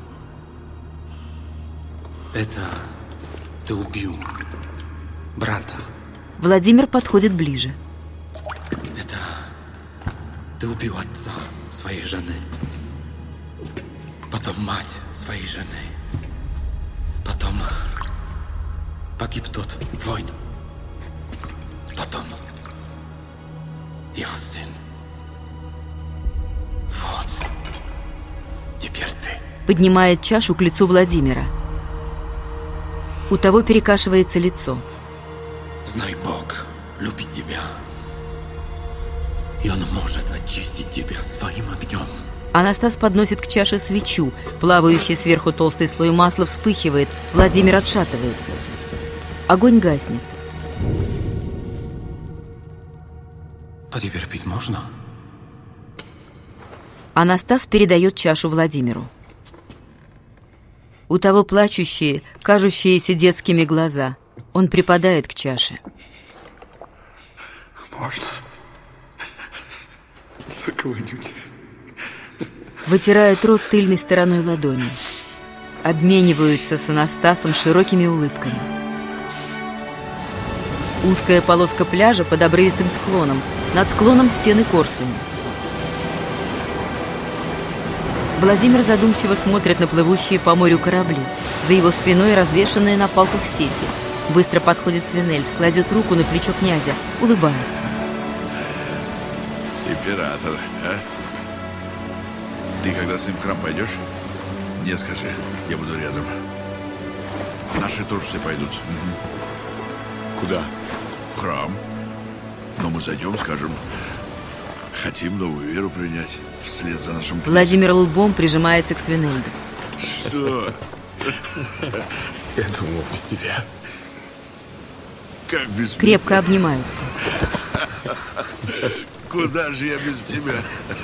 Это ты убил брата. Владимир подходит ближе. Это ты убил отца своей жены. Потом мать своей жены. Потом погиб тот в войне. Потом его сын. Вот. поднимает чашу к лицу Владимира. У того перекашивается лицо. Знай, Бог любит тебя. И Он может очистить тебя своим огнем. Анастас подносит к чаше свечу. Плавающий сверху толстый слой масла вспыхивает. Владимир отшатывается. Огонь гаснет. А теперь пить можно? Анастас передает чашу Владимиру. У того плачущие, кажущиеся детскими глаза. Он припадает к чаше. Можно? Заклонить. Вытирает рот тыльной стороной ладони. Обмениваются с Анастасом широкими улыбками. Узкая полоска пляжа под обрывистым склоном. Над склоном стены Корсуни. Владимир задумчиво смотрит на плывущие по морю корабли. За его спиной развешанные на палках сети. Быстро подходит Свинельд, кладет руку на плечо князя, улыбается. Император, а? Ты когда с ним в храм пойдешь? Мне скажи, я буду рядом. Наши тоже все пойдут. Угу. Куда? В храм. Но мы зайдем, скажем, хотим новую веру принять вслед за нашим князем. Владимир лбом прижимается к Свинельду. Что? Я думал, без тебя. Как без меня? Крепко обнимаются. Куда же я без тебя?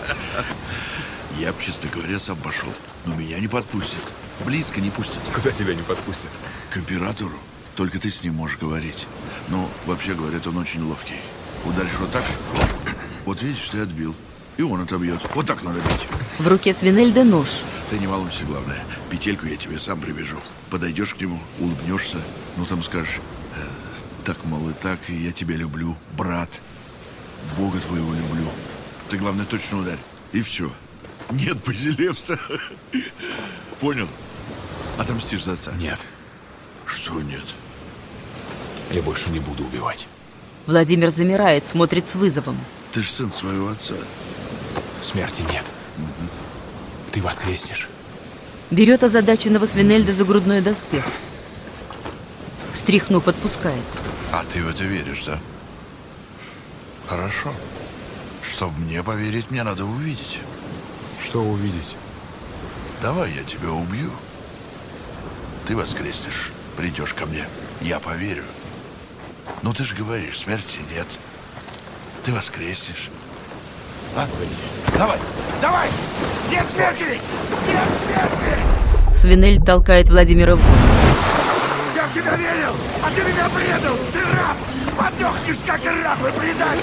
Я б, честно говоря, сам пошел. Но меня не подпустят. Близко не пустят. Куда тебя не подпустят? К императору. Только ты с ним можешь говорить. Но, вообще говорят, он очень ловкий. Ударишь вот так, вот видишь, ты отбил. И он отобьет. Вот так надо бить. В руке Свинельда нож. Ты не волнуйся, главное. Петельку я тебе сам привяжу. Подойдешь к нему, улыбнешься. Ну, там скажешь, э, так, мол, и так, и я тебя люблю, брат. Бога твоего люблю. Ты, главное, точно ударь. И все. Нет Базилевса. Понял? Отомстишь за отца? Нет. Что нет? Я больше не буду убивать. Владимир замирает, смотрит с вызовом. Ты ж сын своего отца. Смерти нет. Угу. Ты воскреснешь. Берет озадаченного Свинельда за грудной доспех. Встряхнув, отпускает. А ты в это веришь, да? Хорошо. Чтобы мне поверить, мне надо увидеть. Что увидеть? Давай я тебя убью. Ты воскреснешь, придешь ко мне. Я поверю. Ну ты же говоришь, смерти нет. Ты воскреснешь. А? Давай, давай! Нет смерти! Нет смерти! Свинельд толкает Владимира в грудь. Я в тебя верил, а ты меня предал! Ты раб! Подохнешь, как и раб, и предатель!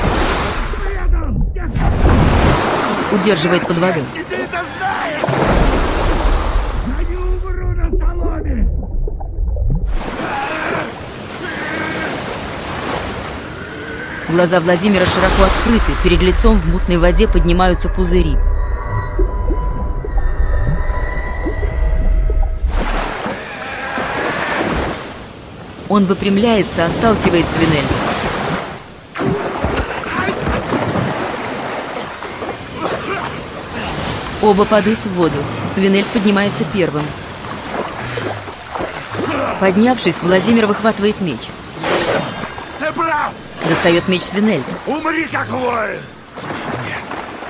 Удерживает под водой. И ты это знаешь! Я не умру на соломе! Глаза Владимира широко открыты, перед лицом в мутной воде поднимаются пузыри. Он выпрямляется, отталкивает Свинельда. Оба падают в воду. Свинельд поднимается первым. Поднявшись, Владимир выхватывает меч. Ты прав! Достает меч Свинельда. Умри, как воин! Нет.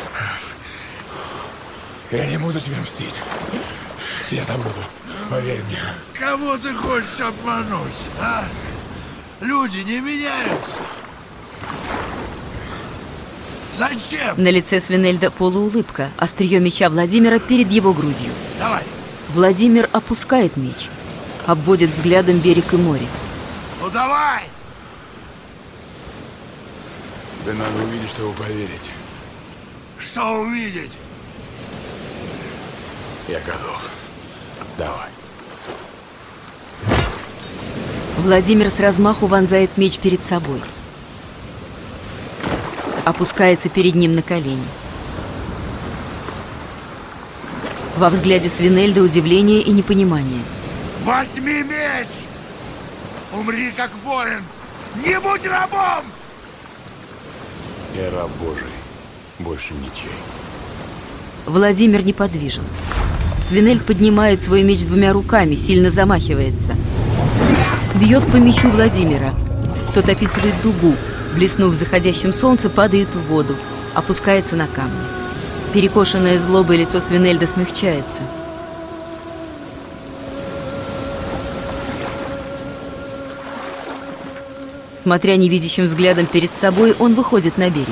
Я не буду тебя мстить. Я забуду. Поверь мне. Кого ты хочешь обмануть, а? Люди не меняются. Зачем? На лице Свинельда полуулыбка, острие меча Владимира перед его грудью. Давай. Владимир опускает меч, обводит взглядом берег и море. Ну давай! Тебе надо увидеть, чтобы поверить. Что увидеть? Я готов. Давай. Владимир с размаху вонзает меч перед собой. Опускается перед ним на колени. Во взгляде Свинельда удивление и непонимание. Возьми меч! Умри, как воин! Не будь рабом! Я раб Божий. Больше ничей. Владимир неподвижен. Свинель поднимает свой меч двумя руками, сильно замахивается. Бьет по мечу Владимира. Тот описывает дугу, блеснув в заходящем солнце, падает в воду, опускается на камни. Перекошенное злобой лицо Свинельда смягчается. Смотря невидящим взглядом перед собой, он выходит на берег.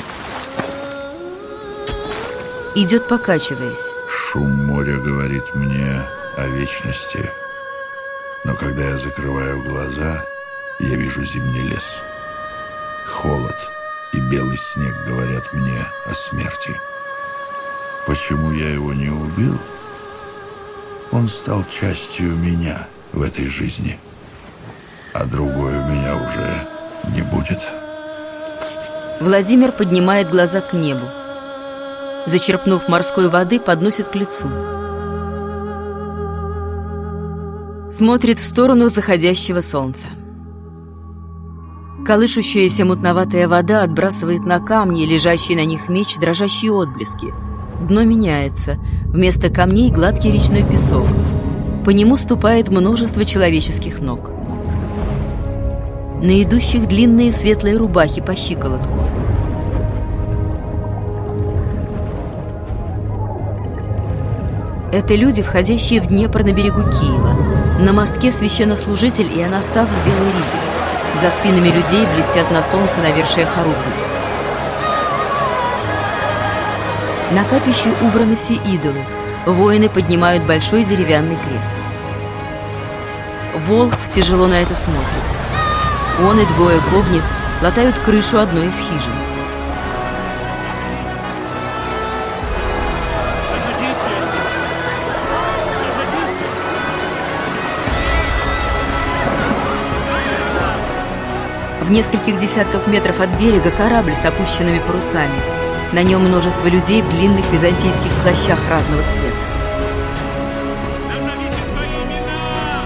Идет, покачиваясь. Шум моря говорит мне о вечности. Но когда я закрываю глаза, я вижу зимний лес. Холод и белый снег говорят мне о смерти. Почему я его не убил? Он стал частью меня в этой жизни, а другой у меня уже не будет. Владимир поднимает глаза к небу. Зачерпнув морской воды, подносит к лицу. Смотрит в сторону заходящего солнца. Колышущаяся мутноватая вода отбрасывает на камни, лежащий на них меч, дрожащие отблески. Дно меняется. Вместо камней гладкий речной песок. По нему ступает множество человеческих ног. На идущих длинные светлые рубахи по щиколотку. Это люди, входящие в Днепр на берегу Киева. На мостке священнослужитель и Анастас в белой ризе. За спинами людей блестят на солнце навершия хорубы. На капище убраны все идолы. Воины поднимают большой деревянный крест. Волхв тяжело на это смотрит. Он и двое ковниц латают крышу одной из хижин. В нескольких десятков метров от берега корабль с опущенными парусами. На нем множество людей в длинных византийских плащах разного цвета. Назовите свои имена!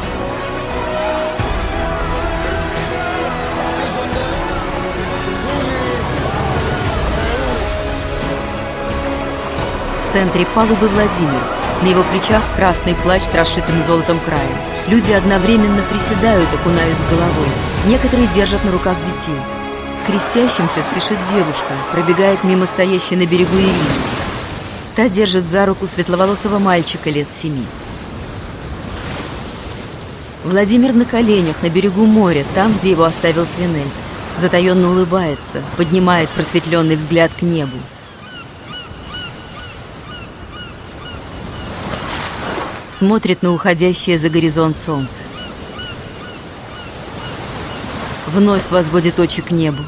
В центре палубы Владимир. На его плечах красный плащ с расшитым золотом краем. Люди одновременно приседают, окунаясь с головой. Некоторые держат на руках детей. К крестящимся спешит девушка, пробегает мимо стоящей на берегу Ирины. Та держит за руку светловолосого мальчика лет семи. Владимир на коленях на берегу моря, там, где его оставил Свинель. Затаенно улыбается, поднимает просветленный взгляд к небу. Смотрит на уходящее за горизонт солнце. Вновь возводит очи к небу.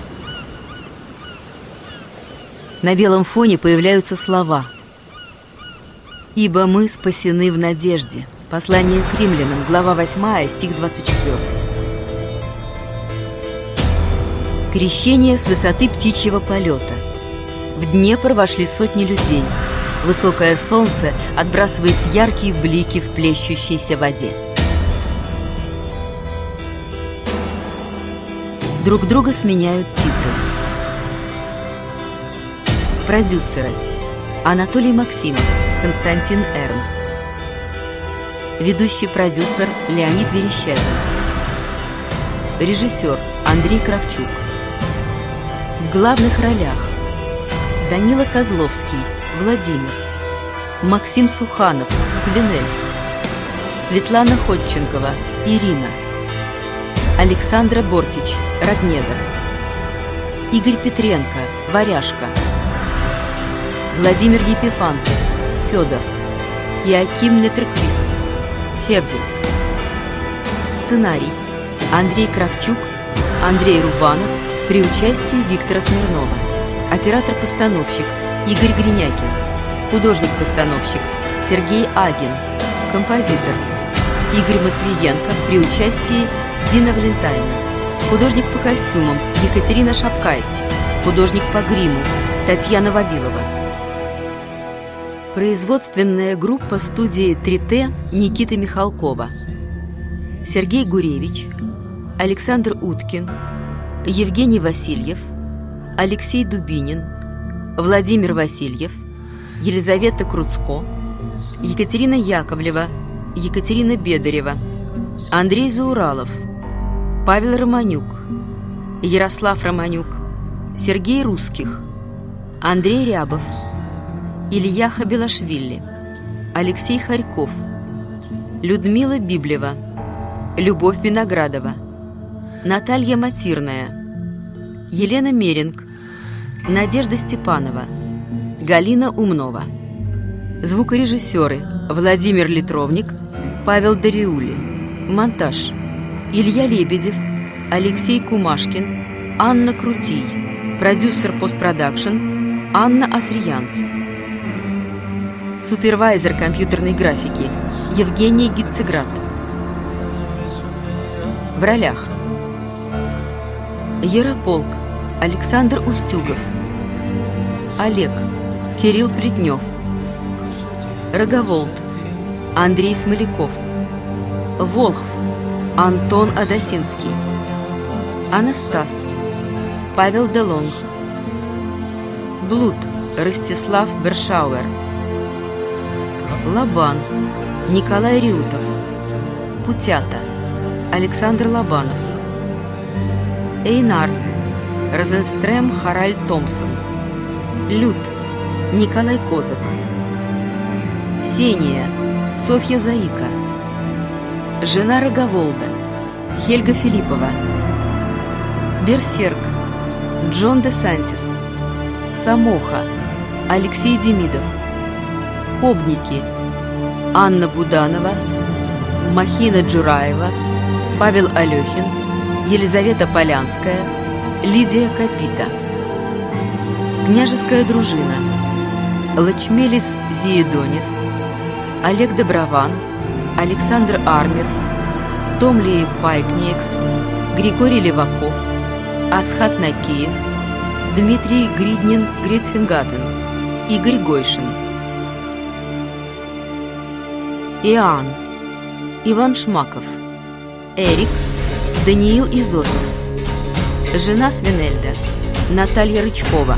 На белом фоне появляются слова. «Ибо мы спасены в надежде». Послание к римлянам, глава восьмая, стих двадцать четвёртый. Крещение с высоты птичьего полета. В Днепр вошли сотни людей. Высокое солнце отбрасывает яркие блики в плещущейся воде. Друг друга сменяют титры. Продюсеры: Анатолий Максимов, Константин Эрнст. Ведущий продюсер Леонид Верещагин. Режиссер Андрей Кравчук. В главных ролях Данила Козловский, Владимир, Максим Суханов, Свинель, Светлана Ходченкова, Ирина, Александра Бортич, Рогнеда, Игорь Петренко, Варяжка, Владимир Епифанцев, Федор, Иоаким Нетреквист, Севдин. Сценарий Андрей Кравчук, Андрей Рубанов при участии Виктора Смирнова. Оператор-постановщик Игорь Гринякин. Художник-постановщик Сергей Агин. Композитор Игорь Матвиенко при участии Дина Валентайна. Художник по костюмам Екатерина Шапкайц. Художник по гриму Татьяна Вавилова. Производственная группа студии три тэ Никиты Михалкова. Сергей Гуревич, Александр Уткин, Евгений Васильев, Алексей Дубинин, Владимир Васильев, Елизавета Круцко, Екатерина Яковлева, Екатерина Бедарева, Андрей Зауралов, Павел Романюк, Ярослав Романюк, Сергей Русских, Андрей Рябов, Илья Хабилашвили, Алексей Харьков, Людмила Библева, Любовь Виноградова, Наталья Матирная, Елена Меринг, Надежда Степанова, Галина Умнова. Звукорежиссеры Владимир Литровник, Павел Дариули. Монтаж Илья Лебедев, Алексей Кумашкин, Анна Крутий. Продюсер постпродакшн Анна Асриянц. Супервайзер компьютерной графики Евгений Гитцеград. В ролях: Ярополк Александр Устюгов, Олег Кирилл Плетнев, Роговолт Андрей Смоляков, Волхв Антон Адасинский, Анастас Павел Делонг, Блуд Ростислав Бершауэр, Лабан Николай Риутов, Путята Александр Лобанов, Эйнар Розенстрем Харальд Томпсон, Люд Николай Козак, Сения Софья Заика, Жена Роговолда Хельга Филиппова, Берсерк Джон де Сантис, Самоха Алексей Демидов, Побники Анна Буданова, Махина Джураева, Павел Алехин, Елизавета Полянская, Лидия Капита. Княжеская дружина: Лачмелис Зиедонис, Олег Доброван, Александр Армер, Томли Пайкниекс, Григорий Леваков, Асхат Накиев, Дмитрий Гриднин Грицфингатен, Игорь Гойшин. Иоанн Иван Шмаков, Эрик Даниил Изотов, Жена Свинельда Наталья Рычкова,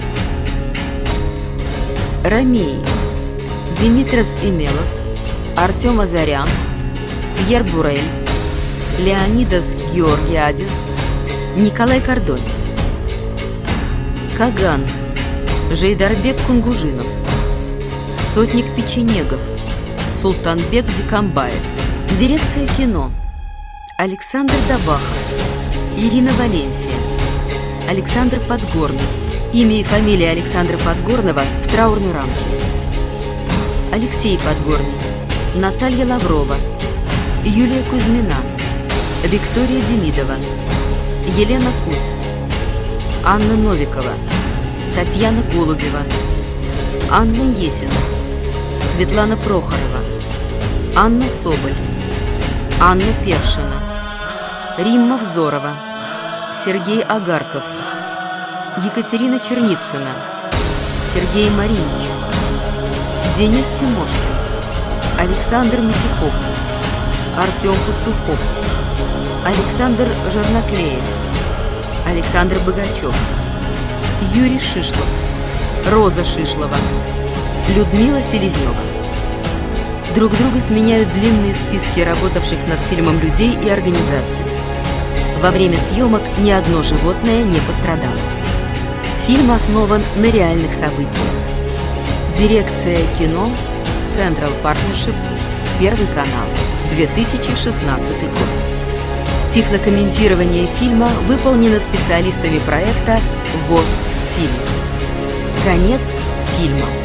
Ромей Димитрос Имелов, Артем Азарян, Пьер Бурель, Леонидас Георгиадис, Николай Кордонис. Каган Жейдарбек Кунгужинов, Сотник Печенегов, Султанбек Дикамбаев. Дирекция кино: Александр Добахов, Ирина Валенсия, Александр Подгорный. Имя и фамилия Александра Подгорного в траурной рамке. Алексей Подгорный, Наталья Лаврова, Юлия Кузьмина, Виктория Демидова, Елена Куц, Анна Новикова, Татьяна Голубева, Анна Есина, Светлана Прохорова, Анна Соболь, Анна Першина, Римма Взорова, Сергей Агарков, Екатерина Черницына, Сергей Маринич, Денис Тимошкин, Александр Митяков, Артем Пастухов, Александр Жерноклеев, Александр Богачев, Юрий Шишлов, Роза Шишлова, Людмила Селезнева. Друг друга сменяют длинные списки работавших над фильмом людей и организаций. Во время съемок ни одно животное не пострадало. Фильм основан на реальных событиях. Дирекция кино, Central Partnership, Первый канал, две тысячи шестнадцатый год. Тифлокомментирование фильма выполнено специалистами проекта ВОЗ Фильм. Конец фильма.